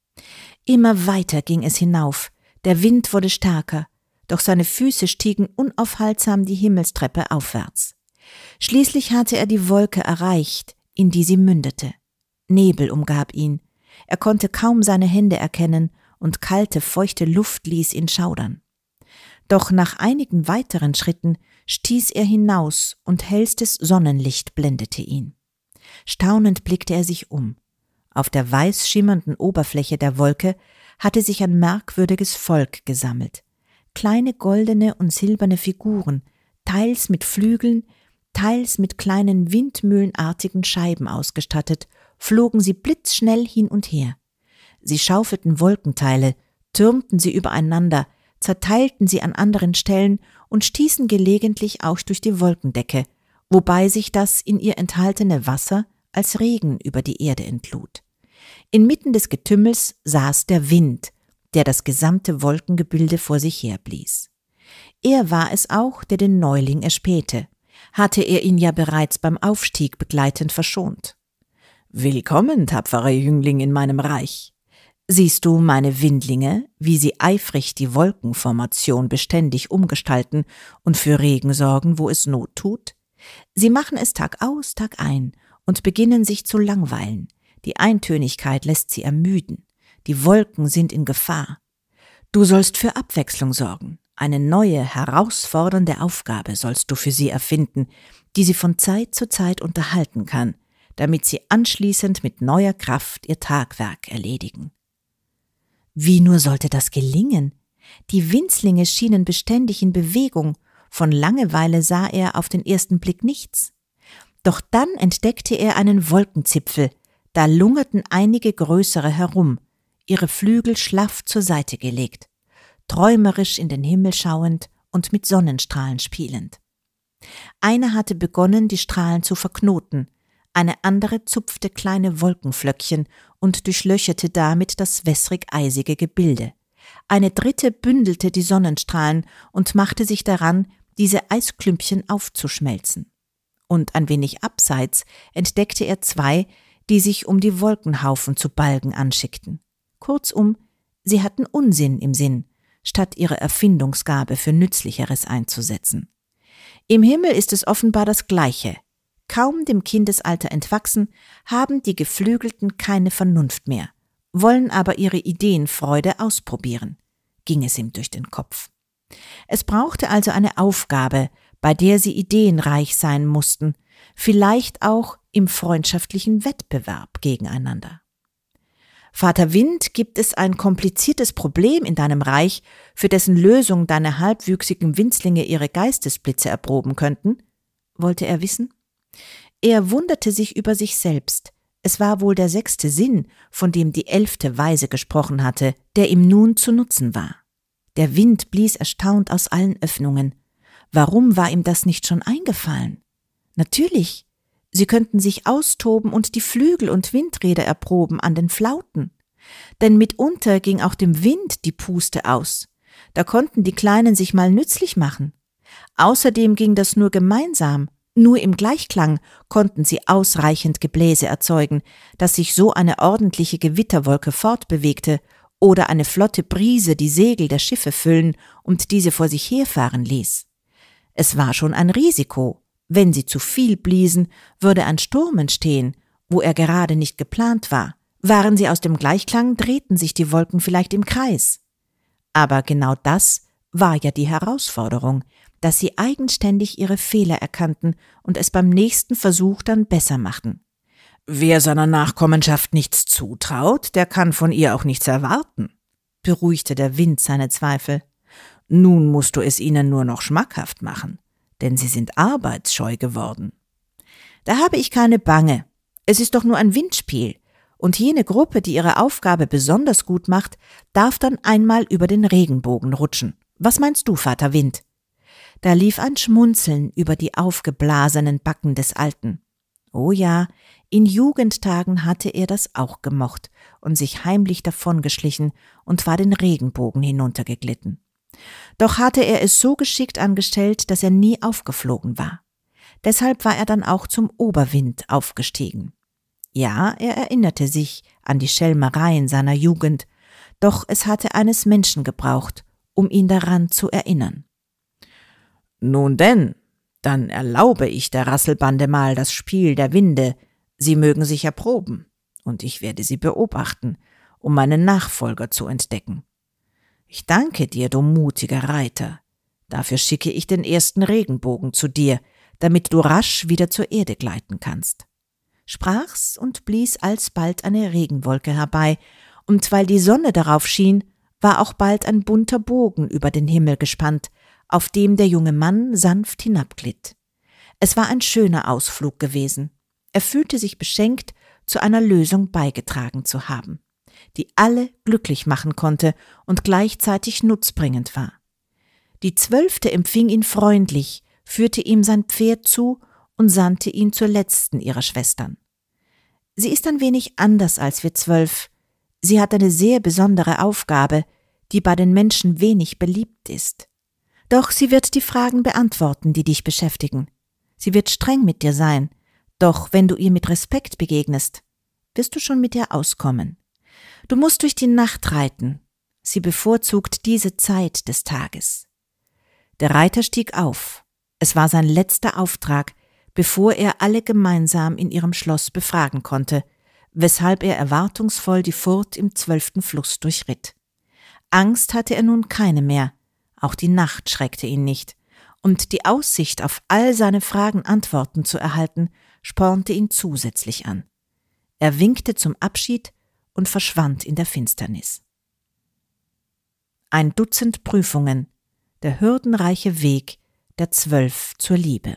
Immer weiter ging es hinauf, der Wind wurde stärker, doch seine Füße stiegen unaufhaltsam die Himmelstreppe aufwärts. Schließlich hatte er die Wolke erreicht, in die sie mündete. Nebel umgab ihn, er konnte kaum seine Hände erkennen und kalte, feuchte Luft ließ ihn schaudern. Doch nach einigen weiteren Schritten stieß er hinaus und hellstes Sonnenlicht blendete ihn. Staunend blickte er sich um. Auf der weiß schimmernden Oberfläche der Wolke hatte sich ein merkwürdiges Volk gesammelt. Kleine goldene und silberne Figuren, teils mit Flügeln, teils mit kleinen windmühlenartigen Scheiben ausgestattet, flogen sie blitzschnell hin und her. Sie schaufelten Wolkenteile, türmten sie übereinander, zerteilten sie an anderen Stellen und stießen gelegentlich auch durch die Wolkendecke, wobei sich das in ihr enthaltene Wasser als Regen über die Erde entlud. Inmitten des Getümmels saß der Wind, der das gesamte Wolkengebilde vor sich herblies. Er war es auch, der den Neuling erspähte, hatte er ihn ja bereits beim Aufstieg begleitend verschont. »Willkommen, tapferer Jüngling in meinem Reich. Siehst du meine Windlinge, wie sie eifrig die Wolkenformation beständig umgestalten und für Regen sorgen, wo es Not tut? Sie machen es Tag aus, Tag ein und beginnen sich zu langweilen. Die Eintönigkeit lässt sie ermüden. Die Wolken sind in Gefahr. Du sollst für Abwechslung sorgen. Eine neue, herausfordernde Aufgabe sollst du für sie erfinden, die sie von Zeit zu Zeit unterhalten kann, damit sie anschließend mit neuer Kraft ihr Tagwerk erledigen.« Wie nur sollte das gelingen? Die Winzlinge schienen beständig in Bewegung, von Langeweile sah er auf den ersten Blick nichts. Doch dann entdeckte er einen Wolkenzipfel, da lungerten einige größere herum, ihre Flügel schlaff zur Seite gelegt, träumerisch in den Himmel schauend und mit Sonnenstrahlen spielend. Eine hatte begonnen, die Strahlen zu verknoten, eine andere zupfte kleine Wolkenflöckchen und durchlöcherte damit das wässrig-eisige Gebilde. Eine dritte bündelte die Sonnenstrahlen und machte sich daran, diese Eisklümpchen aufzuschmelzen. Und ein wenig abseits entdeckte er zwei, die sich um die Wolkenhaufen zu balgen anschickten. Kurzum, sie hatten Unsinn im Sinn, statt ihre Erfindungsgabe für Nützlicheres einzusetzen. Im Himmel ist es offenbar das Gleiche. Kaum dem Kindesalter entwachsen, haben die Geflügelten keine Vernunft mehr, wollen aber ihre Ideenfreude ausprobieren, ging es ihm durch den Kopf. Es brauchte also eine Aufgabe, bei der sie ideenreich sein mussten, vielleicht auch im freundschaftlichen Wettbewerb gegeneinander. »Vater Wind, gibt es ein kompliziertes Problem in deinem Reich, für dessen Lösung deine halbwüchsigen Winzlinge ihre Geistesblitze erproben könnten?« wollte er wissen. Er wunderte sich über sich selbst. Es war wohl der sechste Sinn, von dem die elfte Weise gesprochen hatte, der ihm nun zu Nutzen war. Der Wind blies erstaunt aus allen Öffnungen. Warum war ihm das nicht schon eingefallen? Natürlich, sie könnten sich austoben und die Flügel und Windräder erproben an den Flauten. Denn mitunter ging auch dem Wind die Puste aus. Da konnten die Kleinen sich mal nützlich machen. Außerdem ging das nur gemeinsam. Nur im Gleichklang konnten sie ausreichend Gebläse erzeugen, dass sich so eine ordentliche Gewitterwolke fortbewegte oder eine flotte Brise die Segel der Schiffe füllen und diese vor sich herfahren ließ. Es war schon ein Risiko. Wenn sie zu viel bliesen, würde ein Sturm entstehen, wo er gerade nicht geplant war. Waren sie aus dem Gleichklang, drehten sich die Wolken vielleicht im Kreis. Aber genau das war ja die Herausforderung, dass sie eigenständig ihre Fehler erkannten und es beim nächsten Versuch dann besser machten. Wer seiner Nachkommenschaft nichts zutraut, der kann von ihr auch nichts erwarten, beruhigte der Wind seine Zweifel. Nun musst du es ihnen nur noch schmackhaft machen, denn sie sind arbeitsscheu geworden. Da habe ich keine Bange. Es ist doch nur ein Windspiel. Und jene Gruppe, die ihre Aufgabe besonders gut macht, darf dann einmal über den Regenbogen rutschen. Was meinst du, Vater Wind? Da lief ein Schmunzeln über die aufgeblasenen Backen des Alten. Oh ja, in Jugendtagen hatte er das auch gemocht und sich heimlich davongeschlichen und war den Regenbogen hinuntergeglitten. Doch hatte er es so geschickt angestellt, dass er nie aufgeflogen war. Deshalb war er dann auch zum Oberwind aufgestiegen. Ja, er erinnerte sich an die Schelmereien seiner Jugend, doch es hatte eines Menschen gebraucht, um ihn daran zu erinnern. »Nun denn, dann erlaube ich der Rasselbande mal das Spiel der Winde, sie mögen sich erproben, und ich werde sie beobachten, um meinen Nachfolger zu entdecken. Ich danke dir, du mutiger Reiter, dafür schicke ich den ersten Regenbogen zu dir, damit du rasch wieder zur Erde gleiten kannst.« Sprach's und blies alsbald eine Regenwolke herbei, und weil die Sonne darauf schien, war auch bald ein bunter Bogen über den Himmel gespannt, auf dem der junge Mann sanft hinabglitt. Es war ein schöner Ausflug gewesen. Er fühlte sich beschenkt, zu einer Lösung beigetragen zu haben, die alle glücklich machen konnte und gleichzeitig nutzbringend war. Die Zwölfte empfing ihn freundlich, führte ihm sein Pferd zu und sandte ihn zur letzten ihrer Schwestern. Sie ist ein wenig anders als wir Zwölf. Sie hat eine sehr besondere Aufgabe, die bei den Menschen wenig beliebt ist. Doch sie wird die Fragen beantworten, die dich beschäftigen. Sie wird streng mit dir sein, doch wenn du ihr mit Respekt begegnest, wirst du schon mit ihr auskommen. Du musst durch die Nacht reiten. Sie bevorzugt diese Zeit des Tages. Der Reiter stieg auf. Es war sein letzter Auftrag, bevor er alle gemeinsam in ihrem Schloss befragen konnte, weshalb er erwartungsvoll die Furt im zwölften Fluss durchritt. Angst hatte er nun keine mehr, auch die Nacht schreckte ihn nicht, und die Aussicht, auf all seine Fragen Antworten zu erhalten, spornte ihn zusätzlich an. Er winkte zum Abschied und verschwand in der Finsternis. Ein Dutzend Prüfungen, der hürdenreiche Weg der Zwölf zur Liebe.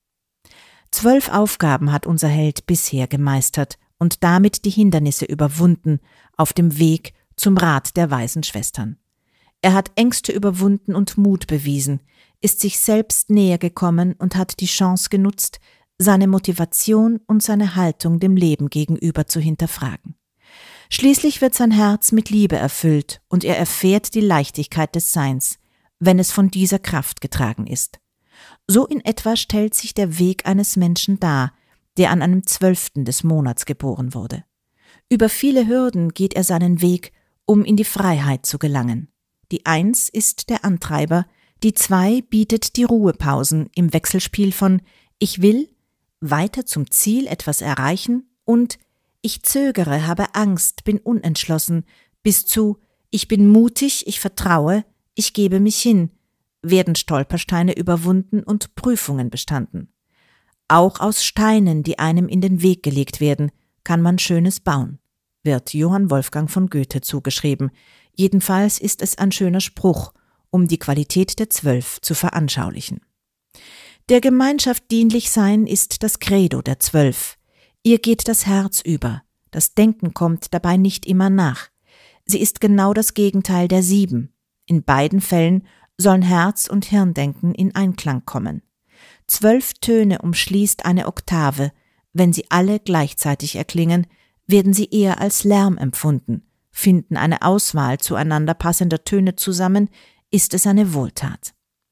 Zwölf Aufgaben hat unser Held bisher gemeistert und damit die Hindernisse überwunden auf dem Weg zum Rat der weisen Schwestern. Er hat Ängste überwunden und Mut bewiesen, ist sich selbst näher gekommen und hat die Chance genutzt, seine Motivation und seine Haltung dem Leben gegenüber zu hinterfragen. Schließlich wird sein Herz mit Liebe erfüllt und er erfährt die Leichtigkeit des Seins, wenn es von dieser Kraft getragen ist. So in etwa stellt sich der Weg eines Menschen dar, der an einem Zwölften des Monats geboren wurde. Über viele Hürden geht er seinen Weg, um in die Freiheit zu gelangen. Die Eins ist der Antreiber, die Zwei bietet die Ruhepausen im Wechselspiel von »Ich will«, weiter zum Ziel etwas erreichen und »Ich zögere, habe Angst, bin unentschlossen« bis zu »Ich bin mutig, ich vertraue, ich gebe mich hin«, werden Stolpersteine überwunden und Prüfungen bestanden. Auch aus Steinen, die einem in den Weg gelegt werden, kann man Schönes bauen, wird Johann Wolfgang von Goethe zugeschrieben. Jedenfalls ist es ein schöner Spruch, um die Qualität der Zwölf zu veranschaulichen. Der Gemeinschaft dienlich sein ist das Credo der Zwölf. Ihr geht das Herz über, das Denken kommt dabei nicht immer nach. Sie ist genau das Gegenteil der Sieben. In beiden Fällen sollen Herz und Hirndenken in Einklang kommen. Zwölf Töne umschließt eine Oktave. Wenn sie alle gleichzeitig erklingen, werden sie eher als Lärm empfunden. Finden eine Auswahl zueinander passender Töne zusammen, ist es eine Wohltat.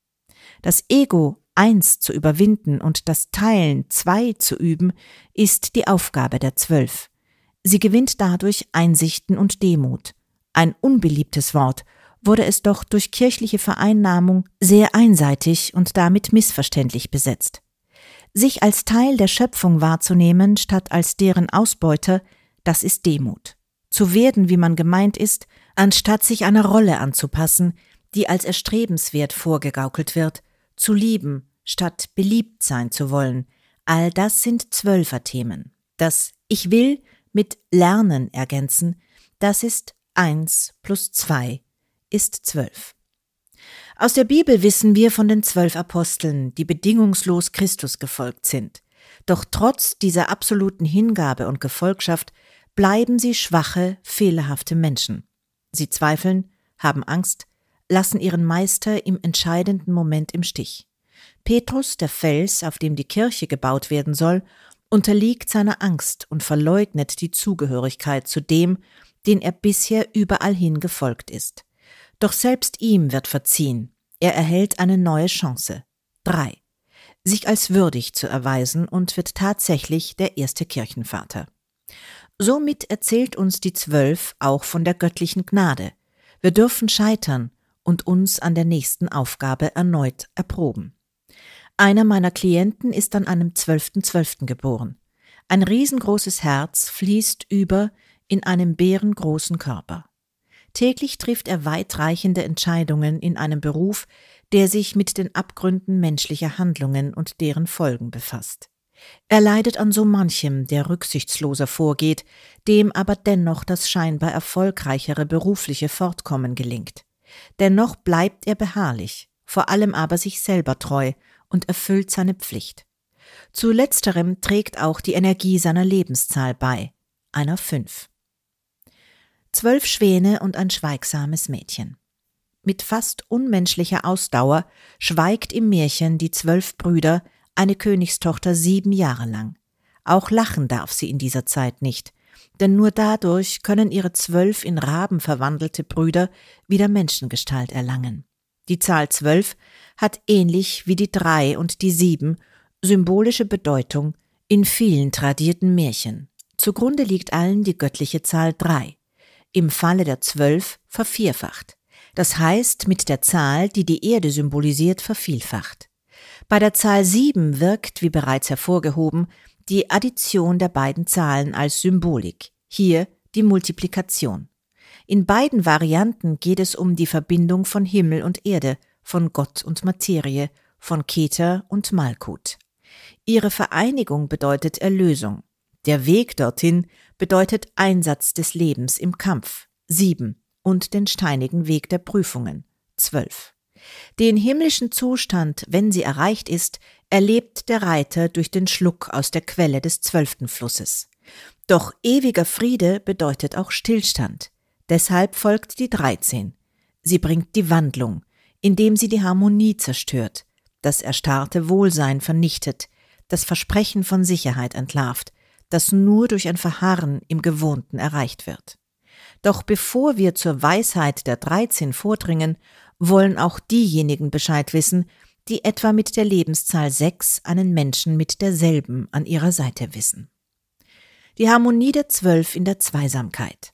Das Ego, eins zu überwinden und das Teilen, zwei zu üben, ist die Aufgabe der Zwölf. Sie gewinnt dadurch Einsichten und Demut. Ein unbeliebtes Wort, wurde es doch durch kirchliche Vereinnahmung sehr einseitig und damit missverständlich besetzt. Sich als Teil der Schöpfung wahrzunehmen, statt als deren Ausbeuter, das ist Demut. Zu werden, wie man gemeint ist, anstatt sich einer Rolle anzupassen, die als erstrebenswert vorgegaukelt wird, zu lieben, statt beliebt sein zu wollen, all das sind Zwölferthemen. Das Ich will mit Lernen ergänzen, das ist eins plus zwei, ist zwölf. Aus der Bibel wissen wir von den zwölf Aposteln, die bedingungslos Christus gefolgt sind. Doch trotz dieser absoluten Hingabe und Gefolgschaft bleiben sie schwache, fehlerhafte Menschen. Sie zweifeln, haben Angst, lassen ihren Meister im entscheidenden Moment im Stich. Petrus, der Fels, auf dem die Kirche gebaut werden soll, unterliegt seiner Angst und verleugnet die Zugehörigkeit zu dem, den er bisher überall hin gefolgt ist. Doch selbst ihm wird verziehen. Er erhält eine neue Chance. Drei. Sich als würdig zu erweisen und wird tatsächlich der erste Kirchenvater. Somit erzählt uns die Zwölf auch von der göttlichen Gnade. Wir dürfen scheitern und uns an der nächsten Aufgabe erneut erproben. Einer meiner Klienten ist an einem zwölften zwölften geboren. Ein riesengroßes Herz fließt über in einem bärengroßen Körper. Täglich trifft er weitreichende Entscheidungen in einem Beruf, der sich mit den Abgründen menschlicher Handlungen und deren Folgen befasst. Er leidet an so manchem, der rücksichtsloser vorgeht, dem aber dennoch das scheinbar erfolgreichere berufliche Fortkommen gelingt. Dennoch bleibt er beharrlich, vor allem aber sich selber treu und erfüllt seine Pflicht. Zu letzterem trägt auch die Energie seiner Lebenszahl bei, einer fünf. Zwölf Schwäne und ein schweigsames Mädchen. Mit fast unmenschlicher Ausdauer schweigt im Märchen die zwölf Brüder, eine Königstochter sieben Jahre lang. Auch lachen darf sie in dieser Zeit nicht, denn nur dadurch können ihre zwölf in Raben verwandelte Brüder wieder Menschengestalt erlangen. Die Zahl zwölf hat ähnlich wie die drei und die sieben symbolische Bedeutung in vielen tradierten Märchen. Zugrunde liegt allen die göttliche Zahl drei. Im Falle der zwölf vervierfacht. Das heißt, mit der Zahl, die die Erde symbolisiert, vervielfacht. Bei der Zahl sieben wirkt, wie bereits hervorgehoben, die Addition der beiden Zahlen als Symbolik, hier die Multiplikation. In beiden Varianten geht es um die Verbindung von Himmel und Erde, von Gott und Materie, von Keter und Malkut. Ihre Vereinigung bedeutet Erlösung. Der Weg dorthin bedeutet Einsatz des Lebens im Kampf, sieben, und den steinigen Weg der Prüfungen, zwölf. Den himmlischen Zustand, wenn sie erreicht ist, erlebt der Reiter durch den Schluck aus der Quelle des zwölften Flusses. Doch ewiger Friede bedeutet auch Stillstand. Deshalb folgt die dreizehn. Sie bringt die Wandlung, indem sie die Harmonie zerstört, das erstarrte Wohlsein vernichtet, das Versprechen von Sicherheit entlarvt, das nur durch ein Verharren im Gewohnten erreicht wird. Doch bevor wir zur Weisheit der dreizehn vordringen, wollen auch diejenigen Bescheid wissen, die etwa mit der Lebenszahl sechs einen Menschen mit derselben an ihrer Seite wissen. Die Harmonie der Zwölf in der Zweisamkeit.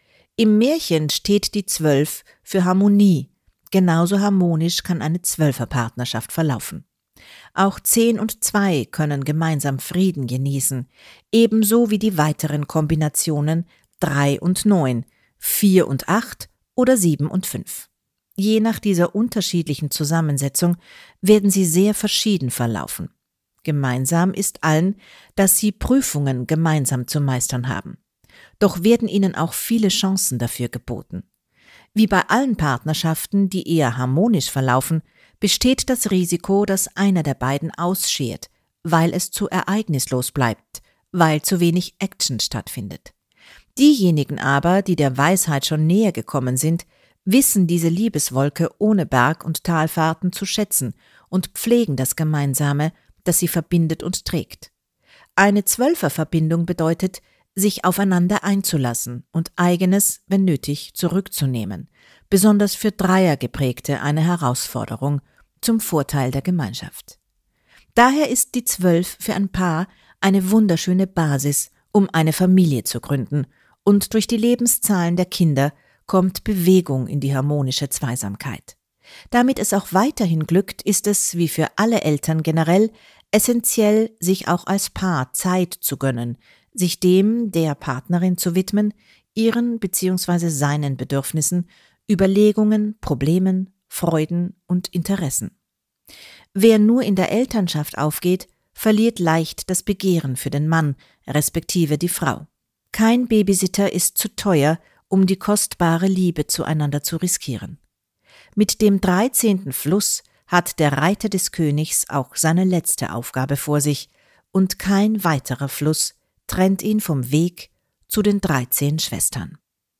Im Märchen steht die Zwölf für Harmonie, genauso harmonisch kann eine Zwölferpartnerschaft verlaufen. Auch zehn und zwei können gemeinsam Frieden genießen, ebenso wie die weiteren Kombinationen drei und neun, vier und acht oder sieben und fünf. Je nach dieser unterschiedlichen Zusammensetzung werden sie sehr verschieden verlaufen. Gemeinsam ist allen, dass sie Prüfungen gemeinsam zu meistern haben. Doch werden ihnen auch viele Chancen dafür geboten. Wie bei allen Partnerschaften, die eher harmonisch verlaufen, besteht das Risiko, dass einer der beiden ausschert, weil es zu ereignislos bleibt, weil zu wenig Action stattfindet. Diejenigen aber, die der Weisheit schon näher gekommen sind, wissen diese Liebeswolke ohne Berg- und Talfahrten zu schätzen und pflegen das Gemeinsame, das sie verbindet und trägt. Eine Zwölferverbindung bedeutet, sich aufeinander einzulassen und Eigenes, wenn nötig, zurückzunehmen, besonders für Dreiergeprägte eine Herausforderung zum Vorteil der Gemeinschaft. Daher ist die Zwölf für ein Paar eine wunderschöne Basis, um eine Familie zu gründen, und durch die Lebenszahlen der Kinder kommt Bewegung in die harmonische Zweisamkeit. Damit es auch weiterhin glückt, ist es, wie für alle Eltern generell, essentiell, sich auch als Paar Zeit zu gönnen, sich dem der Partnerin zu widmen, ihren bzw. seinen Bedürfnissen, Überlegungen, Problemen, Freuden und Interessen. Wer nur in der Elternschaft aufgeht, verliert leicht das Begehren für den Mann, respektive die Frau. Kein Babysitter ist zu teuer, um die kostbare Liebe zueinander zu riskieren. Mit dem dreizehnten Fluss hat der Reiter des Königs auch seine letzte Aufgabe vor sich, und kein weiterer Fluss trennt ihn vom Weg zu den dreizehn Schwestern.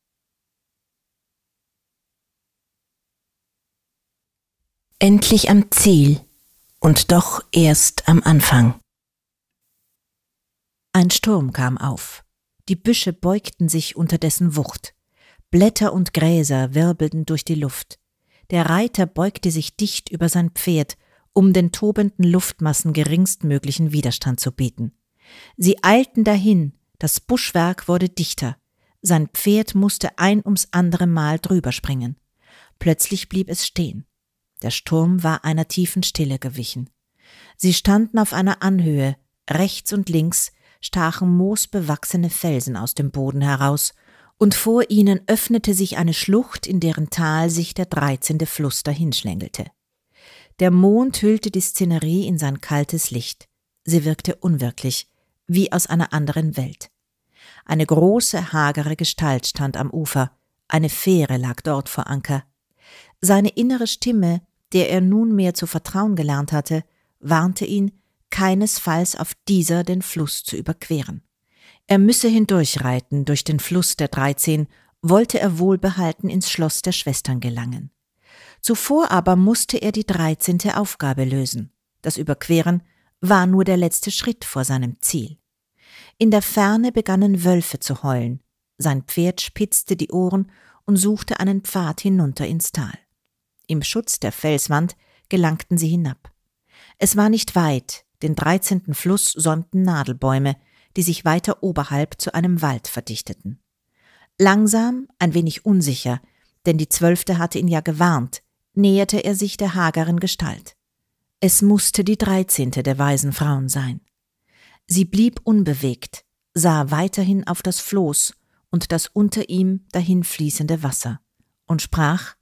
Endlich am Ziel und doch erst am Anfang. Ein Sturm kam auf. Die Büsche beugten sich unter dessen Wucht. Blätter und Gräser wirbelten durch die Luft. Der Reiter beugte sich dicht über sein Pferd, um den tobenden Luftmassen geringstmöglichen Widerstand zu bieten. Sie eilten dahin, Das Buschwerk wurde dichter. Sein Pferd musste ein ums andere Mal drüber springen. Plötzlich blieb es stehen. Der Sturm war einer tiefen Stille gewichen. Sie standen auf einer Anhöhe. Rechts und links stachen moosbewachsene Felsen aus dem Boden heraus, und vor ihnen öffnete sich eine Schlucht, in deren Tal sich der dreizehnte Fluss dahinschlängelte. Der Mond hüllte die Szenerie in sein kaltes Licht. Sie wirkte unwirklich, wie aus einer anderen Welt. Eine große, hagere Gestalt stand am Ufer, eine Fähre lag dort vor Anker. Seine innere Stimme, der er nunmehr zu vertrauen gelernt hatte, warnte ihn, keinesfalls auf dieser den Fluss zu überqueren. Er müsse hindurchreiten durch den Fluss der Dreizehn, wollte er wohlbehalten ins Schloss der Schwestern gelangen. Zuvor aber musste er die dreizehnte Aufgabe lösen. Das Überqueren war nur der letzte Schritt vor seinem Ziel. In der Ferne begannen Wölfe zu heulen. Sein Pferd spitzte die Ohren und suchte einen Pfad hinunter ins Tal. Im Schutz der Felswand gelangten sie hinab. Es war nicht weit, den dreizehnten Fluss säumten Nadelbäume, die sich weiter oberhalb zu einem Wald verdichteten. Langsam, ein wenig unsicher, denn die Zwölfte hatte ihn ja gewarnt, näherte er sich der hageren Gestalt. Es musste die dreizehnte der weisen Frauen sein. Sie blieb unbewegt, sah weiterhin auf das Floß und das unter ihm dahinfließende Wasser und sprach: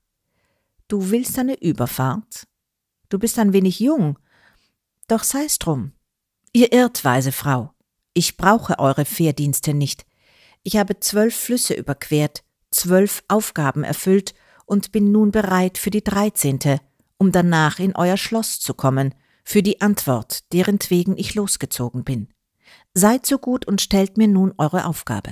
»Du willst eine Überfahrt? Du bist ein wenig jung, doch sei's drum. Ihr irrt, weise Frau. Ich brauche eure Fährdienste nicht. Ich habe zwölf Flüsse überquert, zwölf Aufgaben erfüllt und bin nun bereit für die dreizehnte, um danach in euer Schloss zu kommen, für die Antwort, derentwegen ich losgezogen bin. Seid so gut und stellt mir nun eure Aufgabe.«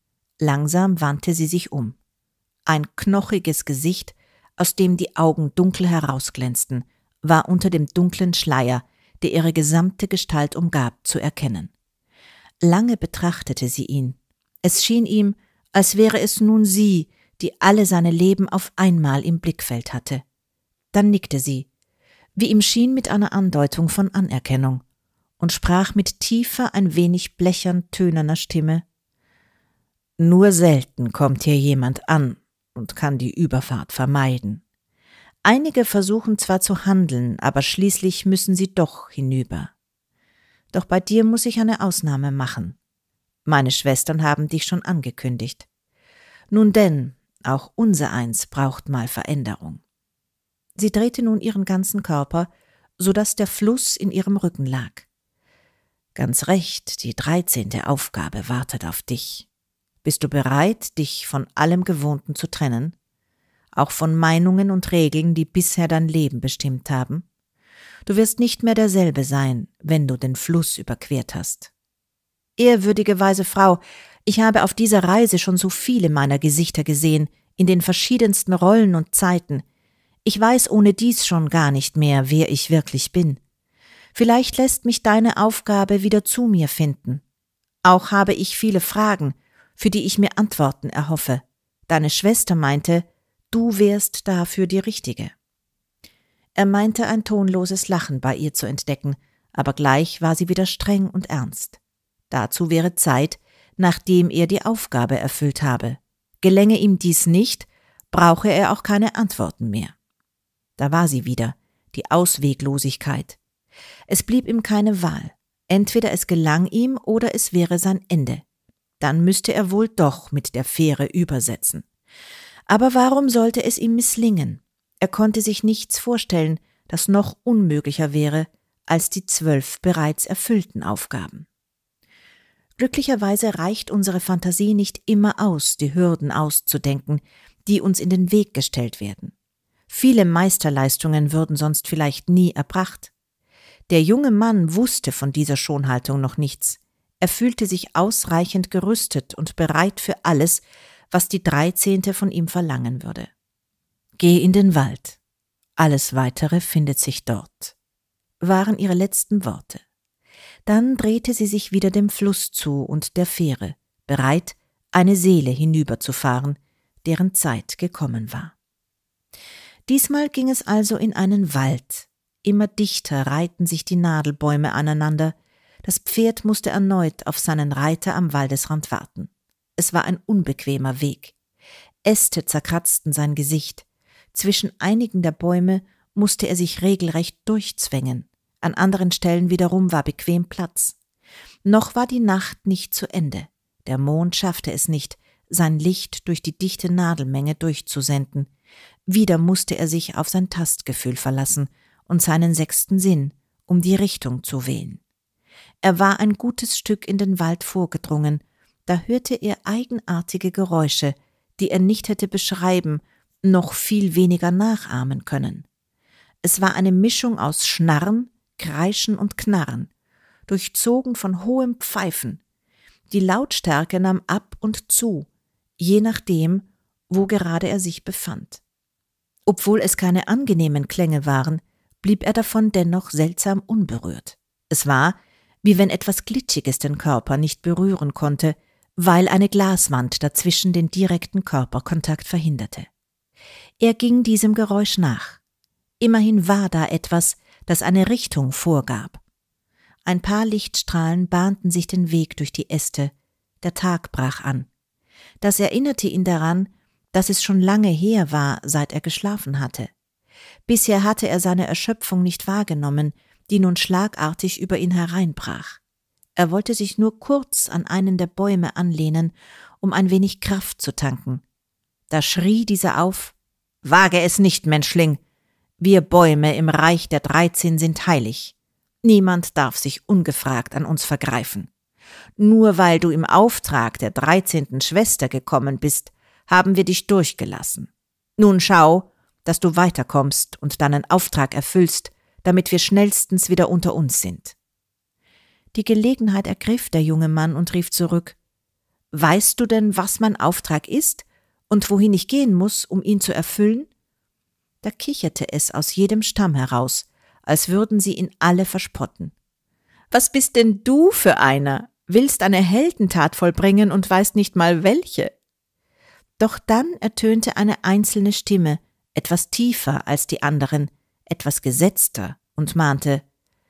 Langsam wandte sie sich um. Ein knochiges Gesicht, aus dem die Augen dunkel herausglänzten, war unter dem dunklen Schleier, der ihre gesamte Gestalt umgab, zu erkennen. Lange betrachtete sie ihn. Es schien ihm, als wäre es nun sie, die alle seine Leben auf einmal im Blickfeld hatte. Dann nickte sie, wie ihm schien mit einer Andeutung von Anerkennung, und sprach mit tiefer, ein wenig blechern tönerner Stimme: »Nur selten kommt hier jemand an und kann die Überfahrt vermeiden. Einige versuchen zwar zu handeln, aber schließlich müssen sie doch hinüber. Doch bei dir muss ich eine Ausnahme machen. Meine Schwestern haben dich schon angekündigt. Nun denn, auch unsereins braucht mal Veränderung.« Sie drehte nun ihren ganzen Körper, so dass der Fluss in ihrem Rücken lag. »Ganz recht, die dreizehnte Aufgabe wartet auf dich. Bist du bereit, dich von allem Gewohnten zu trennen? Auch von Meinungen und Regeln, die bisher dein Leben bestimmt haben? Du wirst nicht mehr derselbe sein, wenn du den Fluss überquert hast. Ehrwürdige weise Frau, ich habe auf dieser Reise schon so viele meiner Gesichter gesehen, in den verschiedensten Rollen und Zeiten. Ich weiß ohne dies schon gar nicht mehr, wer ich wirklich bin. Vielleicht lässt mich deine Aufgabe wieder zu mir finden. Auch habe ich viele Fragen, für die ich mir Antworten erhoffe. Deine Schwester meinte, du wärst dafür die Richtige.« Er meinte ein tonloses Lachen bei ihr zu entdecken, aber gleich war sie wieder streng und ernst. Dazu wäre Zeit, nachdem er die Aufgabe erfüllt habe. Gelänge ihm dies nicht, brauche er auch keine Antworten mehr. Da war sie wieder, die Ausweglosigkeit. Es blieb ihm keine Wahl. Entweder es gelang ihm oder es wäre sein Ende. Dann müsste er wohl doch mit der Fähre übersetzen. Aber warum sollte es ihm misslingen? Er konnte sich nichts vorstellen, das noch unmöglicher wäre als die zwölf bereits erfüllten Aufgaben. Glücklicherweise reicht unsere Fantasie nicht immer aus, die Hürden auszudenken, die uns in den Weg gestellt werden. Viele Meisterleistungen würden sonst vielleicht nie erbracht. Der junge Mann wusste von dieser Schonhaltung noch nichts. Er fühlte sich ausreichend gerüstet und bereit für alles, was die Dreizehnte von ihm verlangen würde. »Geh in den Wald. Alles Weitere findet sich dort«, waren ihre letzten Worte. Dann drehte sie sich wieder dem Fluss zu und der Fähre, bereit, eine Seele hinüberzufahren, deren Zeit gekommen war. Diesmal ging es also in einen Wald. Immer dichter reihten sich die Nadelbäume aneinander. Das Pferd musste erneut auf seinen Reiter am Waldesrand warten. Es war ein unbequemer Weg. Äste zerkratzten sein Gesicht. Zwischen einigen der Bäume musste er sich regelrecht durchzwängen. An anderen Stellen wiederum war bequem Platz. Noch war die Nacht nicht zu Ende. Der Mond schaffte es nicht, sein Licht durch die dichte Nadelmenge durchzusenden. Wieder musste er sich auf sein Tastgefühl verlassen und seinen sechsten Sinn, um die Richtung zu wählen. Er war ein gutes Stück in den Wald vorgedrungen, da hörte er eigenartige Geräusche, die er nicht hätte beschreiben, noch viel weniger nachahmen können. Es war eine Mischung aus Schnarren, Kreischen und Knarren, durchzogen von hohem Pfeifen. Die Lautstärke nahm ab und zu, je nachdem, wo gerade er sich befand. Obwohl es keine angenehmen Klänge waren, blieb er davon dennoch seltsam unberührt. Es war, wie wenn etwas Glitschiges den Körper nicht berühren konnte, weil eine Glaswand dazwischen den direkten Körperkontakt verhinderte. Er ging diesem Geräusch nach. Immerhin war da etwas, das eine Richtung vorgab. Ein paar Lichtstrahlen bahnten sich den Weg durch die Äste. Der Tag brach an. Das erinnerte ihn daran, dass es schon lange her war, seit er geschlafen hatte. Bisher hatte er seine Erschöpfung nicht wahrgenommen, die nun schlagartig über ihn hereinbrach. Er wollte sich nur kurz an einen der Bäume anlehnen, um ein wenig Kraft zu tanken. Da schrie dieser auf: »Wage es nicht, Menschling! Wir Bäume im Reich der Dreizehn sind heilig. Niemand darf sich ungefragt an uns vergreifen. Nur weil du im Auftrag der dreizehnten Schwester gekommen bist, haben wir dich durchgelassen. Nun schau, dass du weiterkommst und deinen Auftrag erfüllst, damit wir schnellstens wieder unter uns sind.« Die Gelegenheit ergriff der junge Mann und rief zurück: »Weißt du denn, was mein Auftrag ist und wohin ich gehen muss, um ihn zu erfüllen?« Da kicherte es aus jedem Stamm heraus, als würden sie ihn alle verspotten. »Was bist denn du für einer? Willst eine Heldentat vollbringen und weißt nicht mal welche?« Doch dann ertönte eine einzelne Stimme, etwas tiefer als die anderen, etwas gesetzter, und mahnte: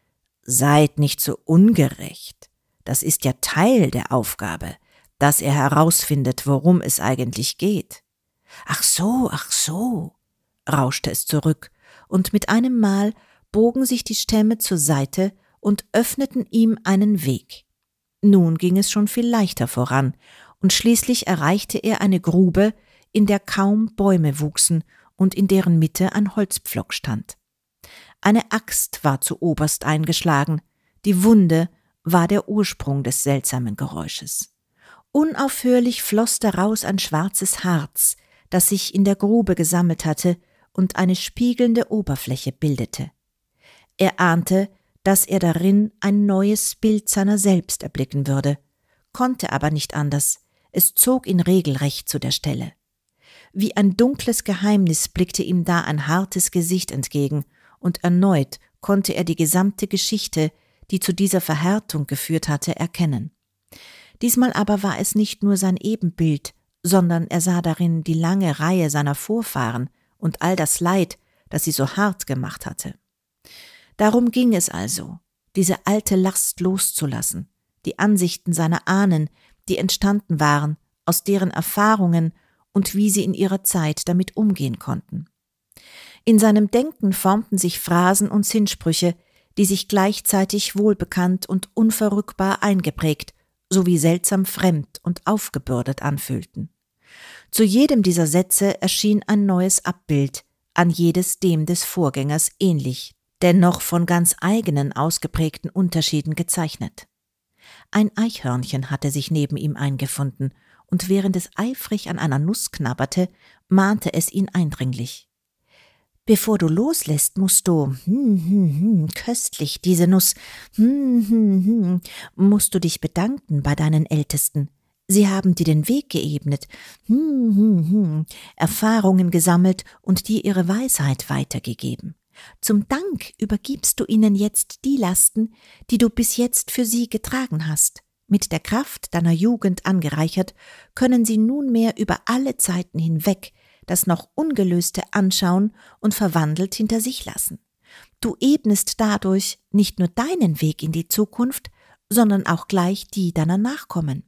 »Seid nicht so ungerecht. Das ist ja Teil der Aufgabe, dass er herausfindet, worum es eigentlich geht.« »Ach so, ach so«, rauschte es zurück, und mit einem Mal bogen sich die Stämme zur Seite und öffneten ihm einen Weg. Nun ging es schon viel leichter voran, und schließlich erreichte er eine Grube, in der kaum Bäume wuchsen und in deren Mitte ein Holzpflock stand. Eine Axt war zu oberst eingeschlagen, die Wunde war der Ursprung des seltsamen Geräusches. Unaufhörlich floss daraus ein schwarzes Harz, das sich in der Grube gesammelt hatte und eine spiegelnde Oberfläche bildete. Er ahnte, dass er darin ein neues Bild seiner selbst erblicken würde, konnte aber nicht anders, es zog ihn regelrecht zu der Stelle. Wie ein dunkles Geheimnis blickte ihm da ein hartes Gesicht entgegen, und erneut konnte er die gesamte Geschichte, die zu dieser Verhärtung geführt hatte, erkennen. Diesmal aber war es nicht nur sein Ebenbild, sondern er sah darin die lange Reihe seiner Vorfahren und all das Leid, das sie so hart gemacht hatte. Darum ging es also, diese alte Last loszulassen, die Ansichten seiner Ahnen, die entstanden waren, aus deren Erfahrungen und wie sie in ihrer Zeit damit umgehen konnten. In seinem Denken formten sich Phrasen und Sinnsprüche, die sich gleichzeitig wohlbekannt und unverrückbar eingeprägt sowie seltsam fremd und aufgebürdet anfühlten. Zu jedem dieser Sätze erschien ein neues Abbild, an jedes dem des Vorgängers ähnlich, dennoch von ganz eigenen ausgeprägten Unterschieden gezeichnet. Ein Eichhörnchen hatte sich neben ihm eingefunden, und während es eifrig an einer Nuss knabberte, mahnte es ihn eindringlich. »Bevor du loslässt, musst du, hm, hm, hm, köstlich, diese Nuss, hm, hm, hm, musst du dich bedanken bei deinen Ältesten. Sie haben dir den Weg geebnet, hm, hm, hm, Erfahrungen gesammelt und dir ihre Weisheit weitergegeben. Zum Dank übergibst du ihnen jetzt die Lasten, die du bis jetzt für sie getragen hast. Mit der Kraft deiner Jugend angereichert, können sie nunmehr über alle Zeiten hinweg das noch Ungelöste anschauen und verwandelt hinter sich lassen. Du ebnest dadurch nicht nur deinen Weg in die Zukunft, sondern auch gleich die deiner Nachkommen.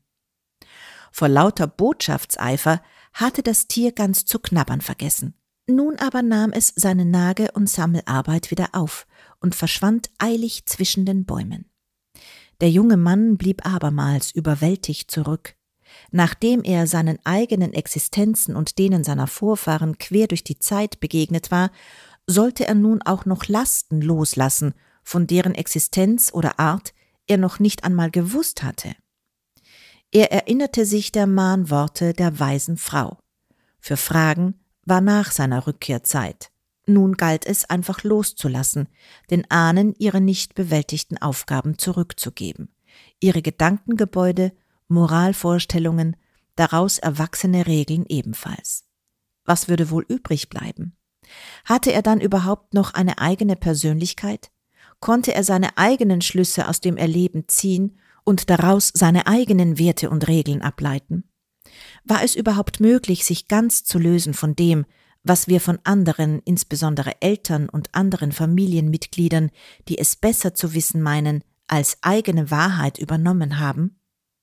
Vor lauter Botschaftseifer hatte das Tier ganz zu knabbern vergessen. Nun aber nahm es seine Nage- und Sammelarbeit wieder auf und verschwand eilig zwischen den Bäumen. Der junge Mann blieb abermals überwältigt zurück. Nachdem er seinen eigenen Existenzen und denen seiner Vorfahren quer durch die Zeit begegnet war, sollte er nun auch noch Lasten loslassen, von deren Existenz oder Art er noch nicht einmal gewusst hatte. Er erinnerte sich der Mahnworte der weisen Frau. Für Fragen war nach seiner Rückkehr Zeit. Nun galt es einfach loszulassen, den Ahnen ihre nicht bewältigten Aufgaben zurückzugeben, ihre Gedankengebäude, Moralvorstellungen, daraus erwachsene Regeln ebenfalls. Was würde wohl übrig bleiben? Hatte er dann überhaupt noch eine eigene Persönlichkeit? Konnte er seine eigenen Schlüsse aus dem Erleben ziehen und daraus seine eigenen Werte und Regeln ableiten? War es überhaupt möglich, sich ganz zu lösen von dem, was wir von anderen, insbesondere Eltern und anderen Familienmitgliedern, die es besser zu wissen meinen, als eigene Wahrheit übernommen haben?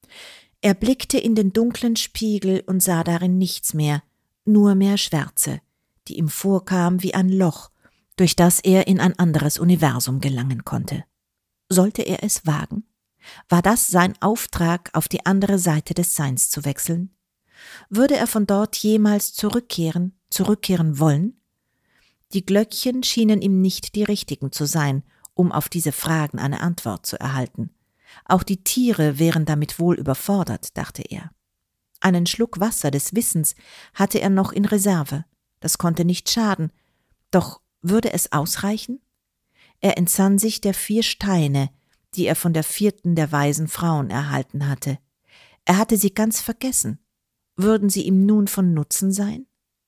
Er blickte in den dunklen Spiegel und sah darin nichts mehr, nur mehr Schwärze, die ihm vorkam wie ein Loch, durch das er in ein anderes Universum gelangen konnte. Sollte er es wagen? War das sein Auftrag, auf die andere Seite des Seins zu wechseln? Würde er von dort jemals zurückkehren, zurückkehren wollen? Die Glöckchen schienen ihm nicht die richtigen zu sein, um auf diese Fragen eine Antwort zu erhalten. Auch die Tiere wären damit wohl überfordert, dachte er. Einen Schluck Wasser des Wissens hatte er noch in Reserve. Das konnte nicht schaden. Doch würde es ausreichen? Er entsann sich der vier Steine, die er von der vierten der weisen Frauen erhalten hatte. Er hatte sie ganz vergessen. Würden sie ihm nun von Nutzen sein?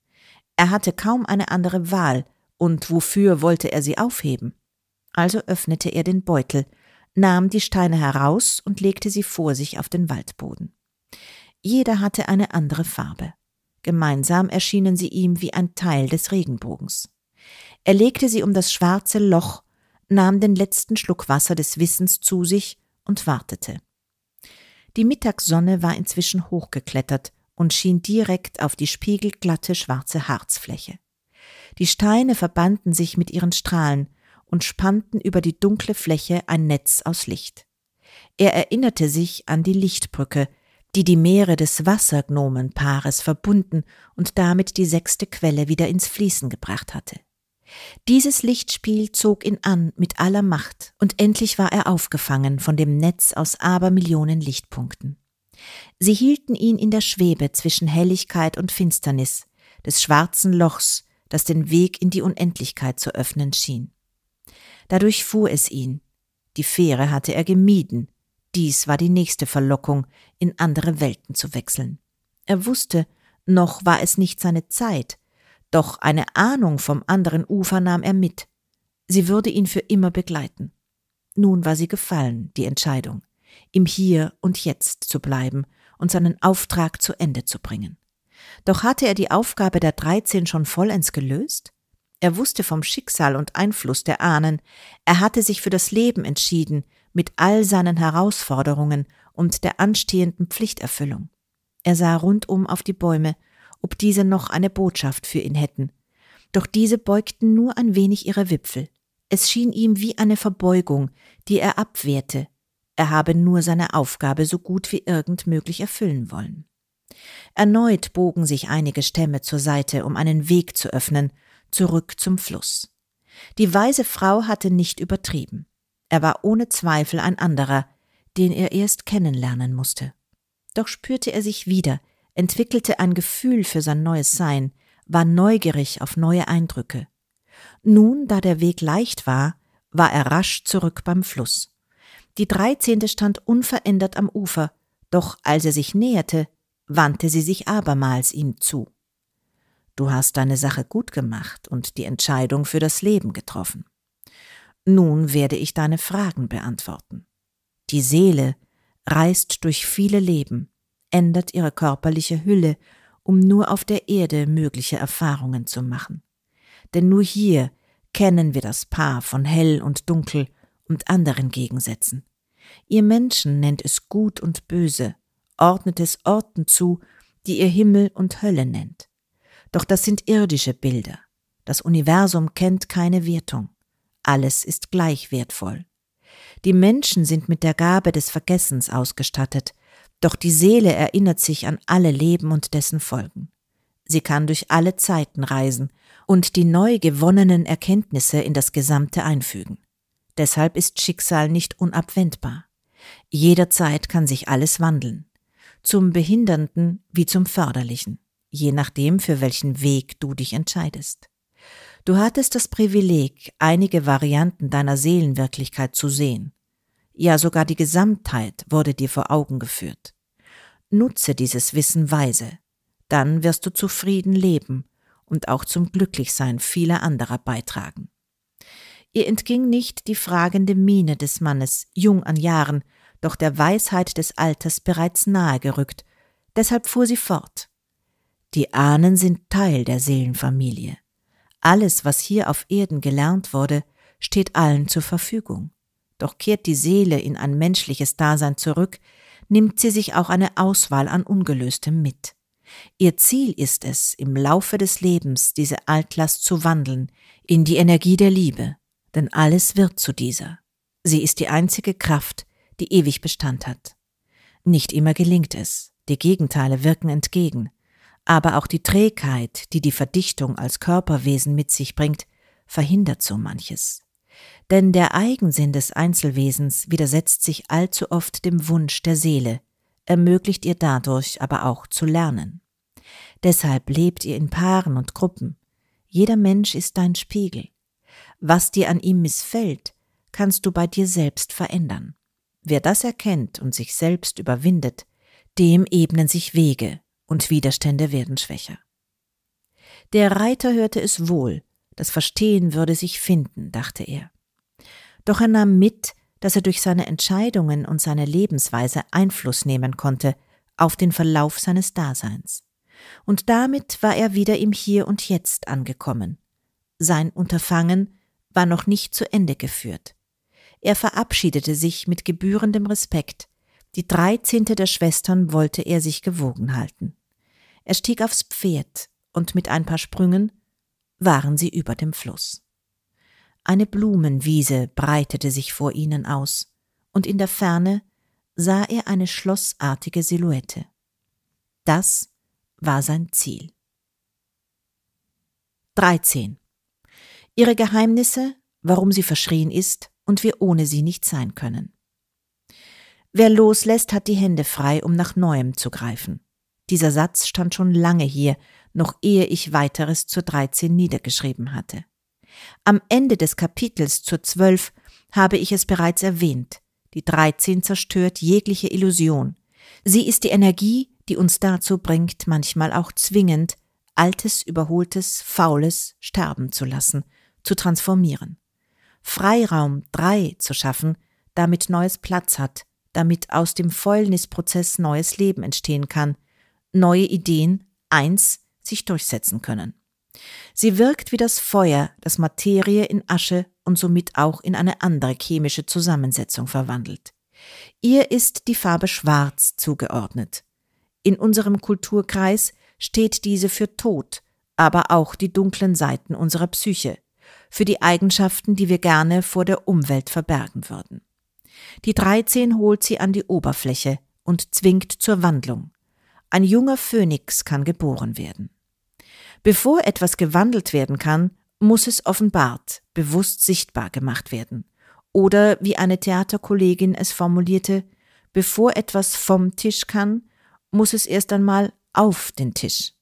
Er hatte kaum eine andere Wahl, und wofür wollte er sie aufheben? Also öffnete er den Beutel, nahm die Steine heraus und legte sie vor sich auf den Waldboden. Jeder hatte eine andere Farbe. Gemeinsam erschienen sie ihm wie ein Teil des Regenbogens. Er legte sie um das schwarze Loch, nahm den letzten Schluck Wasser des Wissens zu sich und wartete. Die Mittagssonne war inzwischen hochgeklettert und schien direkt auf die spiegelglatte schwarze Harzfläche. Die Steine verbanden sich mit ihren Strahlen und spannten über die dunkle Fläche ein Netz aus Licht. Er erinnerte sich an die Lichtbrücke, die die Meere des Wassergnomenpaares verbunden und damit die sechste Quelle wieder ins Fließen gebracht hatte. Dieses Lichtspiel zog ihn an mit aller Macht, und endlich war er aufgefangen von dem Netz aus Abermillionen Lichtpunkten. Sie hielten ihn in der Schwebe zwischen Helligkeit und Finsternis, des schwarzen Lochs, das den Weg in die Unendlichkeit zu öffnen schien. Dadurch fuhr es ihn. Die Fähre hatte er gemieden. Dies war die nächste Verlockung, in andere Welten zu wechseln. Er wusste, noch war es nicht seine Zeit, doch eine Ahnung vom anderen Ufer nahm er mit. Sie würde ihn für immer begleiten. Nun war sie gefallen, die Entscheidung, im Hier und Jetzt zu bleiben und seinen Auftrag zu Ende zu bringen. Doch hatte er die Aufgabe der Dreizehn schon vollends gelöst? Er wusste vom Schicksal und Einfluss der Ahnen, er hatte sich für das Leben entschieden, mit all seinen Herausforderungen und der anstehenden Pflichterfüllung. Er sah rundum auf die Bäume, ob diese noch eine Botschaft für ihn hätten. Doch diese beugten nur ein wenig ihre Wipfel. Es schien ihm wie eine Verbeugung, die er abwehrte. Er habe nur seine Aufgabe so gut wie irgend möglich erfüllen wollen. Erneut bogen sich einige Stämme zur Seite, um einen Weg zu öffnen, zurück zum Fluss. Die weise Frau hatte nicht übertrieben. Er war ohne Zweifel ein anderer, den er erst kennenlernen musste. Doch spürte er sich wieder, entwickelte ein Gefühl für sein neues Sein, war neugierig auf neue Eindrücke. Nun, da der Weg leicht war, war er rasch zurück beim Fluss. Die Dreizehnte stand unverändert am Ufer, doch als er sich näherte, wandte sie sich abermals ihm zu. »Du hast deine Sache gut gemacht und die Entscheidung für das Leben getroffen. Nun werde ich deine Fragen beantworten. Die Seele reist durch viele Leben, ändert ihre körperliche Hülle, um nur auf der Erde mögliche Erfahrungen zu machen. Denn nur hier kennen wir das Paar von Hell und Dunkel und anderen Gegensätzen. Ihr Menschen nennt es Gut und Böse, ordnet es Orten zu, die ihr Himmel und Hölle nennt. Doch das sind irdische Bilder. Das Universum kennt keine Wertung. Alles ist gleich wertvoll. Die Menschen sind mit der Gabe des Vergessens ausgestattet, doch die Seele erinnert sich an alle Leben und dessen Folgen. Sie kann durch alle Zeiten reisen und die neu gewonnenen Erkenntnisse in das Gesamte einfügen. Deshalb ist Schicksal nicht unabwendbar. Jederzeit kann sich alles wandeln. Zum Behindernden wie zum Förderlichen, je nachdem, für welchen Weg du dich entscheidest. Du hattest das Privileg, einige Varianten deiner Seelenwirklichkeit zu sehen. Ja, sogar die Gesamtheit wurde dir vor Augen geführt. Nutze dieses Wissen weise, dann wirst du zufrieden leben und auch zum Glücklichsein vieler anderer beitragen. Ihr entging nicht die fragende Miene des Mannes, jung an Jahren, doch der Weisheit des Alters bereits nahe gerückt, deshalb fuhr sie fort. Die Ahnen sind Teil der Seelenfamilie. Alles, was hier auf Erden gelernt wurde, steht allen zur Verfügung. Doch kehrt die Seele in ein menschliches Dasein zurück, nimmt sie sich auch eine Auswahl an Ungelöstem mit. Ihr Ziel ist es, im Laufe des Lebens diese Altlast zu wandeln, in die Energie der Liebe, denn alles wird zu dieser. Sie ist die einzige Kraft, die ewig Bestand hat. Nicht immer gelingt es, die Gegenteile wirken entgegen, aber auch die Trägheit, die die Verdichtung als Körperwesen mit sich bringt, verhindert so manches. Denn der Eigensinn des Einzelwesens widersetzt sich allzu oft dem Wunsch der Seele, ermöglicht ihr dadurch aber auch zu lernen. Deshalb lebt ihr in Paaren und Gruppen. Jeder Mensch ist dein Spiegel. Was dir an ihm missfällt, kannst du bei dir selbst verändern. Wer das erkennt und sich selbst überwindet, dem ebnen sich Wege und Widerstände werden schwächer. Der Reiter hörte es wohl, das Verstehen würde sich finden, dachte er. Doch er nahm mit, dass er durch seine Entscheidungen und seine Lebensweise Einfluss nehmen konnte auf den Verlauf seines Daseins. Und damit war er wieder im Hier und Jetzt angekommen. Sein Unterfangen war noch nicht zu Ende geführt. Er verabschiedete sich mit gebührendem Respekt. Die dreizehnte der Schwestern wollte er sich gewogen halten. Er stieg aufs Pferd und mit ein paar Sprüngen waren sie über dem Fluss. Eine Blumenwiese breitete sich vor ihnen aus, und in der Ferne sah er eine schlossartige Silhouette. Das war sein Ziel. dreizehn. Ihre Geheimnisse, warum sie verschrien ist und wir ohne sie nicht sein können. Wer loslässt, hat die Hände frei, um nach Neuem zu greifen. Dieser Satz stand schon lange hier, noch ehe ich weiteres zur dreizehn niedergeschrieben hatte. Am Ende des Kapitels zur zwölf habe ich es bereits erwähnt. Die dreizehn zerstört jegliche Illusion. Sie ist die Energie, die uns dazu bringt, manchmal auch zwingend, Altes, Überholtes, Faules sterben zu lassen, zu transformieren. Freiraum drei zu schaffen, damit neues Platz hat, damit aus dem Fäulnisprozess neues Leben entstehen kann, neue Ideen eins sich durchsetzen können. Sie wirkt wie das Feuer, das Materie in Asche und somit auch in eine andere chemische Zusammensetzung verwandelt. Ihr ist die Farbe Schwarz zugeordnet. In unserem Kulturkreis steht diese für Tod, aber auch die dunklen Seiten unserer Psyche, für die Eigenschaften, die wir gerne vor der Umwelt verbergen würden. Die dreizehn holt sie an die Oberfläche und zwingt zur Wandlung. Ein junger Phönix kann geboren werden. Bevor etwas gewandelt werden kann, muss es offenbart, bewusst sichtbar gemacht werden. Oder wie eine Theaterkollegin es formulierte, bevor etwas vom Tisch kann, muss es erst einmal auf den Tisch.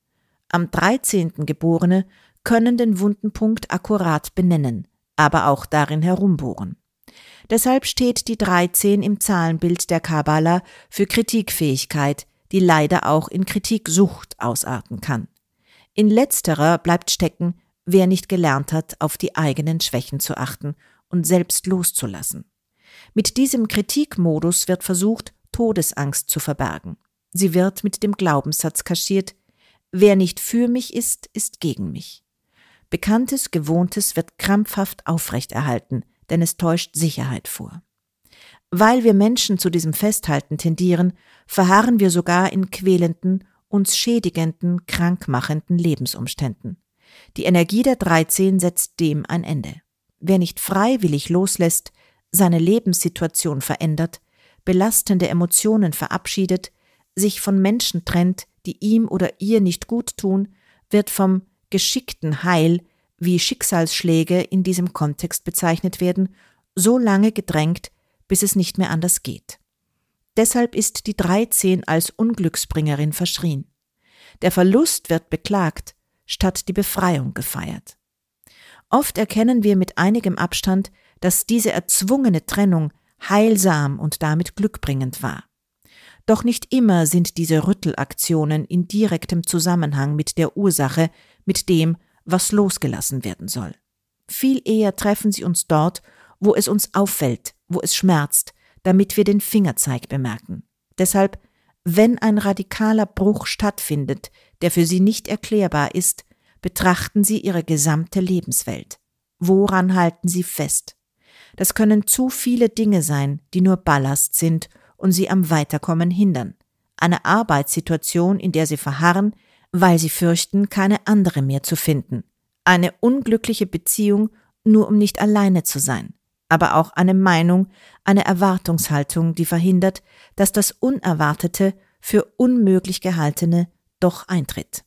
Am dreizehnten Geborene können den wunden Punkt akkurat benennen, aber auch darin herumbohren. Deshalb steht die dreizehn im Zahlenbild der Kabbala für Kritikfähigkeit, die leider auch in Kritiksucht ausarten kann. In letzterer bleibt stecken, wer nicht gelernt hat, auf die eigenen Schwächen zu achten und selbst loszulassen. Mit diesem Kritikmodus wird versucht, Todesangst zu verbergen. Sie wird mit dem Glaubenssatz kaschiert, wer nicht für mich ist, ist gegen mich. Bekanntes, Gewohntes wird krampfhaft aufrechterhalten, denn es täuscht Sicherheit vor. Weil wir Menschen zu diesem Festhalten tendieren, verharren wir sogar in quälenden, uns schädigenden, krankmachenden Lebensumständen. Die Energie der dreizehn setzt dem ein Ende. Wer nicht freiwillig loslässt, seine Lebenssituation verändert, belastende Emotionen verabschiedet, sich von Menschen trennt, die ihm oder ihr nicht gut tun, wird vom geschickten Heil, wie Schicksalsschläge in diesem Kontext bezeichnet werden, so lange gedrängt, bis es nicht mehr anders geht. Deshalb ist die dreizehn als Unglücksbringerin verschrien. Der Verlust wird beklagt, statt die Befreiung gefeiert. Oft erkennen wir mit einigem Abstand, dass diese erzwungene Trennung heilsam und damit glückbringend war. Doch nicht immer sind diese Rüttelaktionen in direktem Zusammenhang mit der Ursache, mit dem, was losgelassen werden soll. Viel eher treffen sie uns dort, wo es uns auffällt, wo es schmerzt, damit wir den Fingerzeig bemerken. Deshalb, wenn ein radikaler Bruch stattfindet, der für Sie nicht erklärbar ist, betrachten Sie Ihre gesamte Lebenswelt. Woran halten Sie fest? Das können zu viele Dinge sein, die nur Ballast sind und Sie am Weiterkommen hindern. Eine Arbeitssituation, in der Sie verharren, weil Sie fürchten, keine andere mehr zu finden. Eine unglückliche Beziehung, nur um nicht alleine zu sein. Aber auch eine Meinung, eine Erwartungshaltung, die verhindert, dass das Unerwartete für unmöglich gehaltene doch eintritt.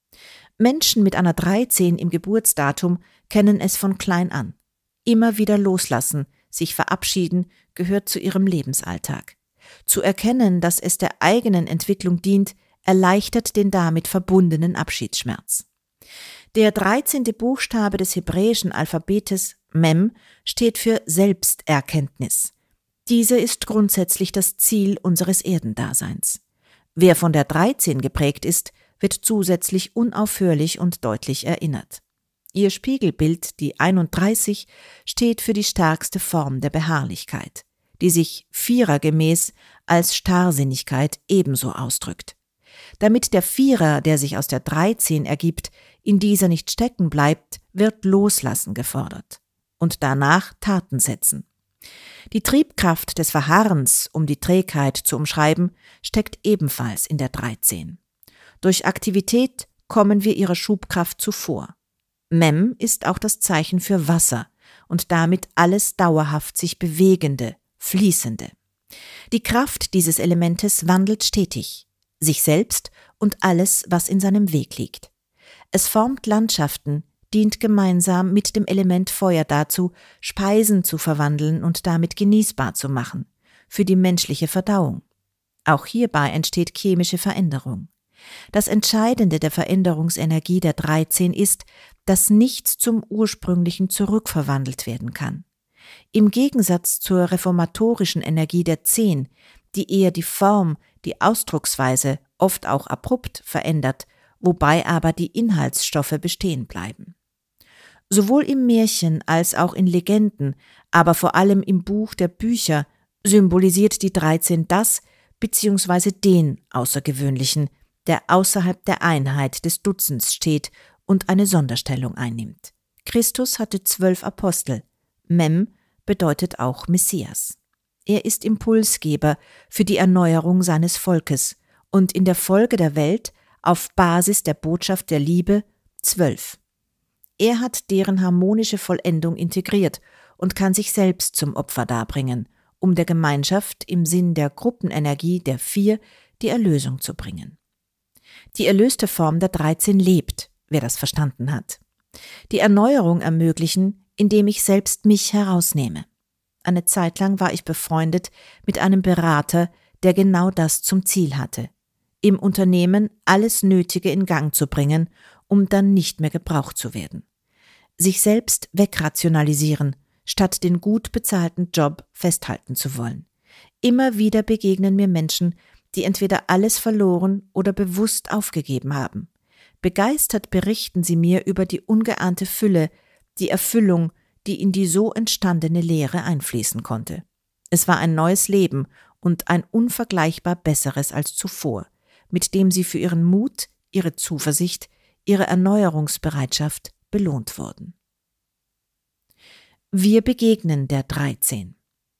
Menschen mit einer dreizehn im Geburtsdatum kennen es von klein an. Immer wieder loslassen, sich verabschieden, gehört zu ihrem Lebensalltag. Zu erkennen, dass es der eigenen Entwicklung dient, erleichtert den damit verbundenen Abschiedsschmerz. Der dreizehnte Buchstabe des hebräischen Alphabetes, Mem, steht für Selbsterkenntnis. Diese ist grundsätzlich das Ziel unseres Erdendaseins. Wer von der dreizehn geprägt ist, wird zusätzlich unaufhörlich und deutlich erinnert. Ihr Spiegelbild, die einunddreißig, steht für die stärkste Form der Beharrlichkeit, die sich vierergemäß als Starrsinnigkeit ebenso ausdrückt. Damit der Vierer, der sich aus der dreizehn ergibt, in dieser nicht stecken bleibt, wird Loslassen gefordert und danach Taten setzen. Die Triebkraft des Verharrens, um die Trägheit zu umschreiben, steckt ebenfalls in der dreizehn. Durch Aktivität kommen wir ihrer Schubkraft zuvor. Mem ist auch das Zeichen für Wasser und damit alles dauerhaft sich Bewegende, Fließende. Die Kraft dieses Elementes wandelt stetig, sich selbst und alles, was in seinem Weg liegt. Es formt Landschaften, dient gemeinsam mit dem Element Feuer dazu, Speisen zu verwandeln und damit genießbar zu machen, für die menschliche Verdauung. Auch hierbei entsteht chemische Veränderung. Das Entscheidende der Veränderungsenergie der dreizehn ist, dass nichts zum Ursprünglichen zurückverwandelt werden kann. Im Gegensatz zur reformatorischen Energie der zehn, die eher die Form, die Ausdrucksweise, oft auch abrupt verändert, wobei aber die Inhaltsstoffe bestehen bleiben. Sowohl im Märchen als auch in Legenden, aber vor allem im Buch der Bücher, symbolisiert die dreizehn das bzw. den Außergewöhnlichen, der außerhalb der Einheit des Dutzends steht und eine Sonderstellung einnimmt. Christus hatte zwölf Apostel. Mem bedeutet auch Messias. Er ist Impulsgeber für die Erneuerung seines Volkes und in der Folge der Welt auf Basis der Botschaft der Liebe zwölf. Er hat deren harmonische Vollendung integriert und kann sich selbst zum Opfer darbringen, um der Gemeinschaft im Sinn der Gruppenenergie der vier die Erlösung zu bringen. Die erlöste Form der dreizehn lebt, wer das verstanden hat. Die Erneuerung ermöglichen, indem ich selbst mich herausnehme. Eine Zeit lang war ich befreundet mit einem Berater, der genau das zum Ziel hatte, im Unternehmen alles Nötige in Gang zu bringen, um dann nicht mehr gebraucht zu werden. Sich selbst wegrationalisieren, statt den gut bezahlten Job festhalten zu wollen. Immer wieder begegnen mir Menschen, die entweder alles verloren oder bewusst aufgegeben haben. Begeistert berichten sie mir über die ungeahnte Fülle, die Erfüllung, die in die so entstandene Leere einfließen konnte. Es war ein neues Leben und ein unvergleichbar besseres als zuvor, mit dem sie für ihren Mut, ihre Zuversicht, ihre Erneuerungsbereitschaft belohnt wurden. Wir begegnen der dreizehn.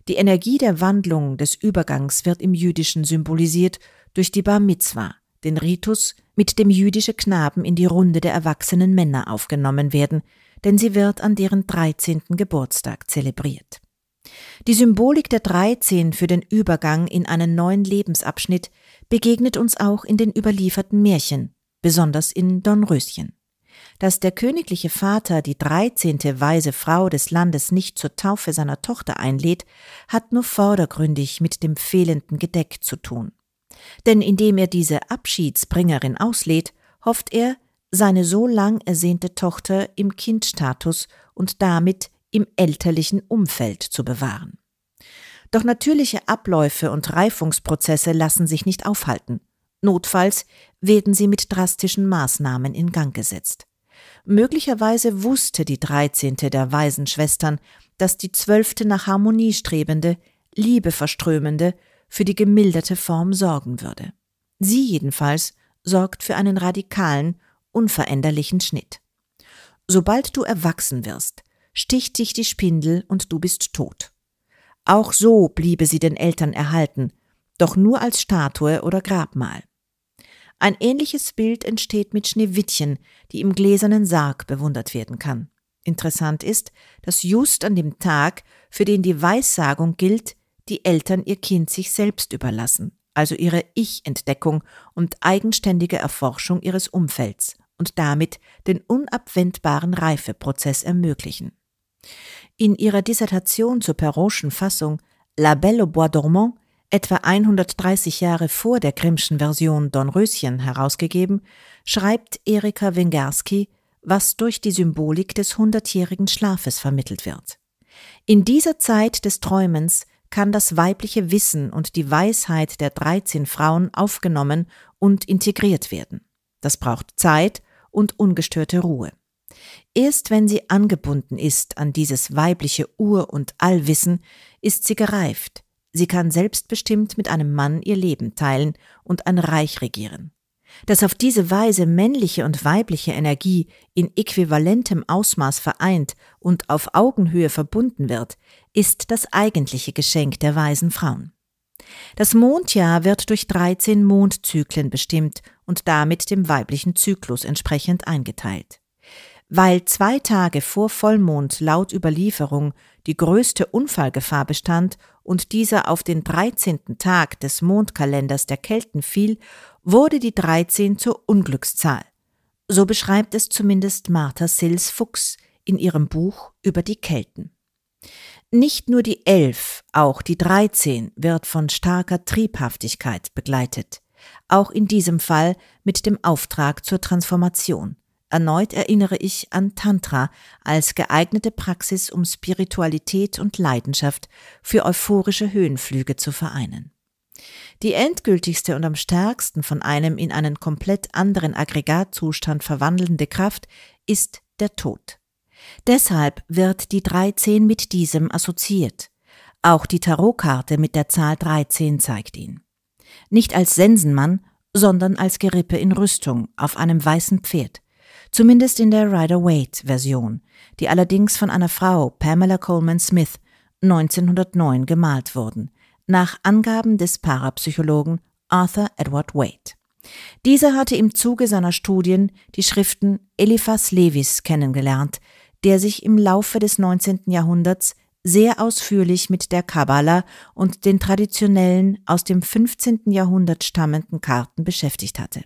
Die Energie der Wandlung des Übergangs wird im Jüdischen symbolisiert durch die Bar Mitzwa, den Ritus, mit dem jüdische Knaben in die Runde der erwachsenen Männer aufgenommen werden, denn sie wird an deren dreizehnten Geburtstag zelebriert. Die Symbolik der dreizehn für den Übergang in einen neuen Lebensabschnitt begegnet uns auch in den überlieferten Märchen, besonders in Dornröschen. Dass der königliche Vater die dreizehnte weise Frau des Landes nicht zur Taufe seiner Tochter einlädt, hat nur vordergründig mit dem fehlenden Gedeck zu tun. Denn indem er diese Abschiedsbringerin auslädt, hofft er, seine so lang ersehnte Tochter im Kindstatus und damit im elterlichen Umfeld zu bewahren. Doch natürliche Abläufe und Reifungsprozesse lassen sich nicht aufhalten. Notfalls werden sie mit drastischen Maßnahmen in Gang gesetzt. Möglicherweise wusste die dreizehnte der weisen Schwestern, dass die zwölfte nach Harmonie strebende, Liebe verströmende für die gemilderte Form sorgen würde. Sie jedenfalls sorgt für einen radikalen, unveränderlichen Schnitt. Sobald du erwachsen wirst, sticht dich die Spindel und du bist tot. Auch so bliebe sie den Eltern erhalten, doch nur als Statue oder Grabmal. Ein ähnliches Bild entsteht mit Schneewittchen, die im gläsernen Sarg bewundert werden kann. Interessant ist, dass just an dem Tag, für den die Weissagung gilt, die Eltern ihr Kind sich selbst überlassen, also ihre Ich-Entdeckung und eigenständige Erforschung ihres Umfelds und damit den unabwendbaren Reifeprozess ermöglichen. In ihrer Dissertation zur Perraultschen Fassung La Belle au Bois dormant, etwa hundertdreißig Jahre vor der Grimmschen Version Dornröschen herausgegeben, schreibt Erika Wengerski, was durch die Symbolik des hundertjährigen Schlafes vermittelt wird. In dieser Zeit des Träumens kann das weibliche Wissen und die Weisheit der dreizehn Frauen aufgenommen und integriert werden. Das braucht Zeit und ungestörte Ruhe. Erst wenn sie angebunden ist an dieses weibliche Ur- und Allwissen, ist sie gereift. Sie kann selbstbestimmt mit einem Mann ihr Leben teilen und ein Reich regieren. Dass auf diese Weise männliche und weibliche Energie in äquivalentem Ausmaß vereint und auf Augenhöhe verbunden wird, ist das eigentliche Geschenk der weisen Frauen. Das Mondjahr wird durch dreizehn Mondzyklen bestimmt und damit dem weiblichen Zyklus entsprechend eingeteilt. Weil zwei Tage vor Vollmond laut Überlieferung die größte Unfallgefahr bestand und dieser auf den dreizehnten Tag des Mondkalenders der Kelten fiel, wurde die dreizehn zur Unglückszahl. So beschreibt es zumindest Martha Sills-Fuchs in ihrem Buch über die Kelten. Nicht nur die elf, auch die dreizehn wird von starker Triebhaftigkeit begleitet, auch in diesem Fall mit dem Auftrag zur Transformation. Erneut erinnere ich an Tantra als geeignete Praxis, um Spiritualität und Leidenschaft für euphorische Höhenflüge zu vereinen. Die endgültigste und am stärksten von einem in einen komplett anderen Aggregatzustand verwandelnde Kraft ist der Tod. Deshalb wird die dreizehn mit diesem assoziiert. Auch die Tarotkarte mit der Zahl dreizehn zeigt ihn. Nicht als Sensenmann, sondern als Gerippe in Rüstung auf einem weißen Pferd. Zumindest in der Rider-Waite-Version, die allerdings von einer Frau, Pamela Coleman Smith, neunzehnhundertneun gemalt wurden, nach Angaben des Parapsychologen Arthur Edward Waite. Dieser hatte im Zuge seiner Studien die Schriften Eliphas Levis kennengelernt, der sich im Laufe des neunzehnten Jahrhunderts sehr ausführlich mit der Kabbala und den traditionellen, aus dem fünfzehnten Jahrhundert stammenden Karten beschäftigt hatte.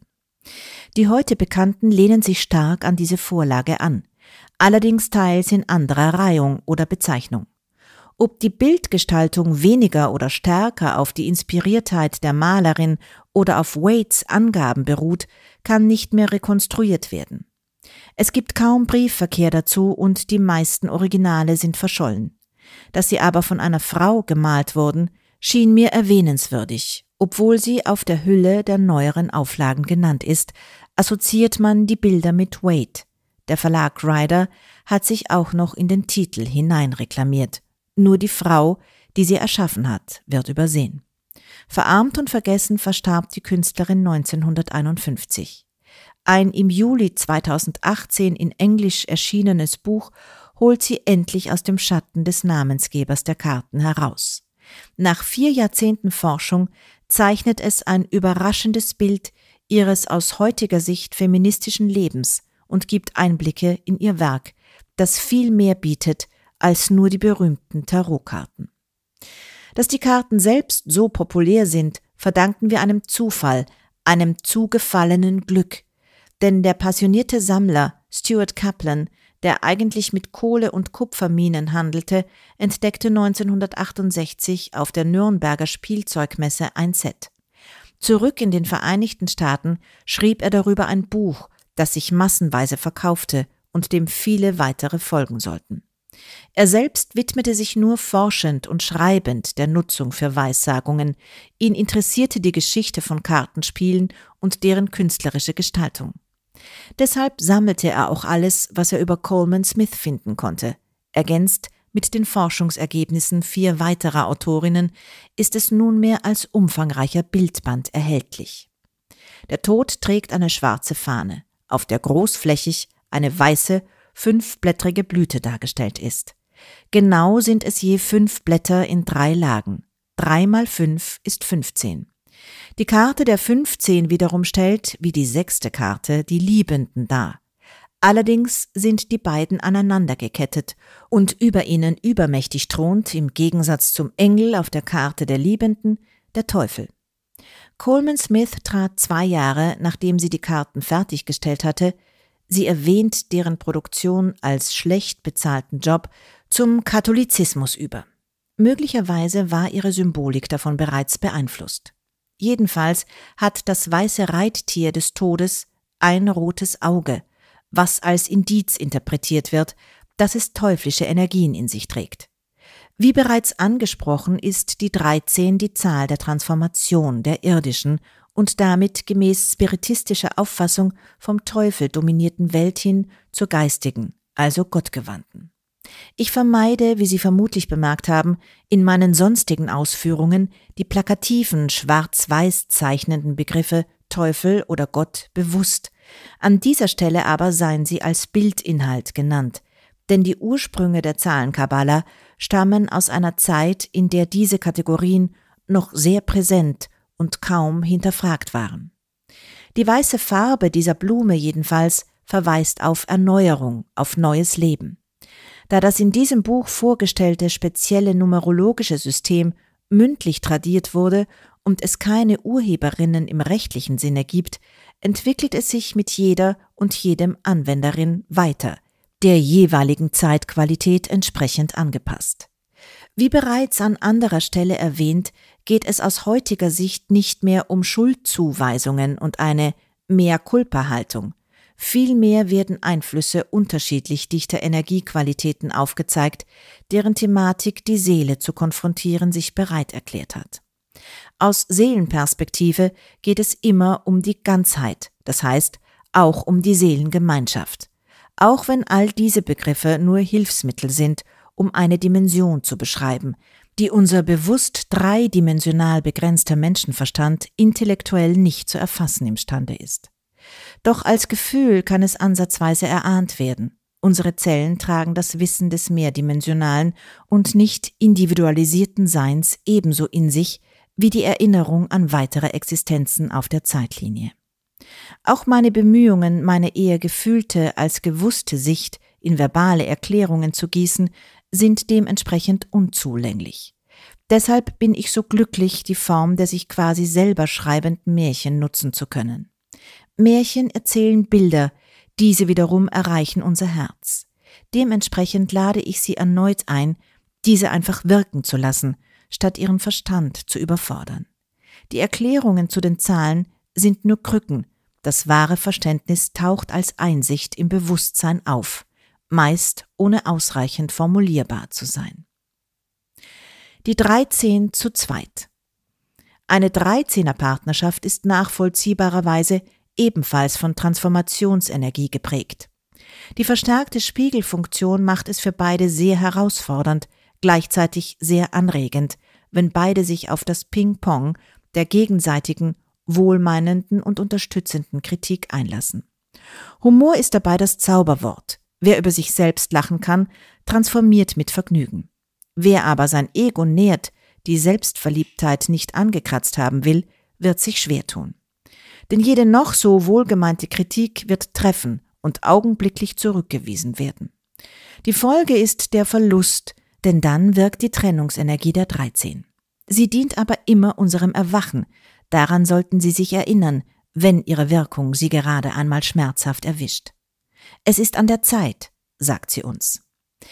Die heute bekannten lehnen sich stark an diese Vorlage an, allerdings teils in anderer Reihung oder Bezeichnung. Ob die Bildgestaltung weniger oder stärker auf die Inspiriertheit der Malerin oder auf Waites Angaben beruht, kann nicht mehr rekonstruiert werden. Es gibt kaum Briefverkehr dazu und die meisten Originale sind verschollen. Dass sie aber von einer Frau gemalt wurden, schien mir erwähnenswürdig. Obwohl sie auf der Hülle der neueren Auflagen genannt ist, assoziiert man die Bilder mit Waite. Der Verlag Rider hat sich auch noch in den Titel hineinreklamiert. Nur die Frau, die sie erschaffen hat, wird übersehen. Verarmt und vergessen verstarb die Künstlerin neunzehnhunderteinundfünfzig. Ein im Juli zweitausendachtzehn in Englisch erschienenes Buch holt sie endlich aus dem Schatten des Namensgebers der Karten heraus. Nach vier Jahrzehnten Forschung zeichnet es ein überraschendes Bild ihres aus heutiger Sicht feministischen Lebens und gibt Einblicke in ihr Werk, das viel mehr bietet als nur die berühmten Tarotkarten. Dass die Karten selbst so populär sind, verdanken wir einem Zufall, einem zugefallenen Glück. Denn der passionierte Sammler Stuart Kaplan, der eigentlich mit Kohle- und Kupferminen handelte, entdeckte neunzehnhundertachtundsechzig auf der Nürnberger Spielzeugmesse ein Set. Zurück in den Vereinigten Staaten schrieb er darüber ein Buch, das sich massenweise verkaufte und dem viele weitere folgen sollten. Er selbst widmete sich nur forschend und schreibend der Nutzung für Weissagungen. Ihn interessierte die Geschichte von Kartenspielen und deren künstlerische Gestaltung. Deshalb sammelte er auch alles, was er über Coleman Smith finden konnte. Ergänzt mit den Forschungsergebnissen vier weiterer Autorinnen ist es nunmehr als umfangreicher Bildband erhältlich. Der Tod trägt eine schwarze Fahne, auf der großflächig eine weiße, fünfblättrige Blüte dargestellt ist. Genau sind es je fünf Blätter in drei Lagen. Drei mal fünf ist fünfzehn. Die Karte der fünfzehn wiederum stellt, wie die sechste Karte, die Liebenden dar. Allerdings sind die beiden aneinander gekettet und über ihnen übermächtig thront, im Gegensatz zum Engel auf der Karte der Liebenden, der Teufel. Coleman Smith trat zwei Jahre, nachdem sie die Karten fertiggestellt hatte, sie erwähnt deren Produktion als schlecht bezahlten Job, zum Katholizismus über. Möglicherweise war ihre Symbolik davon bereits beeinflusst. Jedenfalls hat das weiße Reittier des Todes ein rotes Auge, was als Indiz interpretiert wird, dass es teuflische Energien in sich trägt. Wie bereits angesprochen, ist die dreizehn die Zahl der Transformation der irdischen und damit gemäß spiritistischer Auffassung vom Teufel dominierten Welt hin zur geistigen, also gottgewandten. Ich vermeide, wie Sie vermutlich bemerkt haben, in meinen sonstigen Ausführungen die plakativen, schwarz-weiß zeichnenden Begriffe Teufel oder Gott bewusst. An dieser Stelle aber seien sie als Bildinhalt genannt, denn die Ursprünge der Zahlenkabbala stammen aus einer Zeit, in der diese Kategorien noch sehr präsent und kaum hinterfragt waren. Die weiße Farbe dieser Blume jedenfalls verweist auf Erneuerung, auf neues Leben. Da das in diesem Buch vorgestellte spezielle numerologische System mündlich tradiert wurde und es keine Urheberinnen im rechtlichen Sinne gibt, entwickelt es sich mit jeder und jedem Anwenderin weiter, der jeweiligen Zeitqualität entsprechend angepasst. Wie bereits an anderer Stelle erwähnt, geht es aus heutiger Sicht nicht mehr um Schuldzuweisungen und eine Mea-culpa-Haltung. Vielmehr werden Einflüsse unterschiedlich dichter Energiequalitäten aufgezeigt, deren Thematik die Seele zu konfrontieren sich bereit erklärt hat. Aus Seelenperspektive geht es immer um die Ganzheit, das heißt auch um die Seelengemeinschaft. Auch wenn all diese Begriffe nur Hilfsmittel sind, um eine Dimension zu beschreiben, die unser bewusst dreidimensional begrenzter Menschenverstand intellektuell nicht zu erfassen imstande ist. Doch als Gefühl kann es ansatzweise erahnt werden. Unsere Zellen tragen das Wissen des mehrdimensionalen und nicht individualisierten Seins ebenso in sich wie die Erinnerung an weitere Existenzen auf der Zeitlinie. Auch meine Bemühungen, meine eher gefühlte als gewusste Sicht in verbale Erklärungen zu gießen, sind dementsprechend unzulänglich. Deshalb bin ich so glücklich, die Form der sich quasi selber schreibenden Märchen nutzen zu können. Märchen erzählen Bilder, diese wiederum erreichen unser Herz. Dementsprechend lade ich Sie erneut ein, diese einfach wirken zu lassen, statt ihren Verstand zu überfordern. Die Erklärungen zu den Zahlen sind nur Krücken, das wahre Verständnis taucht als Einsicht im Bewusstsein auf, meist ohne ausreichend formulierbar zu sein. Die dreizehn zu zweit. Eine Dreizehner-Partnerschaft ist nachvollziehbarerweise ebenfalls von Transformationsenergie geprägt. Die verstärkte Spiegelfunktion macht es für beide sehr herausfordernd, gleichzeitig sehr anregend, wenn beide sich auf das Ping-Pong der gegenseitigen, wohlmeinenden und unterstützenden Kritik einlassen. Humor ist dabei das Zauberwort. Wer über sich selbst lachen kann, transformiert mit Vergnügen. Wer aber sein Ego nährt, die Selbstverliebtheit nicht angekratzt haben will, wird sich schwer tun. Denn jede noch so wohlgemeinte Kritik wird treffen und augenblicklich zurückgewiesen werden. Die Folge ist der Verlust, denn dann wirkt die Trennungsenergie der dreizehn. Sie dient aber immer unserem Erwachen, daran sollten Sie sich erinnern, wenn ihre Wirkung Sie gerade einmal schmerzhaft erwischt. Es ist an der Zeit, sagt sie uns.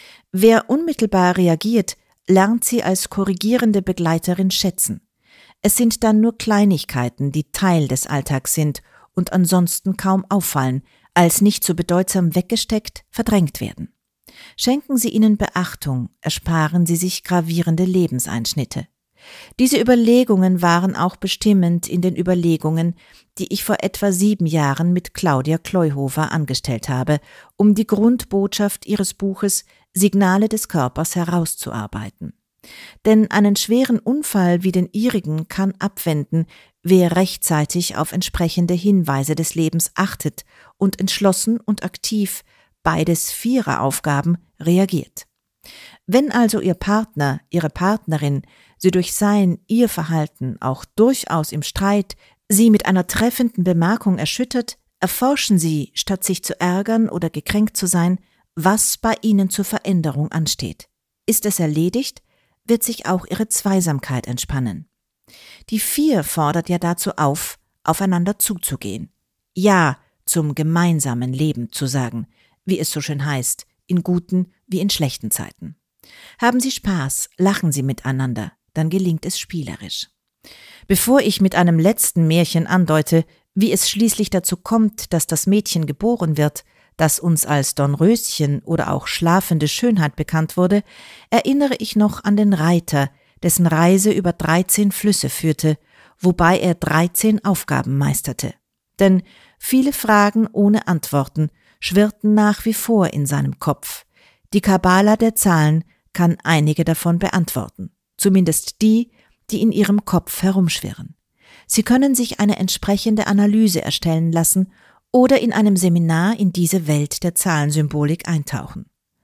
Wer unmittelbar reagiert, lernt sie als korrigierende Begleiterin schätzen. Es sind dann nur Kleinigkeiten, die Teil des Alltags sind und ansonsten kaum auffallen, als nicht so bedeutsam weggesteckt, verdrängt werden. Schenken Sie ihnen Beachtung, ersparen Sie sich gravierende Lebenseinschnitte. Diese Überlegungen waren auch bestimmend in den Überlegungen, die ich vor etwa sieben Jahren mit Claudia Kleuhofer angestellt habe, um die Grundbotschaft ihres Buches Signale des Körpers herauszuarbeiten. Denn einen schweren Unfall wie den ihrigen kann abwenden, wer rechtzeitig auf entsprechende Hinweise des Lebens achtet und entschlossen und aktiv, beides Viereraufgaben, reagiert. Wenn also Ihr Partner, Ihre Partnerin Sie durch sein, Ihr Verhalten auch durchaus im Streit Sie mit einer treffenden Bemerkung erschüttert, erforschen Sie, statt sich zu ärgern oder gekränkt zu sein, was bei Ihnen zur Veränderung ansteht. Ist es erledigt, wird sich auch Ihre Zweisamkeit entspannen. Die Vier fordert ja dazu auf, aufeinander zuzugehen. Ja zum gemeinsamen Leben zu sagen, wie es so schön heißt, in guten wie in schlechten Zeiten. Haben Sie Spaß, lachen Sie miteinander, dann gelingt es spielerisch. Bevor ich mit einem letzten Märchen andeute, wie es schließlich dazu kommt, dass das Mädchen geboren wird, das uns als Dornröschen oder auch schlafende Schönheit bekannt wurde, erinnere ich noch an den Reiter, dessen Reise über dreizehn Flüsse führte, wobei er dreizehn Aufgaben meisterte. Denn viele Fragen ohne Antworten schwirrten nach wie vor in seinem Kopf. Die Kabbala der Zahlen kann einige davon beantworten, zumindest die, die in Ihrem Kopf herumschwirren. Sie können sich eine entsprechende Analyse erstellen lassen oder in einem Seminar in diese Welt der Zahlensymbolik eintauchen.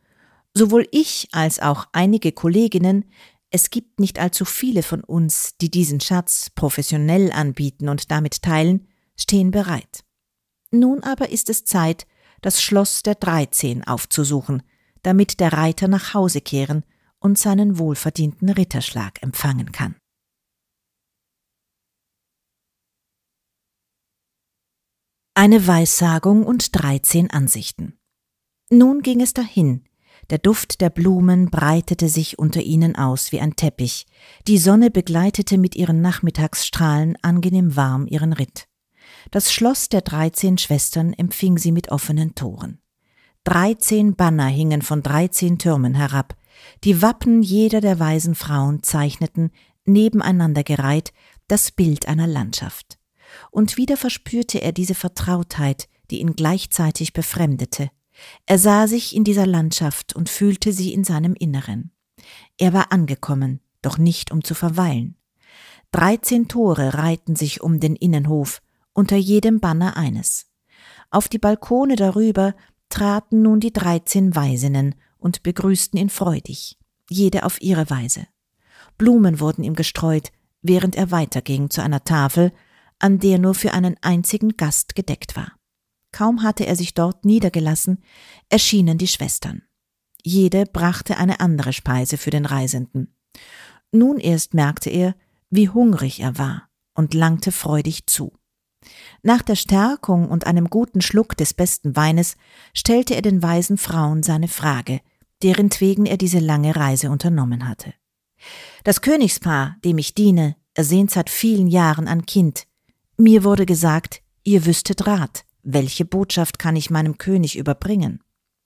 Sowohl ich als auch einige Kolleginnen, es gibt nicht allzu viele von uns, die diesen Schatz professionell anbieten und damit teilen, stehen bereit. Nun aber ist es Zeit, das Schloss der dreizehn aufzusuchen, damit der Reiter nach Hause kehren und seinen wohlverdienten Ritterschlag empfangen kann. Eine Weissagung und dreizehn Ansichten. Nun ging es dahin. Der Duft der Blumen breitete sich unter ihnen aus wie ein Teppich. Die Sonne begleitete mit ihren Nachmittagsstrahlen angenehm warm ihren Ritt. Das Schloss der dreizehn Schwestern empfing sie mit offenen Toren. Dreizehn Banner hingen von dreizehn Türmen herab. Die Wappen jeder der weisen Frauen zeichneten, nebeneinander gereiht, das Bild einer Landschaft. Und wieder verspürte er diese Vertrautheit, die ihn gleichzeitig befremdete. Er sah sich in dieser Landschaft und fühlte sie in seinem Inneren. Er war angekommen, doch nicht um zu verweilen. Dreizehn Tore reihten sich um den Innenhof, unter jedem Banner eines. Auf die Balkone darüber traten nun die dreizehn Weisinnen und begrüßten ihn freudig, jede auf ihre Weise. Blumen wurden ihm gestreut, während er weiterging zu einer Tafel, an der nur für einen einzigen Gast gedeckt war. Kaum hatte er sich dort niedergelassen, erschienen die Schwestern. Jede brachte eine andere Speise für den Reisenden. Nun erst merkte er, wie hungrig er war und langte freudig zu. Nach der Stärkung und einem guten Schluck des besten Weines stellte er den weisen Frauen seine Frage, derentwegen er diese lange Reise unternommen hatte. Das Königspaar, dem ich diene, ersehnt seit vielen Jahren ein Kind. Mir wurde gesagt, ihr wüsstet Rat. Welche Botschaft kann ich meinem König überbringen?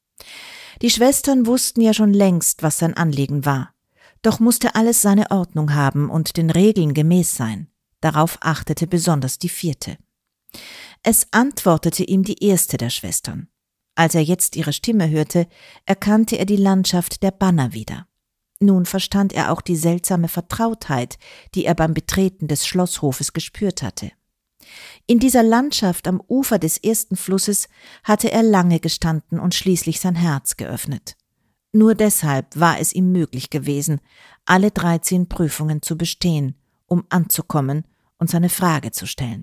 Die Schwestern wussten ja schon längst, was sein Anliegen war. Doch musste alles seine Ordnung haben und den Regeln gemäß sein. Darauf achtete besonders die vierte. Es antwortete ihm die erste der Schwestern. Als er jetzt ihre Stimme hörte, erkannte er die Landschaft der Banner wieder. Nun verstand er auch die seltsame Vertrautheit, die er beim Betreten des Schlosshofes gespürt hatte. In dieser Landschaft am Ufer des ersten Flusses hatte er lange gestanden und schließlich sein Herz geöffnet. Nur deshalb war es ihm möglich gewesen, alle dreizehn Prüfungen zu bestehen, um anzukommen und seine Frage zu stellen.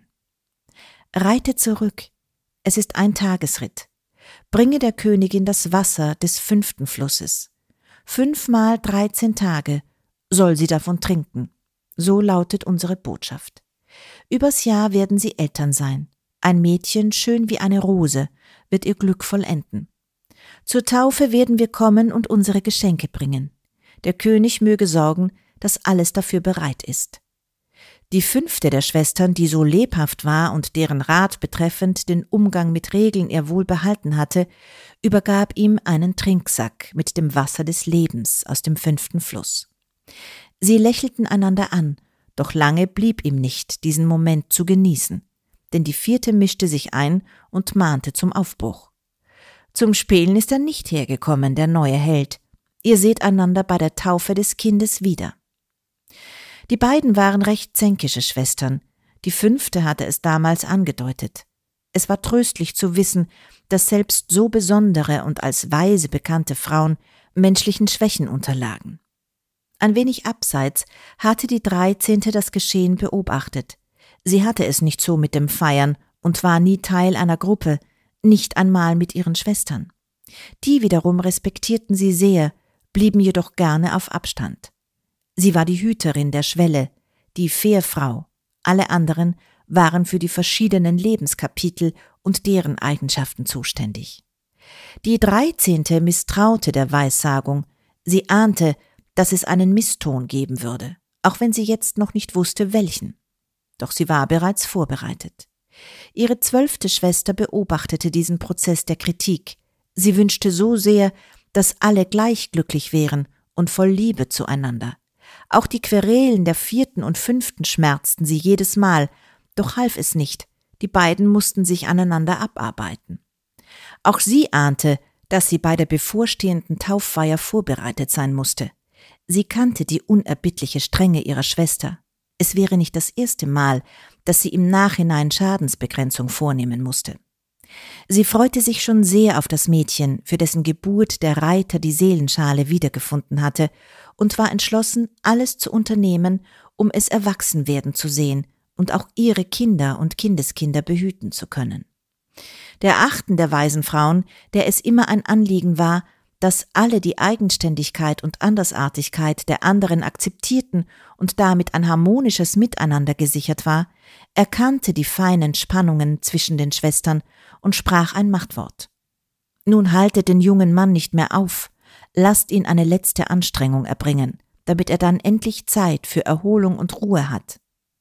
Reite zurück, es ist ein Tagesritt. Bringe der Königin das Wasser des fünften Flusses. Fünfmal dreizehn Tage soll sie davon trinken. So lautet unsere Botschaft. Übers Jahr werden sie Eltern sein. Ein Mädchen, schön wie eine Rose, wird ihr Glück vollenden. Zur Taufe werden wir kommen und unsere Geschenke bringen. Der König möge sorgen, dass alles dafür bereit ist. Die fünfte der Schwestern, die so lebhaft war und deren Rat betreffend den Umgang mit Regeln er wohl behalten hatte, übergab ihm einen Trinksack mit dem Wasser des Lebens aus dem fünften Fluss. Sie lächelten einander an, doch lange blieb ihm nicht, diesen Moment zu genießen, denn die vierte mischte sich ein und mahnte zum Aufbruch. Zum Spielen ist er nicht hergekommen, der neue Held. Ihr seht einander bei der Taufe des Kindes wieder. Die beiden waren recht zänkische Schwestern. Die fünfte hatte es damals angedeutet. Es war tröstlich zu wissen, dass selbst so besondere und als weise bekannte Frauen menschlichen Schwächen unterlagen. Ein wenig abseits hatte die dreizehnte das Geschehen beobachtet. Sie hatte es nicht so mit dem Feiern und war nie Teil einer Gruppe, nicht einmal mit ihren Schwestern. Die wiederum respektierten sie sehr, blieben jedoch gerne auf Abstand. Sie war die Hüterin der Schwelle, die Fährfrau. Alle anderen waren für die verschiedenen Lebenskapitel und deren Eigenschaften zuständig. Die dreizehnte misstraute der Weissagung. Sie ahnte, dass es einen Misston geben würde, auch wenn sie jetzt noch nicht wusste, welchen. Doch sie war bereits vorbereitet. Ihre zwölfte Schwester beobachtete diesen Prozess der Kritik. Sie wünschte so sehr, dass alle gleich glücklich wären und voll Liebe zueinander. Auch die Querelen der vierten und fünften schmerzten sie jedes Mal, doch half es nicht, die beiden mussten sich aneinander abarbeiten. Auch sie ahnte, dass sie bei der bevorstehenden Tauffeier vorbereitet sein musste. Sie kannte die unerbittliche Strenge ihrer Schwester. Es wäre nicht das erste Mal, dass sie im Nachhinein Schadensbegrenzung vornehmen musste. Sie freute sich schon sehr auf das Mädchen, für dessen Geburt der Reiter die Seelenschale wiedergefunden hatte, und war entschlossen, alles zu unternehmen, um es erwachsen werden zu sehen und auch ihre Kinder und Kindeskinder behüten zu können. Der achten der weisen Frauen, der es immer ein Anliegen war, dass alle die Eigenständigkeit und Andersartigkeit der anderen akzeptierten und damit ein harmonisches Miteinander gesichert war, erkannte die feinen Spannungen zwischen den Schwestern und sprach ein Machtwort. Nun haltet den jungen Mann nicht mehr auf, lasst ihn eine letzte Anstrengung erbringen, damit er dann endlich Zeit für Erholung und Ruhe hat.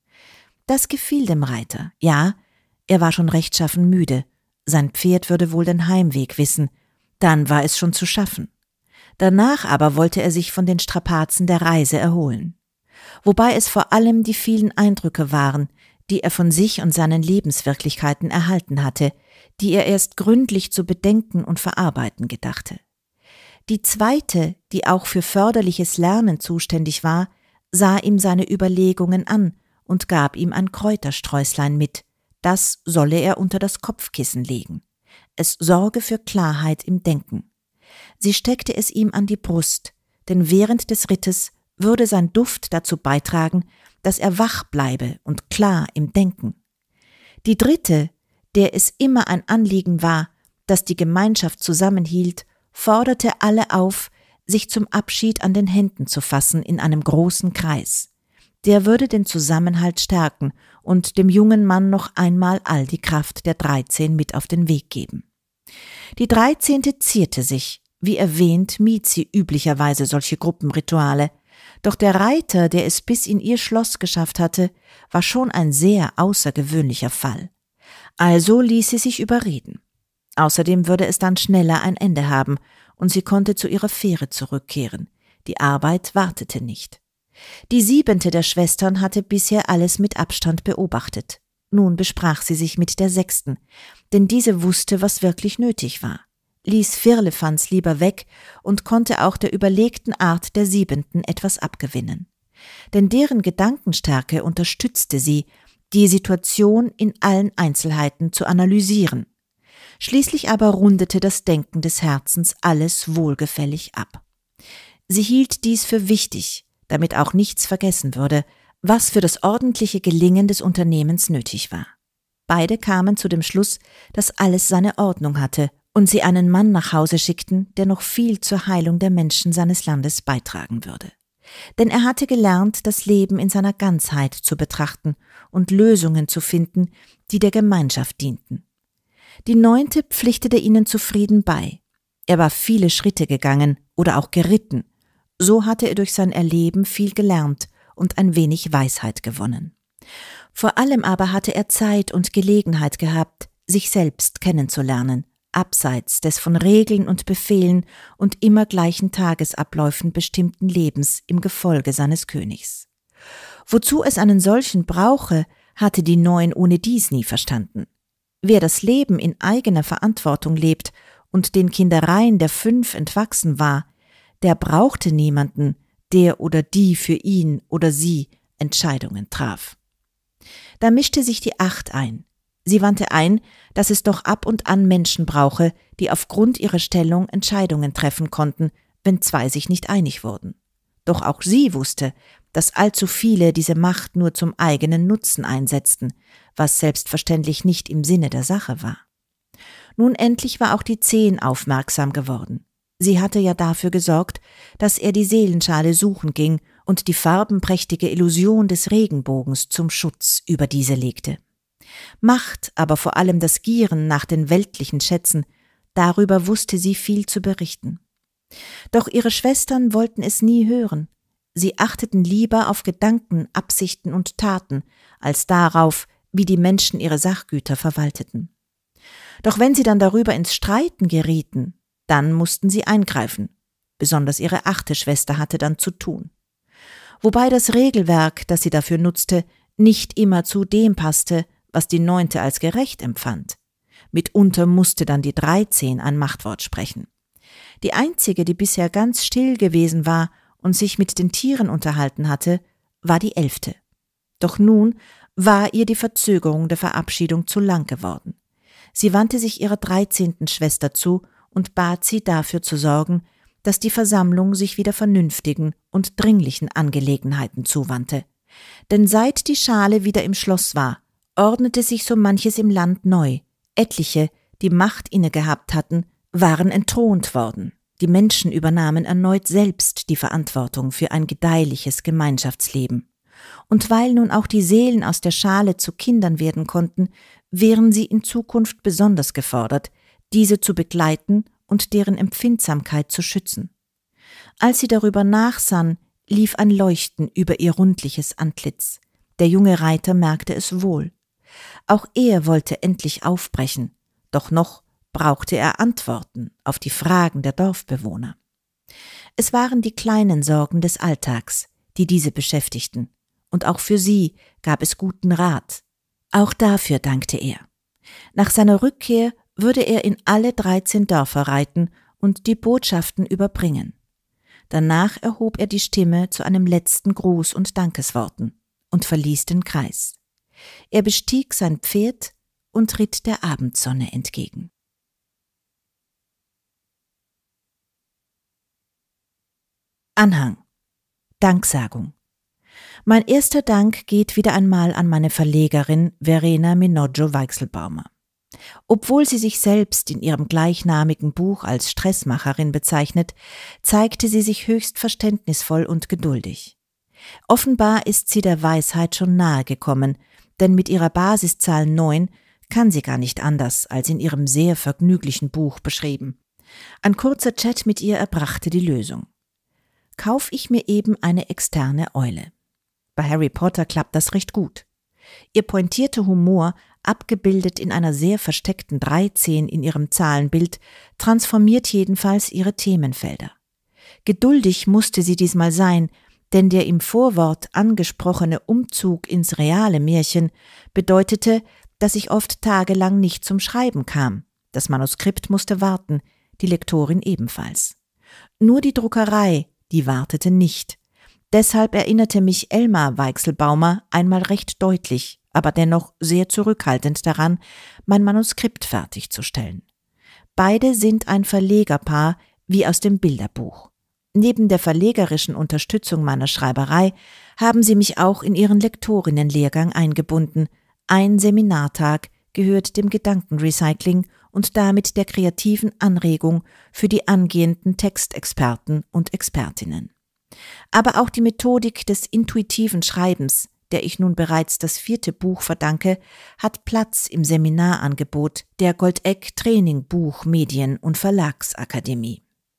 Das gefiel dem Reiter, ja, er war schon rechtschaffen müde, sein Pferd würde wohl den Heimweg wissen, dann war es schon zu schaffen. Danach aber wollte er sich von den Strapazen der Reise erholen. Wobei es vor allem die vielen Eindrücke waren, die er von sich und seinen Lebenswirklichkeiten erhalten hatte, die er erst gründlich zu bedenken und verarbeiten gedachte. Die zweite, die auch für förderliches Lernen zuständig war, sah ihm seine Überlegungen an und gab ihm ein Kräutersträußlein mit, das solle er unter das Kopfkissen legen. Es sorge für Klarheit im Denken. Sie steckte es ihm an die Brust, denn während des Rittes würde sein Duft dazu beitragen, dass er wach bleibe und klar im Denken. Die dritte, der es immer ein Anliegen war, dass die Gemeinschaft zusammenhielt, forderte alle auf, sich zum Abschied an den Händen zu fassen in einem großen Kreis. Der würde den Zusammenhalt stärken und dem jungen Mann noch einmal all die Kraft der dreizehn mit auf den Weg geben. Die dreizehnte zierte sich, wie erwähnt, mied sie üblicherweise solche Gruppenrituale, doch der Reiter, der es bis in ihr Schloss geschafft hatte, war schon ein sehr außergewöhnlicher Fall. Also ließ sie sich überreden. Außerdem würde es dann schneller ein Ende haben und sie konnte zu ihrer Fähre zurückkehren. Die Arbeit wartete nicht. Die siebente der Schwestern hatte bisher alles mit Abstand beobachtet. Nun besprach sie sich mit der sechsten, denn diese wusste, was wirklich nötig war, ließ Firlefanz lieber weg und konnte auch der überlegten Art der siebenten etwas abgewinnen. Denn deren Gedankenstärke unterstützte sie, die Situation in allen Einzelheiten zu analysieren. Schließlich aber rundete das Denken des Herzens alles wohlgefällig ab. Sie hielt dies für wichtig, damit auch nichts vergessen würde, was für das ordentliche Gelingen des Unternehmens nötig war. Beide kamen zu dem Schluss, dass alles seine Ordnung hatte und sie einen Mann nach Hause schickten, der noch viel zur Heilung der Menschen seines Landes beitragen würde. Denn er hatte gelernt, das Leben in seiner Ganzheit zu betrachten und Lösungen zu finden, die der Gemeinschaft dienten. Die Neunte pflichtete ihnen zufrieden bei. Er war viele Schritte gegangen oder auch geritten. So hatte er durch sein Erleben viel gelernt und ein wenig Weisheit gewonnen. Vor allem aber hatte er Zeit und Gelegenheit gehabt, sich selbst kennenzulernen, abseits des von Regeln und Befehlen und immer gleichen Tagesabläufen bestimmten Lebens im Gefolge seines Königs. Wozu es einen solchen brauche, hatte die Neun ohne dies nie verstanden. Wer das Leben in eigener Verantwortung lebt und den Kindereien der Fünf entwachsen war, der brauchte niemanden, der oder die für ihn oder sie Entscheidungen traf. Da mischte sich die Acht ein. Sie wandte ein, dass es doch ab und an Menschen brauche, die aufgrund ihrer Stellung Entscheidungen treffen konnten, wenn zwei sich nicht einig wurden. Doch auch sie wusste, dass allzu viele diese Macht nur zum eigenen Nutzen einsetzten, was selbstverständlich nicht im Sinne der Sache war. Nun endlich war auch die Zehn aufmerksam geworden. Sie hatte ja dafür gesorgt, dass er die Seelenschale suchen ging und die farbenprächtige Illusion des Regenbogens zum Schutz über diese legte. Macht, aber vor allem das Gieren nach den weltlichen Schätzen, darüber wusste sie viel zu berichten. Doch ihre Schwestern wollten es nie hören. Sie achteten lieber auf Gedanken, Absichten und Taten, als darauf, wie die Menschen ihre Sachgüter verwalteten. Doch wenn sie dann darüber ins Streiten gerieten, dann mussten sie eingreifen. Besonders ihre achte Schwester hatte dann zu tun. Wobei das Regelwerk, das sie dafür nutzte, nicht immer zu dem passte, was die Neunte als gerecht empfand. Mitunter musste dann die Dreizehn ein Machtwort sprechen. Die einzige, die bisher ganz still gewesen war und sich mit den Tieren unterhalten hatte, war die Elfte. Doch nun war ihr die Verzögerung der Verabschiedung zu lang geworden. Sie wandte sich ihrer dreizehnten Schwester zu und bat sie dafür zu sorgen, dass die Versammlung sich wieder vernünftigen und dringlichen Angelegenheiten zuwandte. Denn seit die Schale wieder im Schloss war, ordnete sich so manches im Land neu. Etliche, die Macht inne gehabt hatten, waren entthront worden. Die Menschen übernahmen erneut selbst die Verantwortung für ein gedeihliches Gemeinschaftsleben. Und weil nun auch die Seelen aus der Schale zu Kindern werden konnten, wären sie in Zukunft besonders gefordert, diese zu begleiten und deren Empfindsamkeit zu schützen. Als sie darüber nachsann, lief ein Leuchten über ihr rundliches Antlitz. Der junge Reiter merkte es wohl. Auch er wollte endlich aufbrechen, doch noch brauchte er Antworten auf die Fragen der Dorfbewohner. Es waren die kleinen Sorgen des Alltags, die diese beschäftigten, und auch für sie gab es guten Rat. Auch dafür dankte er. Nach seiner Rückkehr würde er in alle dreizehn Dörfer reiten und die Botschaften überbringen. Danach erhob er die Stimme zu einem letzten Gruß und Dankesworten und verließ den Kreis. Er bestieg sein Pferd und ritt der Abendsonne entgegen. Anhang. Danksagung. Mein erster Dank geht wieder einmal an meine Verlegerin Verena Minoggio Weichselbaumer. Obwohl sie sich selbst in ihrem gleichnamigen Buch als Stressmacherin bezeichnet, zeigte sie sich höchst verständnisvoll und geduldig. Offenbar ist sie der Weisheit schon nahe gekommen, denn mit ihrer Basiszahl neun kann sie gar nicht anders als in ihrem sehr vergnüglichen Buch beschrieben. Ein kurzer Chat mit ihr erbrachte die Lösung. Kauf ich mir eben eine externe Eule. Bei Harry Potter klappt das recht gut. Ihr pointierter Humor, abgebildet in einer sehr versteckten dreizehn in ihrem Zahlenbild, transformiert jedenfalls ihre Themenfelder. Geduldig musste sie diesmal sein, denn der im Vorwort angesprochene Umzug ins reale Märchen bedeutete, dass ich oft tagelang nicht zum Schreiben kam. Das Manuskript musste warten, die Lektorin ebenfalls. Nur die Druckerei, die wartete nicht. Deshalb erinnerte mich Elmar Weichselbaumer einmal recht deutlich, aber dennoch sehr zurückhaltend daran, mein Manuskript fertigzustellen. Beide sind ein Verlegerpaar wie aus dem Bilderbuch. Neben der verlegerischen Unterstützung meiner Schreiberei haben sie mich auch in ihren Lektorinnenlehrgang eingebunden. Ein Seminartag gehört dem Gedankenrecycling und damit der kreativen Anregung für die angehenden Textexperten und Expertinnen. Aber auch die Methodik des intuitiven Schreibens, der ich nun bereits das vierte Buch verdanke, hat Platz im Seminarangebot der Goldeck Training Buch Medien- und Verlagsakademie.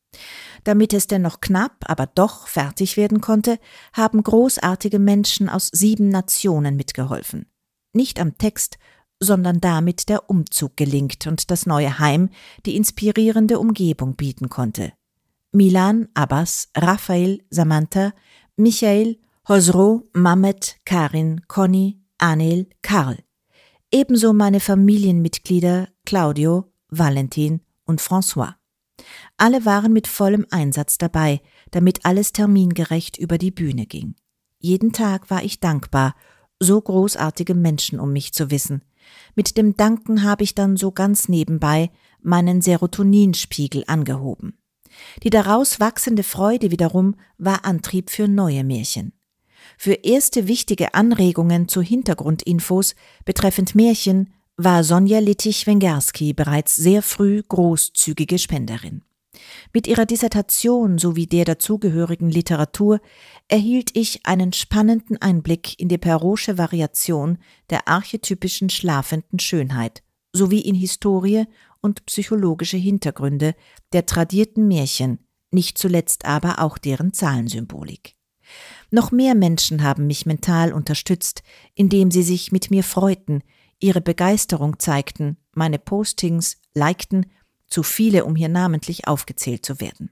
Damit es dennoch knapp, aber doch fertig werden konnte, haben großartige Menschen aus sieben Nationen mitgeholfen. Nicht am Text, sondern damit der Umzug gelingt und das neue Heim die inspirierende Umgebung bieten konnte. Milan, Abbas, Raphael, Samantha, Michael, Hosro, Mamet, Karin, Conny, Anel, Karl. Ebenso meine Familienmitglieder Claudio, Valentin und François. Alle waren mit vollem Einsatz dabei, damit alles termingerecht über die Bühne ging. Jeden Tag war ich dankbar, so großartige Menschen um mich zu wissen. Mit dem Danken habe ich dann so ganz nebenbei meinen Serotoninspiegel angehoben. Die daraus wachsende Freude wiederum war Antrieb für neue Märchen. Für erste wichtige Anregungen zu Hintergrundinfos betreffend Märchen war Sonja Littich-Wengerski bereits sehr früh großzügige Spenderin. Mit ihrer Dissertation sowie der dazugehörigen Literatur erhielt ich einen spannenden Einblick in die Perraultsche Variation der archetypischen schlafenden Schönheit sowie in Historie und psychologische Hintergründe der tradierten Märchen, nicht zuletzt aber auch deren Zahlensymbolik. Noch mehr Menschen haben mich mental unterstützt, indem sie sich mit mir freuten, ihre Begeisterung zeigten, meine Postings likten, zu viele, um hier namentlich aufgezählt zu werden.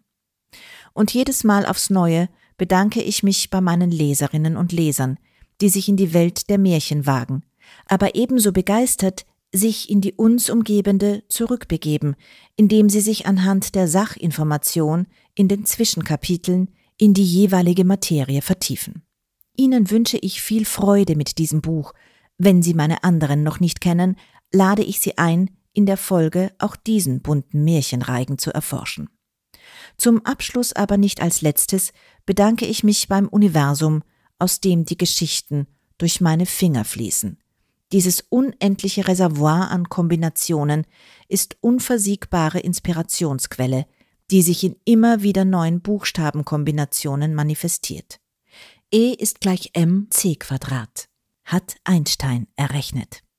Und jedes Mal aufs Neue bedanke ich mich bei meinen Leserinnen und Lesern, die sich in die Welt der Märchen wagen, aber ebenso begeistert sich in die uns umgebende zurückbegeben, indem sie sich anhand der Sachinformation in den Zwischenkapiteln in die jeweilige Materie vertiefen. Ihnen wünsche ich viel Freude mit diesem Buch. Wenn Sie meine anderen noch nicht kennen, lade ich Sie ein, in der Folge auch diesen bunten Märchenreigen zu erforschen. Zum Abschluss aber nicht als letztes bedanke ich mich beim Universum, aus dem die Geschichten durch meine Finger fließen. Dieses unendliche Reservoir an Kombinationen ist unversiegbare Inspirationsquelle, die sich in immer wieder neuen Buchstabenkombinationen manifestiert. E ist gleich mc Quadrat, hat Einstein errechnet.